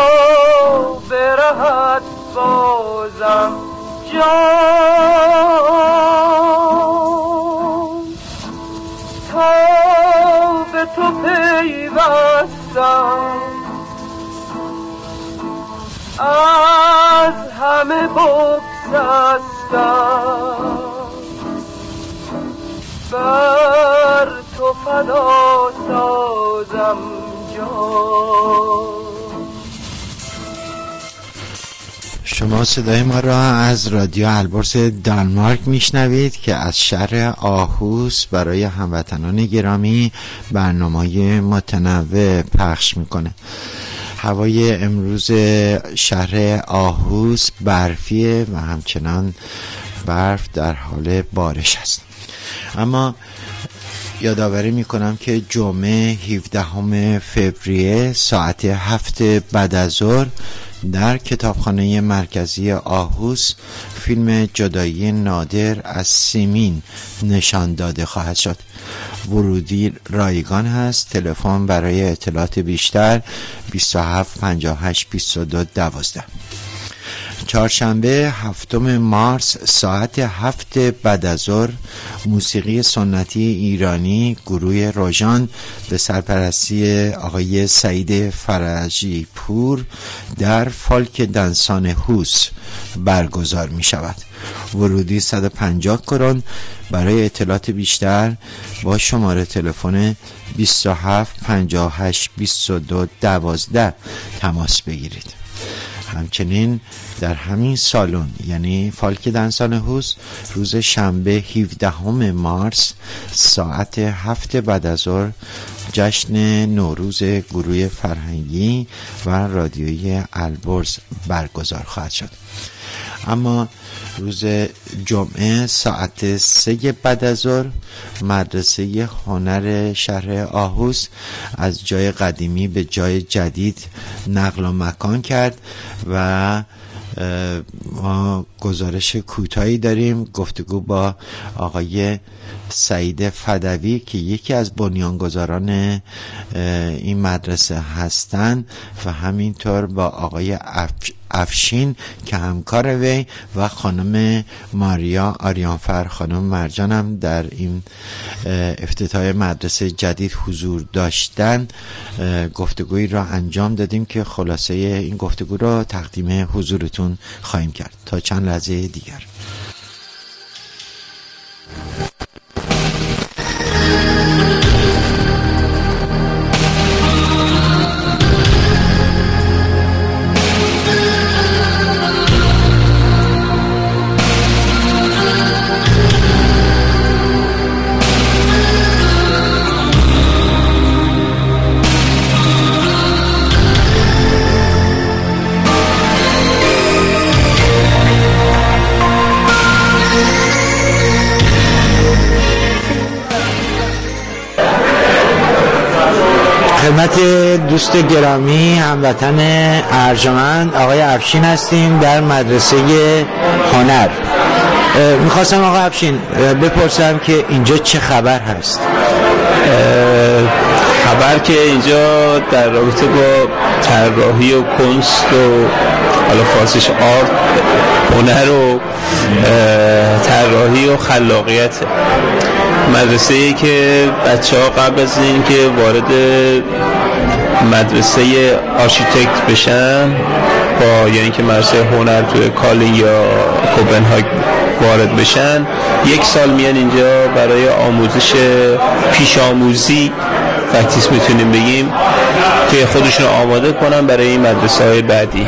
برهد بازم جان، تا به تو پیوستم از همه بگسستم، بر تو فدا سازم جان. شما صدای ما را از رادیو البرز دانمارک میشنوید که از شهر آهوس برای هموطنان گرامی برنامه‌های متنوع پخش میکنه. هوای امروز شهر آهوس برفیه و همچنان برف در حال بارش است. اما یادآوری میکنم که جمعه هفدهم فوریه ساعت هفت بعد از ظهر در کتابخانه مرکزی آهوس فیلم جدایی نادر از سیمین نشان داده خواهد شد. ورودی رایگان هست. تلفن برای اطلاعات بیشتر بیست و هفت پنجاه و هشت بیست و دو دوازده. چهارشنبه هفتم مارس ساعت هفت بعد از ظهر موسیقی سنتی ایرانی گروه روژان به سرپرستی آقای سعید فرجی پور در فالک دنسان هوس برگزار می شود. ورودی صد و پنجاه کرون. برای اطلاعات بیشتر با شماره تلفن بیست و هفت پنجاه و هشت بیست و دو دوازده تماس بگیرید. همچنین در همین سالن یعنی فالک دنسان هوس روز شنبه هفدهم مارس ساعت هفت بعد از ظهر جشن نوروز گروه فرهنگی و رادیویی البرز برگزار خواهد شد. اما روز جمعه ساعت سه بعد از ظهر مدرسه هنر شهر آهوس از جای قدیمی به جای جدید نقل و مکان کرد و ما گزارش کوتاهی داریم، گفتگو با آقای سعید فدوی که یکی از بنیانگذاران این مدرسه هستند و همینطور با آقای افشین که همکار وی و خانم ماریا آریانفر خانم مرجان هم در این افتتاح مدرسه جدید حضور داشتن. گفتگویی را انجام دادیم که خلاصه این گفتگو را تقدیم حضورتون خواهیم کرد. تا چند لحظه دیگر. خدمت دوست گرامی هموطن ارجمند آقای افشین هستیم در مدرسه هنر. میخواستم آقای افشین بپرسم که اینجا چه خبر هست؟ خبر که اینجا در رابطه با طراحی و کنست و حالا فارسیش آرت، هنر و طراحی و خلاقیت مدرسه ای که بچه ها قبل از این که وارد مدرسه آرشیتکت بشن با یعنی که مدرسه هنر توی کالین یا کوپنهاگ وارد بشن یک سال میان اینجا برای آموزش پیش آموزی پرکتیس میتونیم بگیم که خودشون آماده کنن برای این مدرسه های بعدی.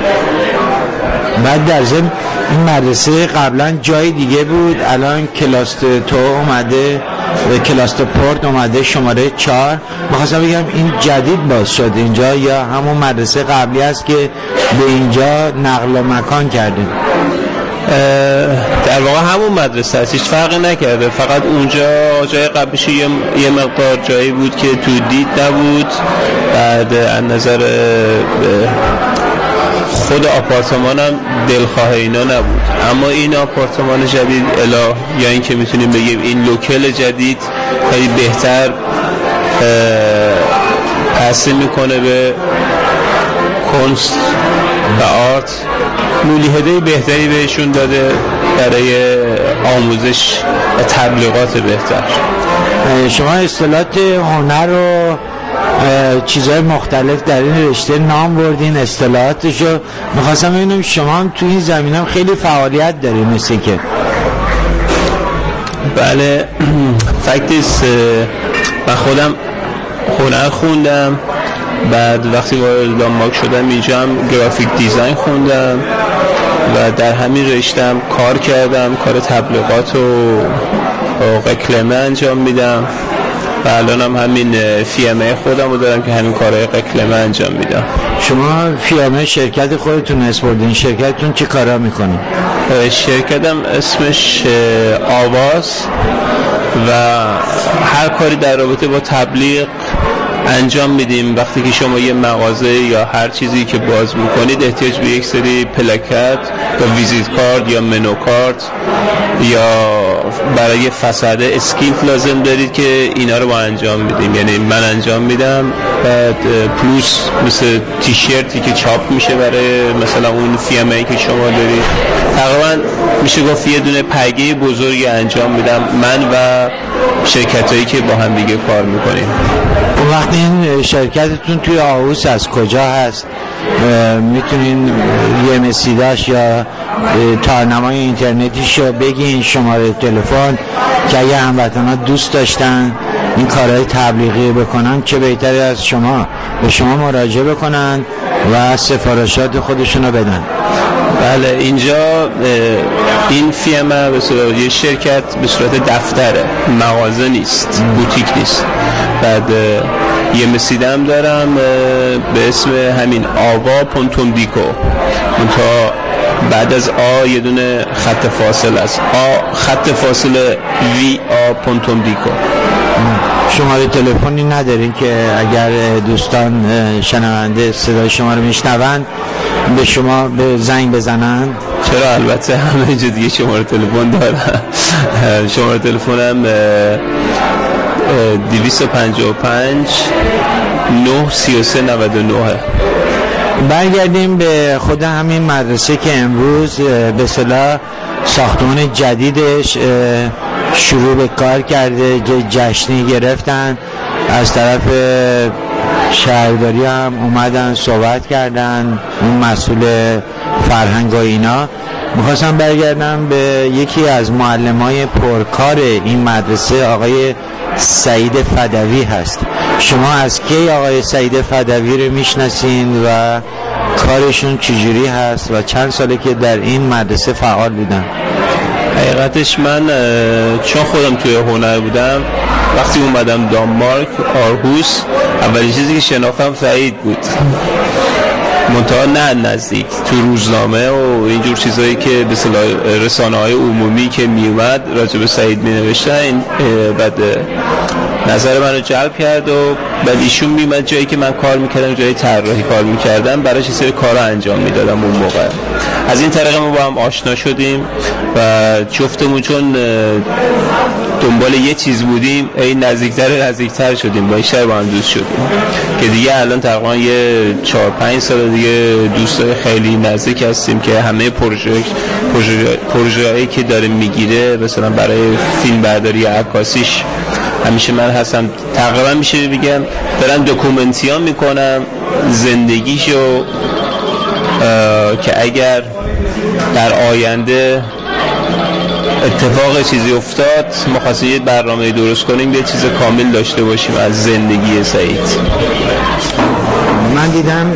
بعد در ضمن این مدرسه قبلا جای دیگه بود، الان کلاس تو اومده و کلاس پورت اومده شماره چهار. می‌خواستم بگم این جدید باز شد اینجا یا همون مدرسه قبلی است که به اینجا نقل و مکان کردیم؟ در واقع همون مدرسه هست، هیچ فرقی نکرده، فقط اونجا جای قبلش یه, یه مقدار جایی بود که تو دید نبود، بعد از نظر خود آپارتمان هم دلخواه اینا نبود، اما این آپارتمان جدید الا یا این که میتونیم بگیم این لوکل جدید خیلی بهتر تحصیل میکنه به کنست و آرت، مولیهده بهتری بهشون داده برای آموزش و تبلیغات بهتر. شما اصطلاحات هنر و چیزهای مختلف در این رشته نام بردین، اصطلاحاتشو میخواستم ببینم شما هم تو این زمینه هم خیلی فعالیت دارین مثل که. بله فکتیس من خودم هنر خوندم، بعد وقتی وارد دانمارک شدم اینجا هم گرافیک دیزاین خوندم و در همین رشته‌ام کار کردم، کار تبلیغات و رکلمه انجام میدم و الان هم همین فیامه خودم رو دارم که همین کارهای رکلمه انجام میدم. شما فیامه شرکت خودتون اسپردین، شرکتتون چه کارا میکنه؟ شرکتم اسمش آواز و هر کاری در رابطه با تبلیغ انجام میدیم. وقتی که شما یه مغازه یا هر چیزی که باز میکنید احتیاج به یک سری پلاکت یا ویزیت کارت یا منو کارت یا برای فساد اسکیل لازم دارید که اینا رو با انجام میدیم، یعنی من انجام میدم، بعد پلوس مثل تیشرتی که چاپ میشه برای مثلا اون فیلمی که شما دارید. تقریبا میشه گفت یه دونه پیگه بزرگی انجام میدم من و شرکتایی که با هم دیگه کار میکنیم. وقتی این شرکتتون توی آهوس از کجا هست؟ میتونین یه مسیداش یا تارنمای اینترنتیش رو بگین، شماره تلفن، که اگه هموطنان دوست داشتن این کارهای تبلیغی بکنن چه بهتری از شما به شما مراجعه بکنن و سفارشات خودشون رو بدن. بله، اینجا این فیرما به صورت یه شرکت به صورت دفتره، مغازه نیست، بوتیک نیست. بعد یه مسیدم دارم به اسم همین آوا پونتوم دیکو، منتها بعد از آ یه دونه خط فاصله است، آ خط فاصله وی آ پونتوم دیکو. شماره تلفنی ندارین که اگر دوستان شنونده صدای شما رو میشنون به شما به زنگ بزنن؟ چرا، البته همه اینجا دیگه شماره تلفن دارم. شماره تلفنم دویست و پنجاه و پنج نه سی و سه نود و نه. برگردیم به خود همین مدرسه که امروز به اصطلاح ساختمان جدیدش شروع به کار کرده، جشنی گرفتن، از طرف شهرداری هم اومدن صحبت کردن، اون مسئول فرهنگ و اینا. میخواستم برگردم به یکی از معلمای پرکار این مدرسه، آقای سعید فدوی هست. شما از کی آقای سعید فدوی رو میشناسین و کارشون چجوری هست و چند ساله که در این مدرسه فعال بودن؟ حقیقتش من چون خودم توی هنر بودم، وقتی اومدم دانمارک آرهوس، اولین چیزی که شناختم سعید بود، منتها نه نزدیک، تو روزنامه و اینجور چیزایی که به اصطلاح رسانه‌های عمومی که میومد راجع به سعید مینوشتن، بعد نظر منو جلب کرد و بعد ایشون میومد جایی که من کار میکردم، جایی طراحی کار میکردم، براش یه سری کارا انجام میدادم. اون موقع از این طریق ما با هم آشنا شدیم و جفتمون چون دنبال یه چیز بودیم، ای نزدیکتر نزدیکتر شدیم، با بیشتر با هم دوست شدیم که دیگه الان تقریبا یه چهار پنج سال دیگه دوستای خیلی نزدیک هستیم که همه پروژه پروژه پروژه‌ای که داره میگیره مثلا برای فیلم برداری عکاسیش همیشه من هستم. تقریبا میشه بگم دارم دکومنتیان میکنم زندگیشو که اگر در آینده اتفاق چیزی افتاد ما خواستیم یه برنامه درست کنیم، یه چیز کامل داشته باشیم از زندگی سعید. من دیدم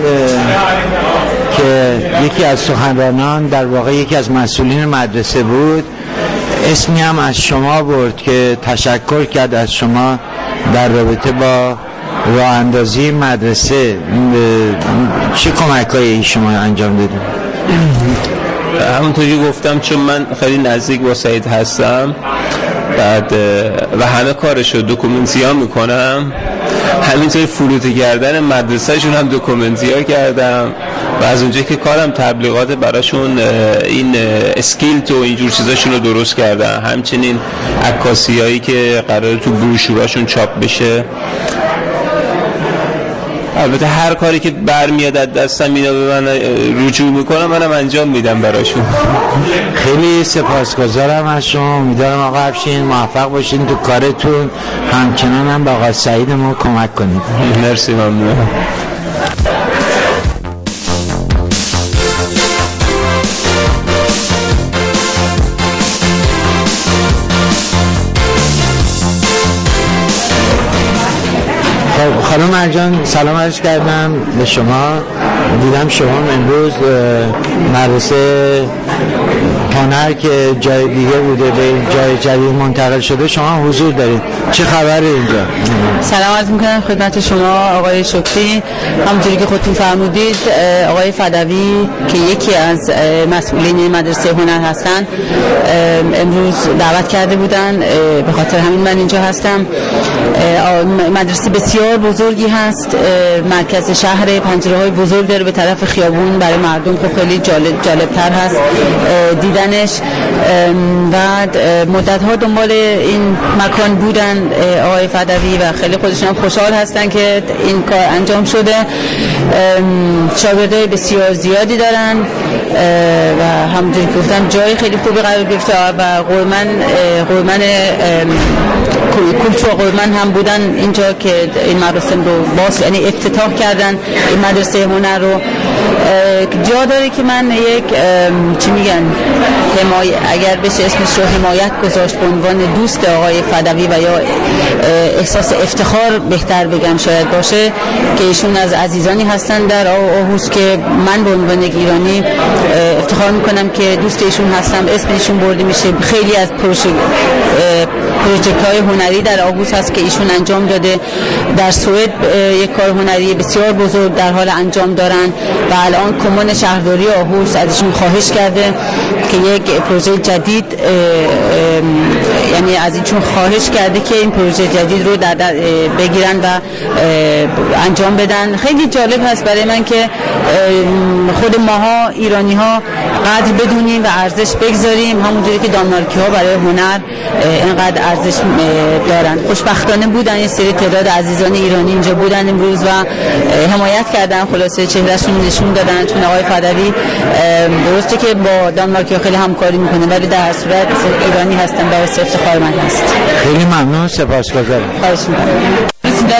که یکی از سخنرانان در واقع یکی از مسئولین مدرسه بود، اسمی هم از شما برد که تشکر کرد از شما در رابطه با راه اندازی مدرسه. چه کمک‌هایی شما انجام دادید؟ همونطوری گفتم چون من خیلی نزدیک با سعید هستم بعد و همه کارشو دکومنتی‌ها میکنم، همینطوری فروته کردن مدرسه شون هم دکومنتی‌ها کردم و از اونجایی که کارم تبلیغات براشون این اسکیلت و اینجور چیزاشون رو درست کردم، همچنین عکاسی‌هایی که قراره تو بروشوراشون چاپ بشه. البته هر کاری که برمیاد از دستم اینا به من رجوع میکنم منم انجام میدم براشون. خیلی سپاسگزارم از شما. امیدوارم آقا افشین موفق باشین تو کارتون، همچنان هم با آقا سعید ما کمک کنید. مرسی، ممنونم. خانم مرجان سلام عرض کردم به شما. دیدم شما امروز مدرسه هنر که جای دیگه بوده به جای جدید منتقل شده شما حضور دارید، چه خبره اینجا؟ سلام عرض میکنم خدمت شما آقای شکری. همونجوری که خودتون فرمودید آقای فدوی که یکی از مسئولین مدرسه هنر هستن امروز دعوت کرده بودن، به خاطر همین من اینجا هستم. مدرسه بسیار بزرگی هست، مرکز شهر، پنجره های بزرگ داره به طرف خیابون، برای مردم خب خیلی جالب جالبتر هست دیدن دیدنش. بعد مدت ها دنبال این مکان بودن آقای فدوی و خیلی خودشون خوشحال هستن که این کار انجام شده. شاگردای بسیار زیادی دارن و همونجوری که گفتم جای خیلی خوبی قرار گرفته و قرمن قرمن کلچو قرمن هم بودن اینجا که این مراسم رو باز یعنی افتتاح کردن این مدرسه هنر رو. جا داره که من یک چی میگن حمایت اگر بشه اسمش رو حمایت گذاشت به عنوان دوست آقای فدوی و یا احساس افتخار بهتر بگم شاید باشه که ایشون از عزیزانی هستن در آهوز که من به عنوان ایرانی افتخار میکنم که دوست ایشون هستم. اسم ایشون برده میشه. خیلی از پروژه پروژکت های هنری در آهوز هست که ایشون انجام داده. در سوئد یک کار هنری بسیار بزرگ در حال انجام دارن و الان کمون شهرداری آهوز ازشون خواهش کرده که یک پروژه جدید یعنی از ایشون خواهش کرده که این پروژه جدید رو در, در بگیرن و انجام بدن. خیلی جالب هست برای من که خود ماها ایرانی ها قدر بدونیم و ارزش بگذاریم همونجوری که دانمارکی ها برای هنر اینقدر ارزش دارن. خوشبختانه بودن یه سری تعداد عزیزان ایرانی اینجا بودن امروز و حمایت کردن، خلاصه چهرهشون نشون دادن. چون آقای فدوی درسته که با دانمارکی ها خیلی همکاری میکنه ولی در هر صورت ایرانی هستن، باعث افتخار من هست. خیلی ممنون، سپاسگزارم. خواهش میکنم.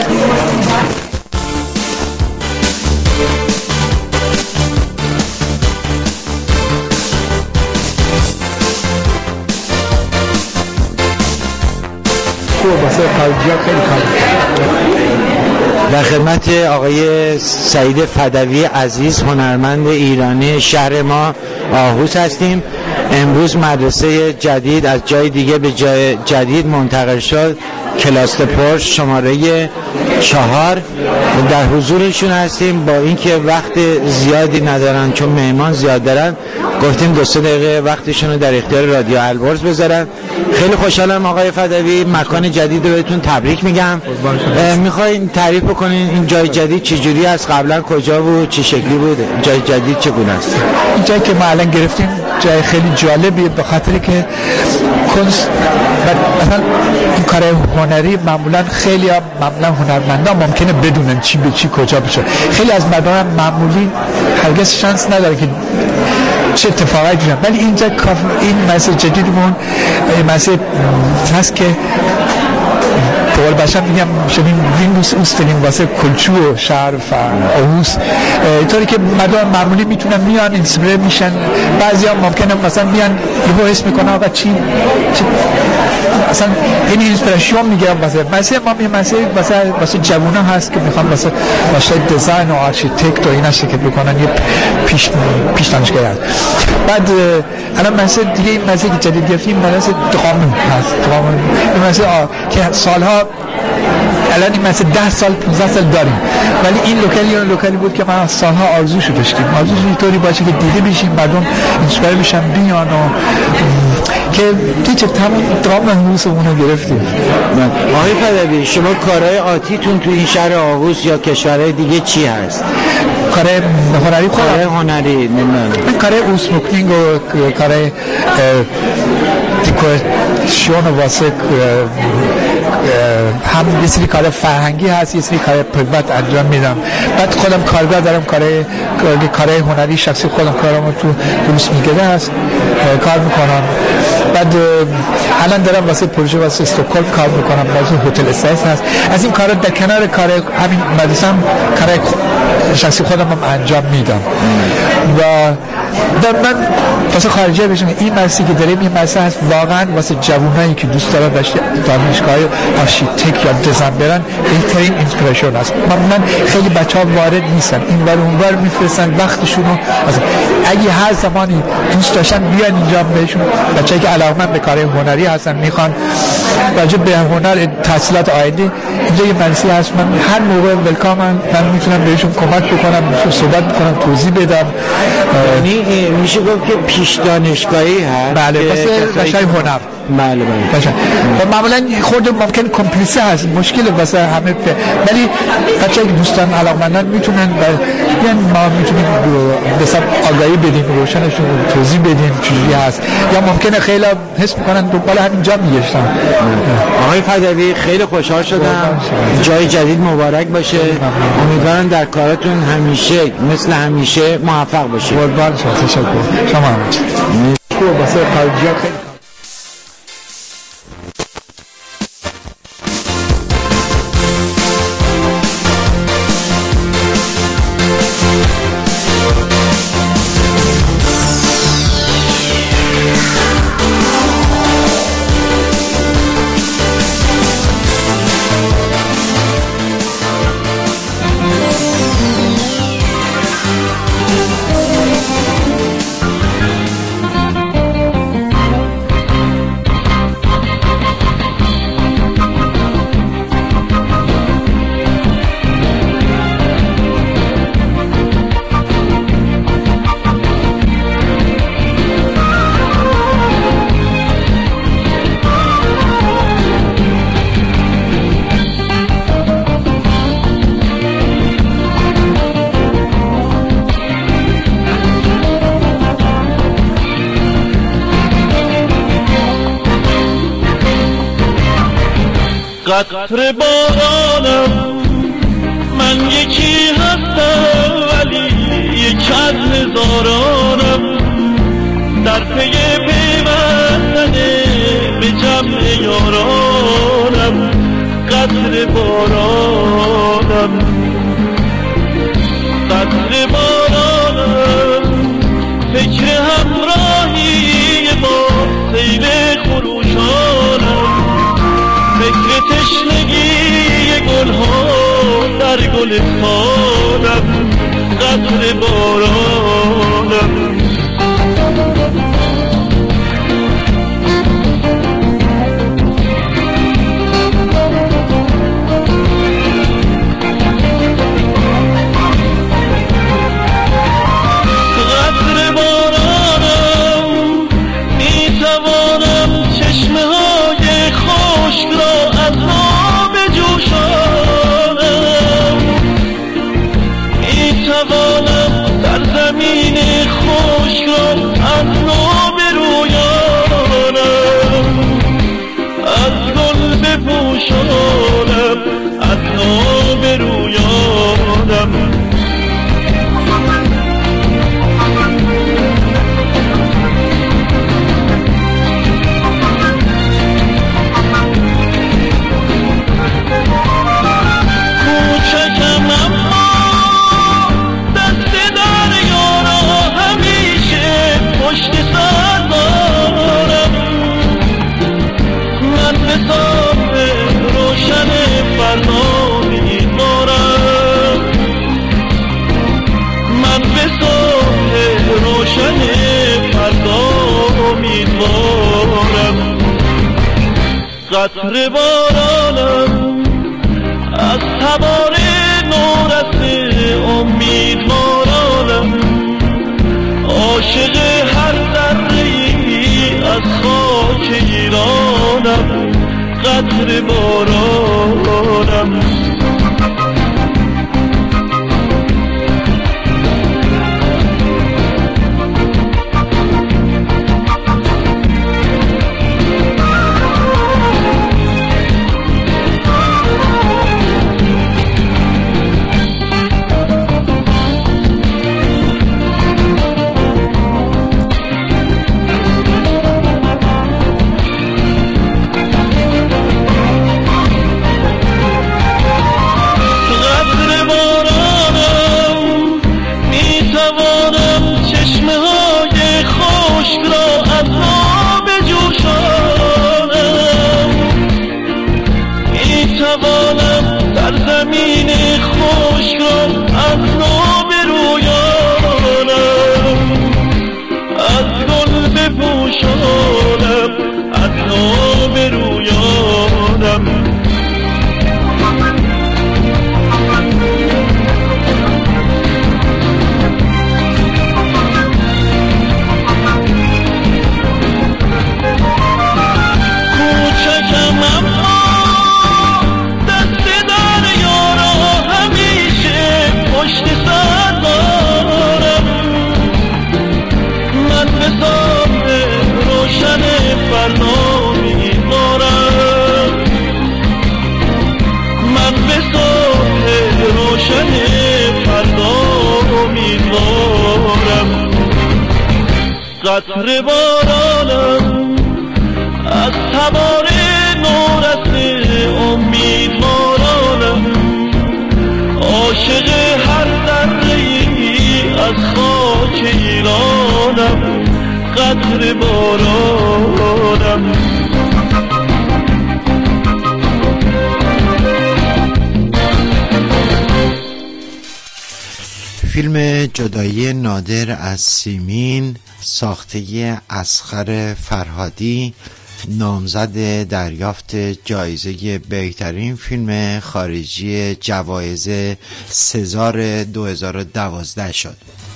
در خدمت آقای سعید فدوی عزیز هنرمند ایرانی شهر ما آهوز هستیم. امروز مدرسه جدید از جای دیگه به جای جدید منتقل شد، کلاس پرش شماره چهار. در حضورشون هستیم. با اینکه وقت زیادی ندارن چون مهمان زیاد دارن گفتیم دو سه دقیقه وقتشون رو در اختیار رادیو البرز بذارن. خیلی خوشحالم آقای فدوی، مکان جدید رو بهتون تبریک میگم. میخواین تعریف بکنین این جای جدید چجوری است؟ قبلا کجا بود؟ چه شکلی بود؟ جای جدید چگونه است؟ این جایی که ما الان گرفتیم جای خیلی جالبیه به خاطر که کنست مثلا این کار هنری معمولا خیلی ها معمولا هنرمندان ممکنه بدونن چی به چی کجا بشه. خیلی از مردم معمولی هرگز شانس نداره که چه اتفاقی بیفته، ولی اینجا این مسئله جدیدمون مسئله هست که بقول باشم میگم شدیم وینگوس اوستلیم واسه کلچو و شهر و آهوز، اینطوری که مردم معمولی میتونن میان اینسپیره میشن. بعضی ها ممکنه مثلا میان یهو حس میکنن آقا چی چی اصلا این اینسپیراسیون میگیرم واسه مثلا ما این مسئله واسه واسه جوونا هست که میخوان واسه واسه دیزاین و آرکیتکت و اینا شکل بکنن یه پیش پیش دانشگاه هست. بعد الان مثلا دیگه این مسئله که جدید گرفتیم مثلا قانون هست، قانون این مسئله که سالها الان این مثلا ده سال پانزده سال داریم، ولی این لوکالی اون لوکالی بود که ما سالها آرزوشو داشتیم. آرزوش اینطوری باشه که دیده بشیم، مردم اینسپایر بشن بیان و که دیگه تمام درام هنوزمون رو گرفتیم. آقای فدوی، شما کارهای آتیتون تو این شهر آهوز یا کشورهای دیگه چی هست؟ کار هنری خود کار هنری نمیدونم. کار اوسموکنینگ و کار دیکوراسیون واسه هم یه سری کار فرهنگی هست، یه سری کار پرایوت انجام میدم. بعد خودم کارگاه دارم، کار کار هنری شخصی خودم کارامو تو روس میگه هست کار میکنم. بعد الان دارم واسه پروژه واسه استکهلم کار میکنم، واسه هتل استایس هست. از این کارا در کنار کار همین مدرسه‌ام کار شخصی خودم هم انجام میدم. و در من واسه خارجی بشم این مدرسه که داریم این مدرسه هست واقعا واسه جوانایی که دوست دارن داشته دانشگاه آرشیتکت یا دیزاین برن بهترین اینسپیراسیون است. معمولا خیلی بچه‌ها وارد نیستن، این ور اون ور میفرستن وقتشون رو. اگه هر زمانی دوست داشتن بیان اینجا بهشون بچه‌ای که علاقه‌مند به کار هنری هستن میخوان راجع به هنر تحصیلات آینده اینجا یه مدرسه هست. من هر موقع ولکام من میتونم بهشون کمک بکنم، صحبت بکنم، توضیح بدم. یعنی میشه گفت که پیش دانشگاهی هست. بله، واسه بچه‌های هنر بله بله. و معمولا خود ممکن کمپلیسه هست، مشکل واسه همه، ولی بچه که دوستان علاقمندان میتونن یعنی ما میتونیم بسیار آگاهی بدیم، روشنشون توضیح بدیم چجوری هست، یا ممکنه خیلی حس میکنن دنبال همینجا میگشتن. آقای فدوی خیلی خوشحال شدم، جای جدید مبارک باشه، امیدوارم در کاراتون همیشه مثل همیشه موفق باشید. قربان شما، تشکر. شما هم خوب واسه خارجی‌ها خیلی قطر بارانم، من یکی هستم ولی یک از هزارانم، در پی پیوستن به جمع یارانم. قطر بارانم، قطر بارانم، فکر همراهی با سیل خروشانم، فکر تشنگی گلها در گلستانم. قطر بارانم، قطر بارانم، میتوانم چشمه های خشک را از آب جوشانم، میتوانم در زمین خشک را از نو برویانم، از گل بپوشانم، از نو برویانم. قطر بارانم، از تبار نورس امیدوارانم، عاشق هر ذره‌ای از خاک ایرانم. قطر بارانم، زمین خشک را از نو برویانم، از گل بپوشانم، از نو برویانم. قطره بارانم، از تبار نورس امیدوارانم، عاشق هر ذره‌ای از خاک ایرانم، قطره بارانم. فیلم جدایی نادر از سیمین ساخته اصغر فرهادی نامزد دریافت جایزه بهترین فیلم خارجی جوایز سزار دو هزار و دوازده شد.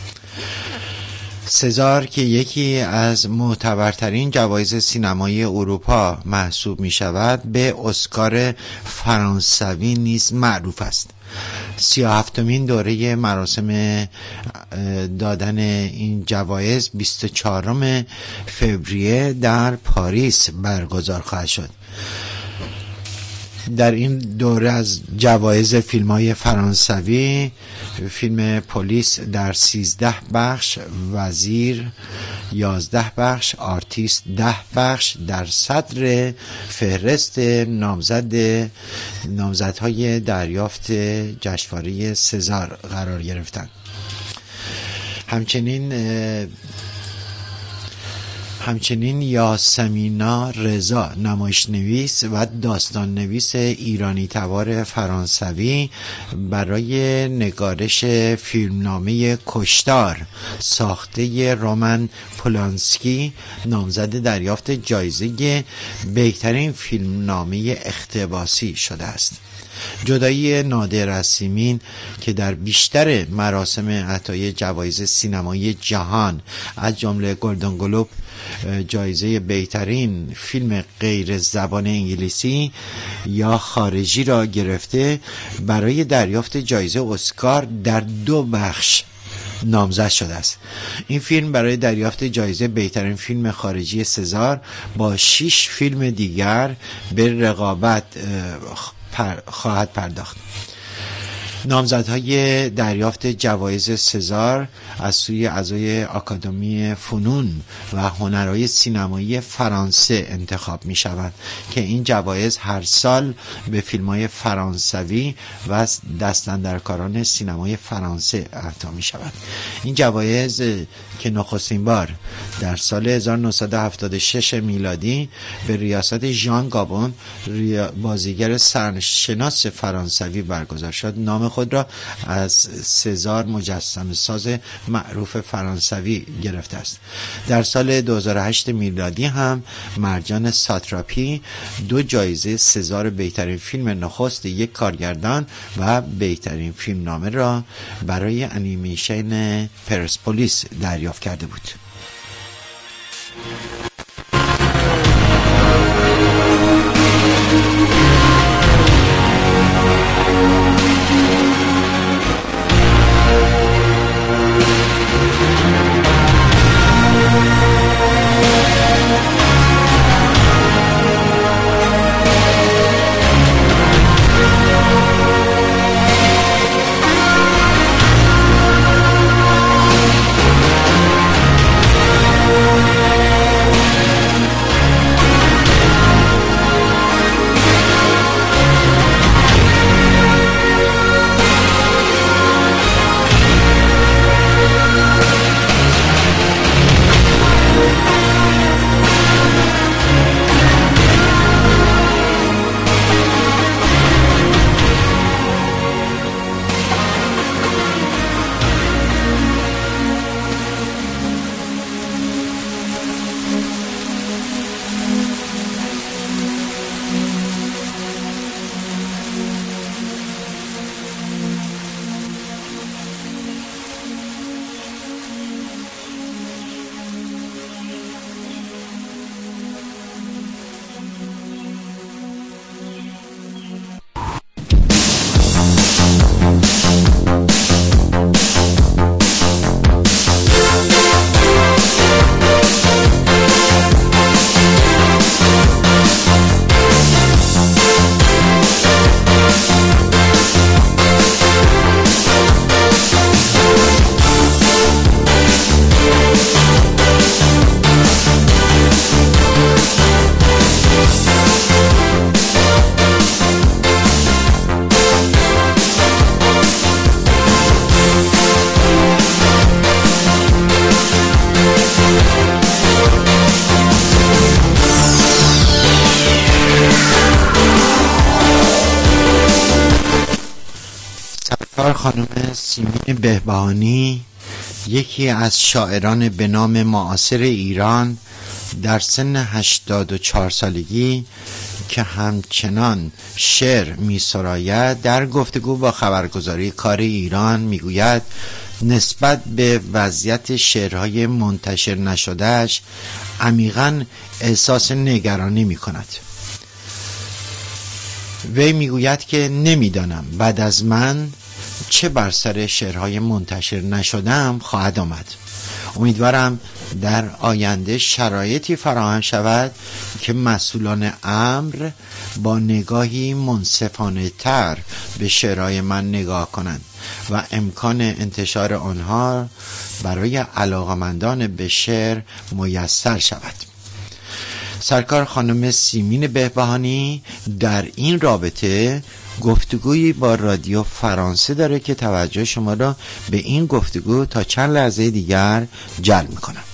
سزار که یکی از معتبرترین جوایز سینمایی اروپا محسوب می شود، به اسکار فرانسوی نیز معروف است. سی و هفتمین دوره مراسم دادن این جوایز بیست و چهارم فوریه در پاریس برگزار خواهد شد. در این دوره از جوایز فیلم‌های فرانسوی، فیلم پلیس در سیزده بخش، وزیر یازده بخش، آرتیست ده بخش در صدر فهرست نامزد نامزدهای دریافت جشنواره سزار قرار گرفتند. همچنین همچنین یاسمینا رضا، نمایشنویس و داستان نویس ایرانی تبار فرانسوی، برای نگارش فیلمنامه کشتار ساخته رومن پولانسکی نامزد دریافت جایزه بهترین فیلمنامه اقتباسی شده است. جدایی نادر از سیمین که در بیشتر مراسم عطای جوایز سینمایی جهان از جمله گلدن گلوب جایزه بهترین فیلم غیر زبان انگلیسی یا خارجی را گرفته، برای دریافت جایزه اسکار در دو بخش نامزد شده است. این فیلم برای دریافت جایزه بهترین فیلم خارجی سزار با شش فیلم دیگر به رقابت پر خواهد پرداخت. نامزدهای دریافت جوایز سزار از سوی اعضای آکادمی فنون و هنرهای سینمایی فرانسه انتخاب می شوند که این جوایز هر سال به فیلم‌های فرانسوی و دستاندرکاران سینمای فرانسه عطا می شود. این جوایز که نخستین بار در سال هزار و نهصد و هفتاد و شش میلادی به ریاست ژان گابون، بازیگر سرشناس فرانسوی برگزار شد، نام خود را از سزار مجسمه ساز معروف فرانسوی گرفته است. در سال دو هزار و هشت میلادی هم مرجان ساتراپی دو جایزه سزار بهترین فیلم نخست یک کارگردان و بهترین فیلم نامه را برای انیمیشن پرسپولیس دریافت کرده بود. سرکار خانم سیمین بهبهانی، یکی از شاعران به نام معاصر ایران، در سن هشتاد و چهار سالگی که همچنان شعر می سراید، در گفتگو با خبرگزاری کار ایران می گوید نسبت به وضعیت شعرهای منتشر نشدهش عمیقاً احساس نگرانی می کند. وی می گوید که نمیدانم بعد از من چه بر سر شعرهای منتشر نشده‌ام خواهد آمد. امیدوارم در آینده شرایطی فراهم شود که مسئولان امر با نگاهی منصفانه تر به شعرهای من نگاه کنند و امکان انتشار آنها برای علاقمندان به شعر میسر شود. سرکار خانم سیمین بهبهانی در این رابطه گفتگویی با رادیو فرانسه داره که توجه شما را به این گفتگو تا چند لحظه دیگر جلب میکنم.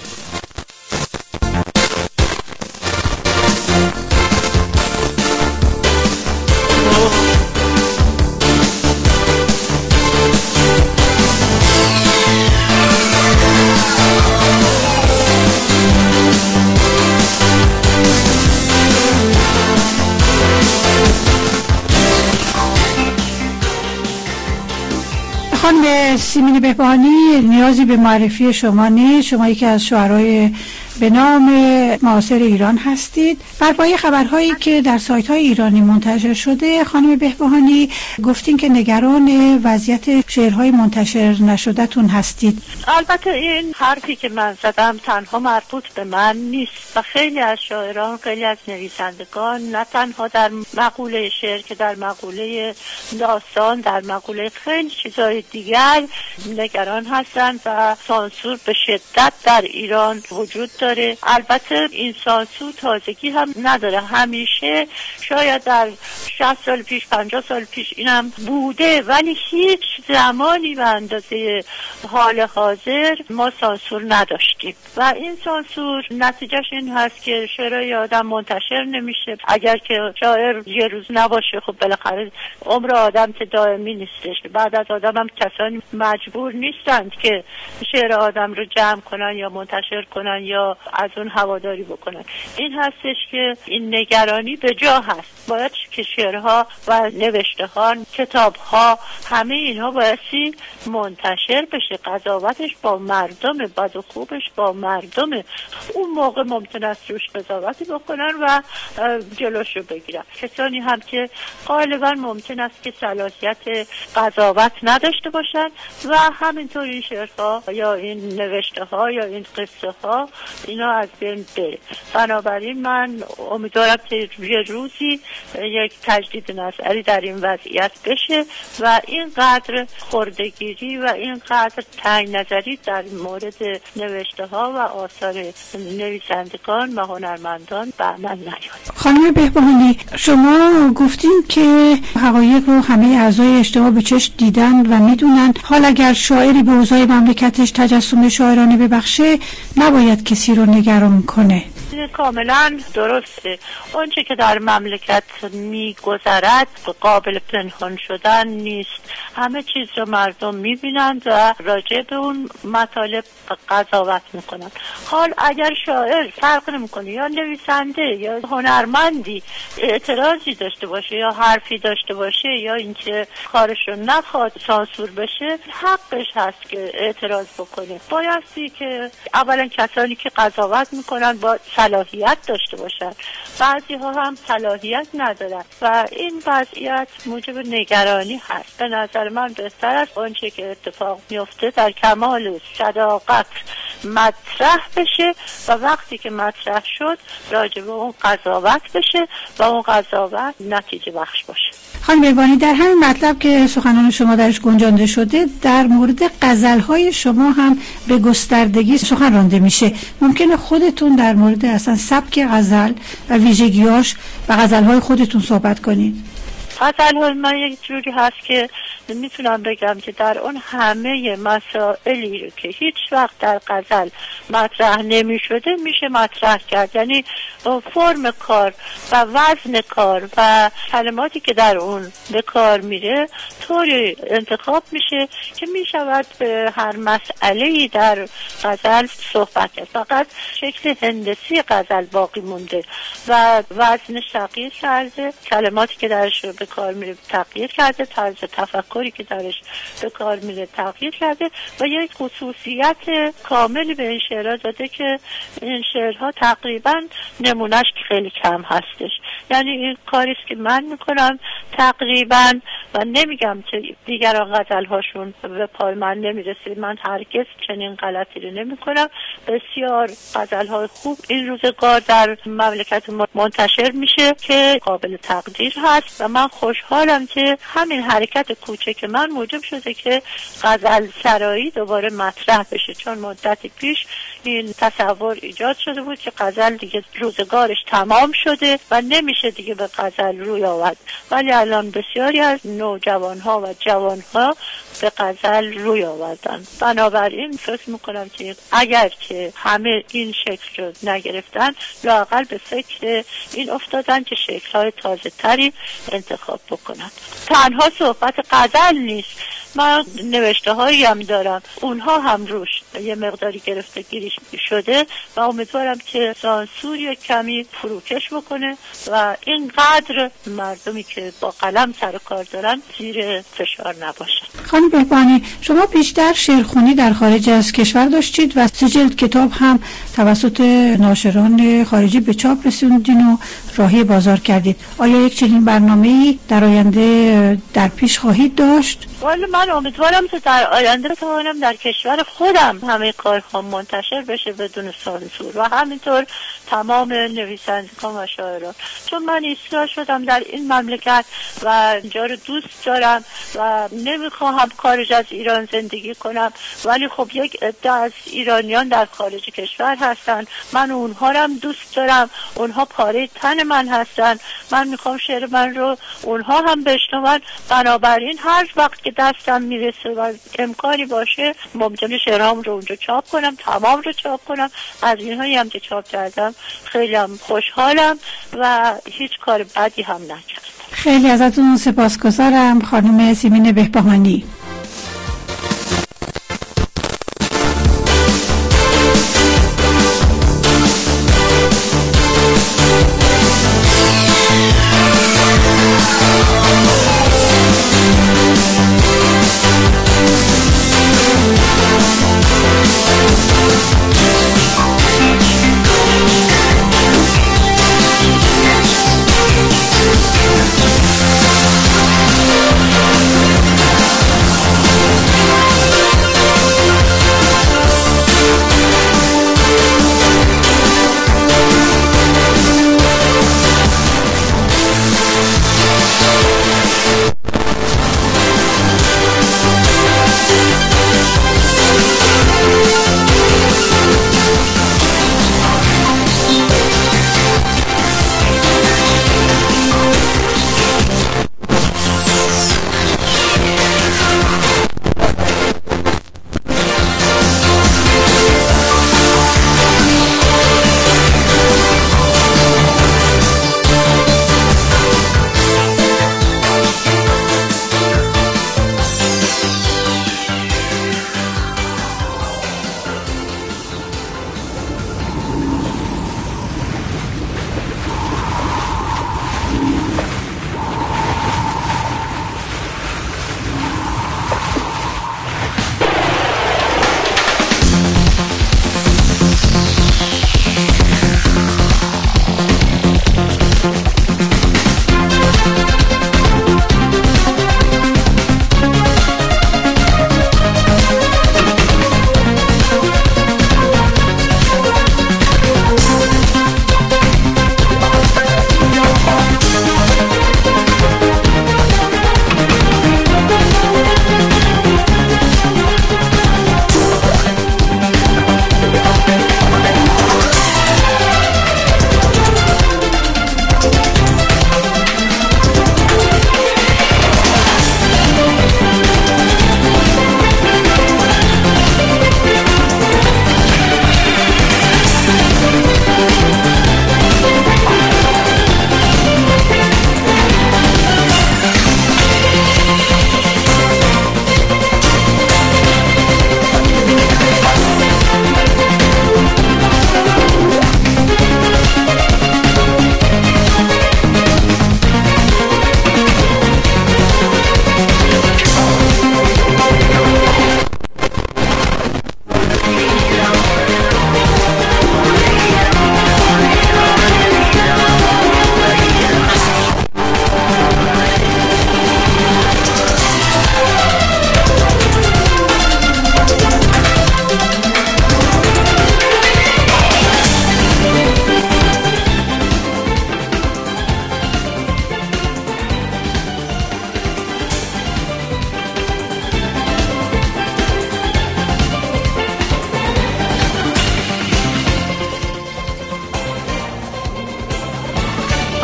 خانم سیمین بهبهانی، نیازی به معرفی شما نیست. شما یکی از شاعرای به نام معاصر ایران هستید. بر پایه خبرهایی که در سایت‌های ایرانی منتشر شده، خانم بهبهانی گفتین که نگران وضعیت شعرهای منتشر نشده‌تون هستید. البته این حرفی که من زدم تنها مربوط به من نیست و خیلی از شاعران، خیلی از نویسندگان، نه تنها در مقوله شعر که در مقوله داستان، در مقوله خیلی چیزهای دیگر نگران هستند و سانسور به شدت در ایران وجود داره. البته این سانسور تازگی هم نداره، همیشه شاید در شصت سال پیش، پنجاه سال پیش اینم بوده، ولی هیچ زمانی به اندازه حال حاضر ما سانسور نداشتیم و این سانسور نتیجهش این هست که شعرهای آدم منتشر نمیشه. اگر که شاعر یه روز نباشه، خب بالاخره عمر آدم که دائمی نیستش. بعد از آدم هم کسانی مجبور نیستند که شعر آدم رو جمع کنن یا منتشر کنن یا از اون هواداری بکنن. این هستش که این نگرانی به جا هست. باید که شعرها و نوشته ها، کتاب ها، همه اینها بایستی منتشر بشه. قضاوتش با مردم، بد و خوبش با مردم. اون موقع ممکن است روش قضاوتی بکنن و جلوش رو بگیرن. کسانی هم که غالبا ممکن است که صلاحیت قضاوت نداشته باشن و همینطور این شعرها یا این نوشته ها یا این قصه ها اینا از بین بره. بنابراین من امیدوارم که یه روزی یک تجدید نظری در این وضعیت بشه و اینقدر خردگیری و اینقدر تنگ نظری در مورد نوشته ها و آثار نویسندگان و هنرمندان به عمل نیاد. خانم بهبهانی، شما گفتین که حقایق رو همه اعضای اجتماع به چشم دیدن و میدونن. حال اگر شاعری به اوضاع مملکتش تجسم شاعرانه ببخشه، نباید کسی رو نگران کنه. کاملا درسته. اونچه که در مملکت میگذرد قابل پنهان شدن نیست. همه چیز رو مردم میبینند و راجع به اون مطالب قضاوت میکنند. حال اگر شاعر فرق نمیکنه یا نویسنده یا هنرمندی اعتراضی داشته باشه یا حرفی داشته باشه یا اینکه کارش رو نخواد سانسور بشه، حقش هست که اعتراض بکنه. بایستی که اولا کسانی که قضاوت میکنن با صلاحیت داشته باشن. بعضی ها هم صلاحیت ندارن و این وضعیت موجب نگرانی هست. به نظر من بهتر است آنچه که اتفاق میفته در کمال صداقت مطرح بشه و وقتی که مطرح شد راجع به اون قضاوت بشه و اون قضاوت نتیجه بخش باشه. خانم بهبهانی، در همین مطلب که سخنان شما درش گنجانده شده، در مورد غزل‌های شما هم به گستردگی سخن رانده میشه. ممکنه خودتون در مورد اصلا سبک غزل و ویژگی‌هاش و غزل‌های خودتون صحبت کنید؟ غزل‌های من یک جوری هست که میتونم بگم که در اون همه مسائلی رو که هیچ وقت در غزل مطرح نمی شده میشه مطرح کرد. یعنی فرم کار و وزن کار و کلماتی که در اون به کار میره طوری انتخاب میشه که میشود به هر مسئله‌ای در غزل صحبت کرد. فقط شکل هندسی غزل باقی مونده و وزنش تغییر کرده، کلماتی که درش به کار میره تغییر کرده، طرز تفکری که درش به کار میره تغییر کرده و یک خصوصیت کاملی به این شعرها داده که این شعرها تقریبا نمونهش خیلی کم هستش. یعنی این کاریست که من میکنم تقریبا و نمیگم که دیگران غزل هاشون به پای من نمیرسه، من هرگز چنین غلطی رو نمیکنم. بسیار غزل های خوب این روزگار در مملکت منتشر میشه که قابل تقدیر هست و من خوشحالم که همین حرکت کوچک من موجب شده که غزل سرایی دوباره مطرح بشه، چون مدت پیش این تصور ایجاد شده بود که غزل دیگه روزگارش تمام شده و نمیشه دیگه به غزل روی آورد، ولی الان بسیاری از نوجوانها و جوانها به غزل روی آوردن. بنابراین فکر میکنم که اگر که همه این شکل رو نگرفتن لااقل به فکر این افتادن که شکل‌های تازه تری انتخاب بکنن. تنها صحبت غزل نیست، من نوشته هایی هم دارم اونها هم روش یه مقداری گرفته گیری شده و امیدوارم که سانسور کمی فروکش بکنه و اینقدر مردمی که با قلم سر کار دارن زیر فشار نباشن. خانم بهبانی، شما بیشتر شعرخوانی در خارج از کشور داشتید و سه جلد کتاب هم توسط ناشران خارجی به چاپ رسوندین و راهی بازار کردید. آیا یک چنین برنامه‌ای در آینده در پیش خواهید داشت؟ والا من امیدوارم که در آینده بتوانم در کشور خودم همه کارها منتشر بشه بدون سانسور و همینطور تمام نویسندگان و شاعران، چون من ایستگاه شدم در این مملکت و اینجا رو دوست دارم و نمیخواهم خارج از ایران زندگی کنم، ولی خب یک عده از ایرانیان در خارج کشور هستن، من اونها رو هم دوست دارم، اونها پاره تن من هستن، من میخوام شعر من رو اونها هم بشنون. بنابراین هر وقت که دستم میرسه و امکانی باشه ممکنه شعرام رو اونجا چاپ کنم، تمام رو چاپ کنم. از اینهایی هم که چاپ کردم خیلی هم خوشحالم و هیچ کار بدی هم نکردم. خیلی ازتون سپاسگزارم خانم سیمین بهبهانی.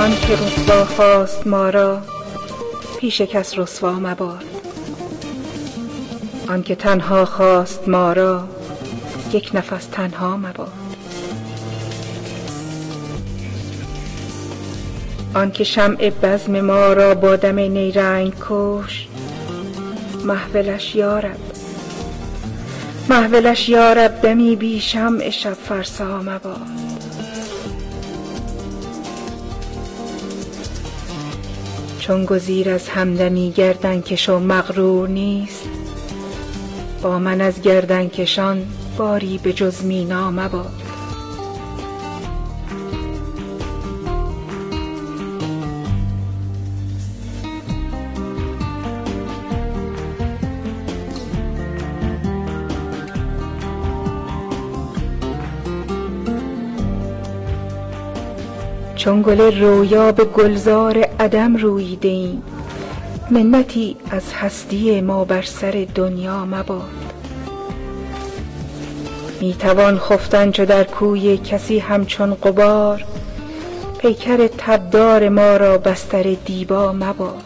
آن که رسوا خواست ما را پیش کس رسوا مباد. آن که تنها خواست ما را یک نفس تنها مباد. آن که شمع بزم ما را با دم نیرنگ کش، محولش یارب محولش یارب دمی بی شمع شب فرسا مباد. چون گزیر از همدمی گردن کشو مغرور نیست، با من از گردن کشان باری به جز مینا مباد. چون گل رویا به گلزار عدم روییده ایم، منتی از هستی ما بر سر دنیا مباد. میتوان خفتن چو در کوی کسی همچون غبار، پیکر تبدار ما را بستر دیبا مباد.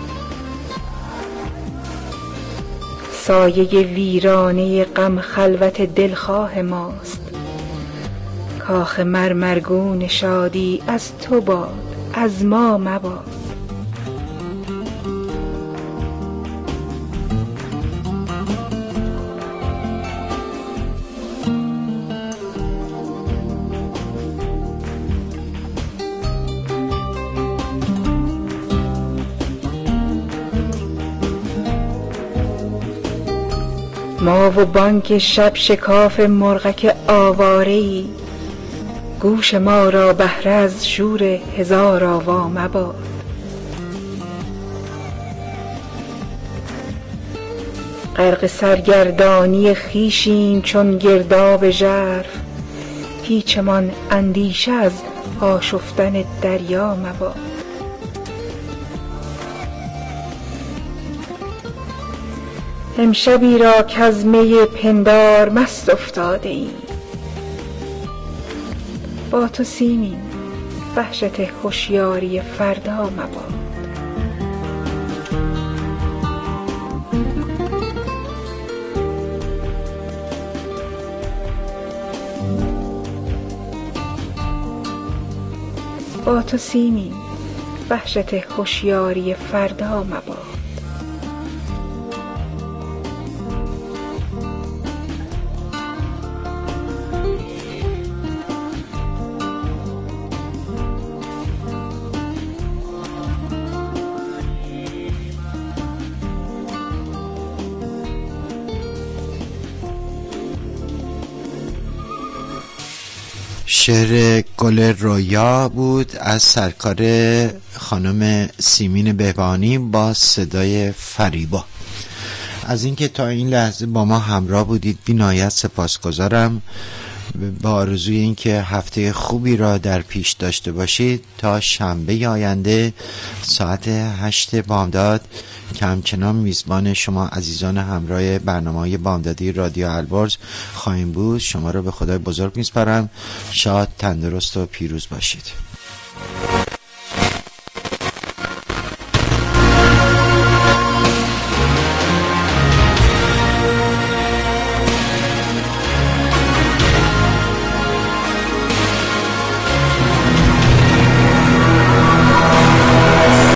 سایه ویرانه غم خلوت دلخواه ماست، کاخ مرمرگون شادی از تو باد از ما مباد. ما و بانک شب شکاف مرغک آواره‌ای، گوش ما را بهره از شور هزار آوا مباد. غرق سرگردانی خویشیم چون گرداب ژرف، هیچمان اندیشه از آشفتن دریا مباد. امشبی را کز می پندار مست افتاده ایم، با تو سیمین وحشت هوشیاری فردا مباد. با تو سیمین وحشت هوشیاری فردا مباد. شعر گل رویا بود از سرکار خانم سیمین بهبانی با صدای فریبا. از اینکه تا این لحظه با ما همراه بودید بی نهایت سپاسگزارم. با آرزوی اینکه هفته خوبی را در پیش داشته باشید. تا شنبه آینده ساعت هشت بامداد که همچنان میزبان شما عزیزان همراه برنامه‌های بامدادی رادیو البرز خواهیم بود. شما را به خدای بزرگ میسپارم. شاد، تندرست و پیروز باشید.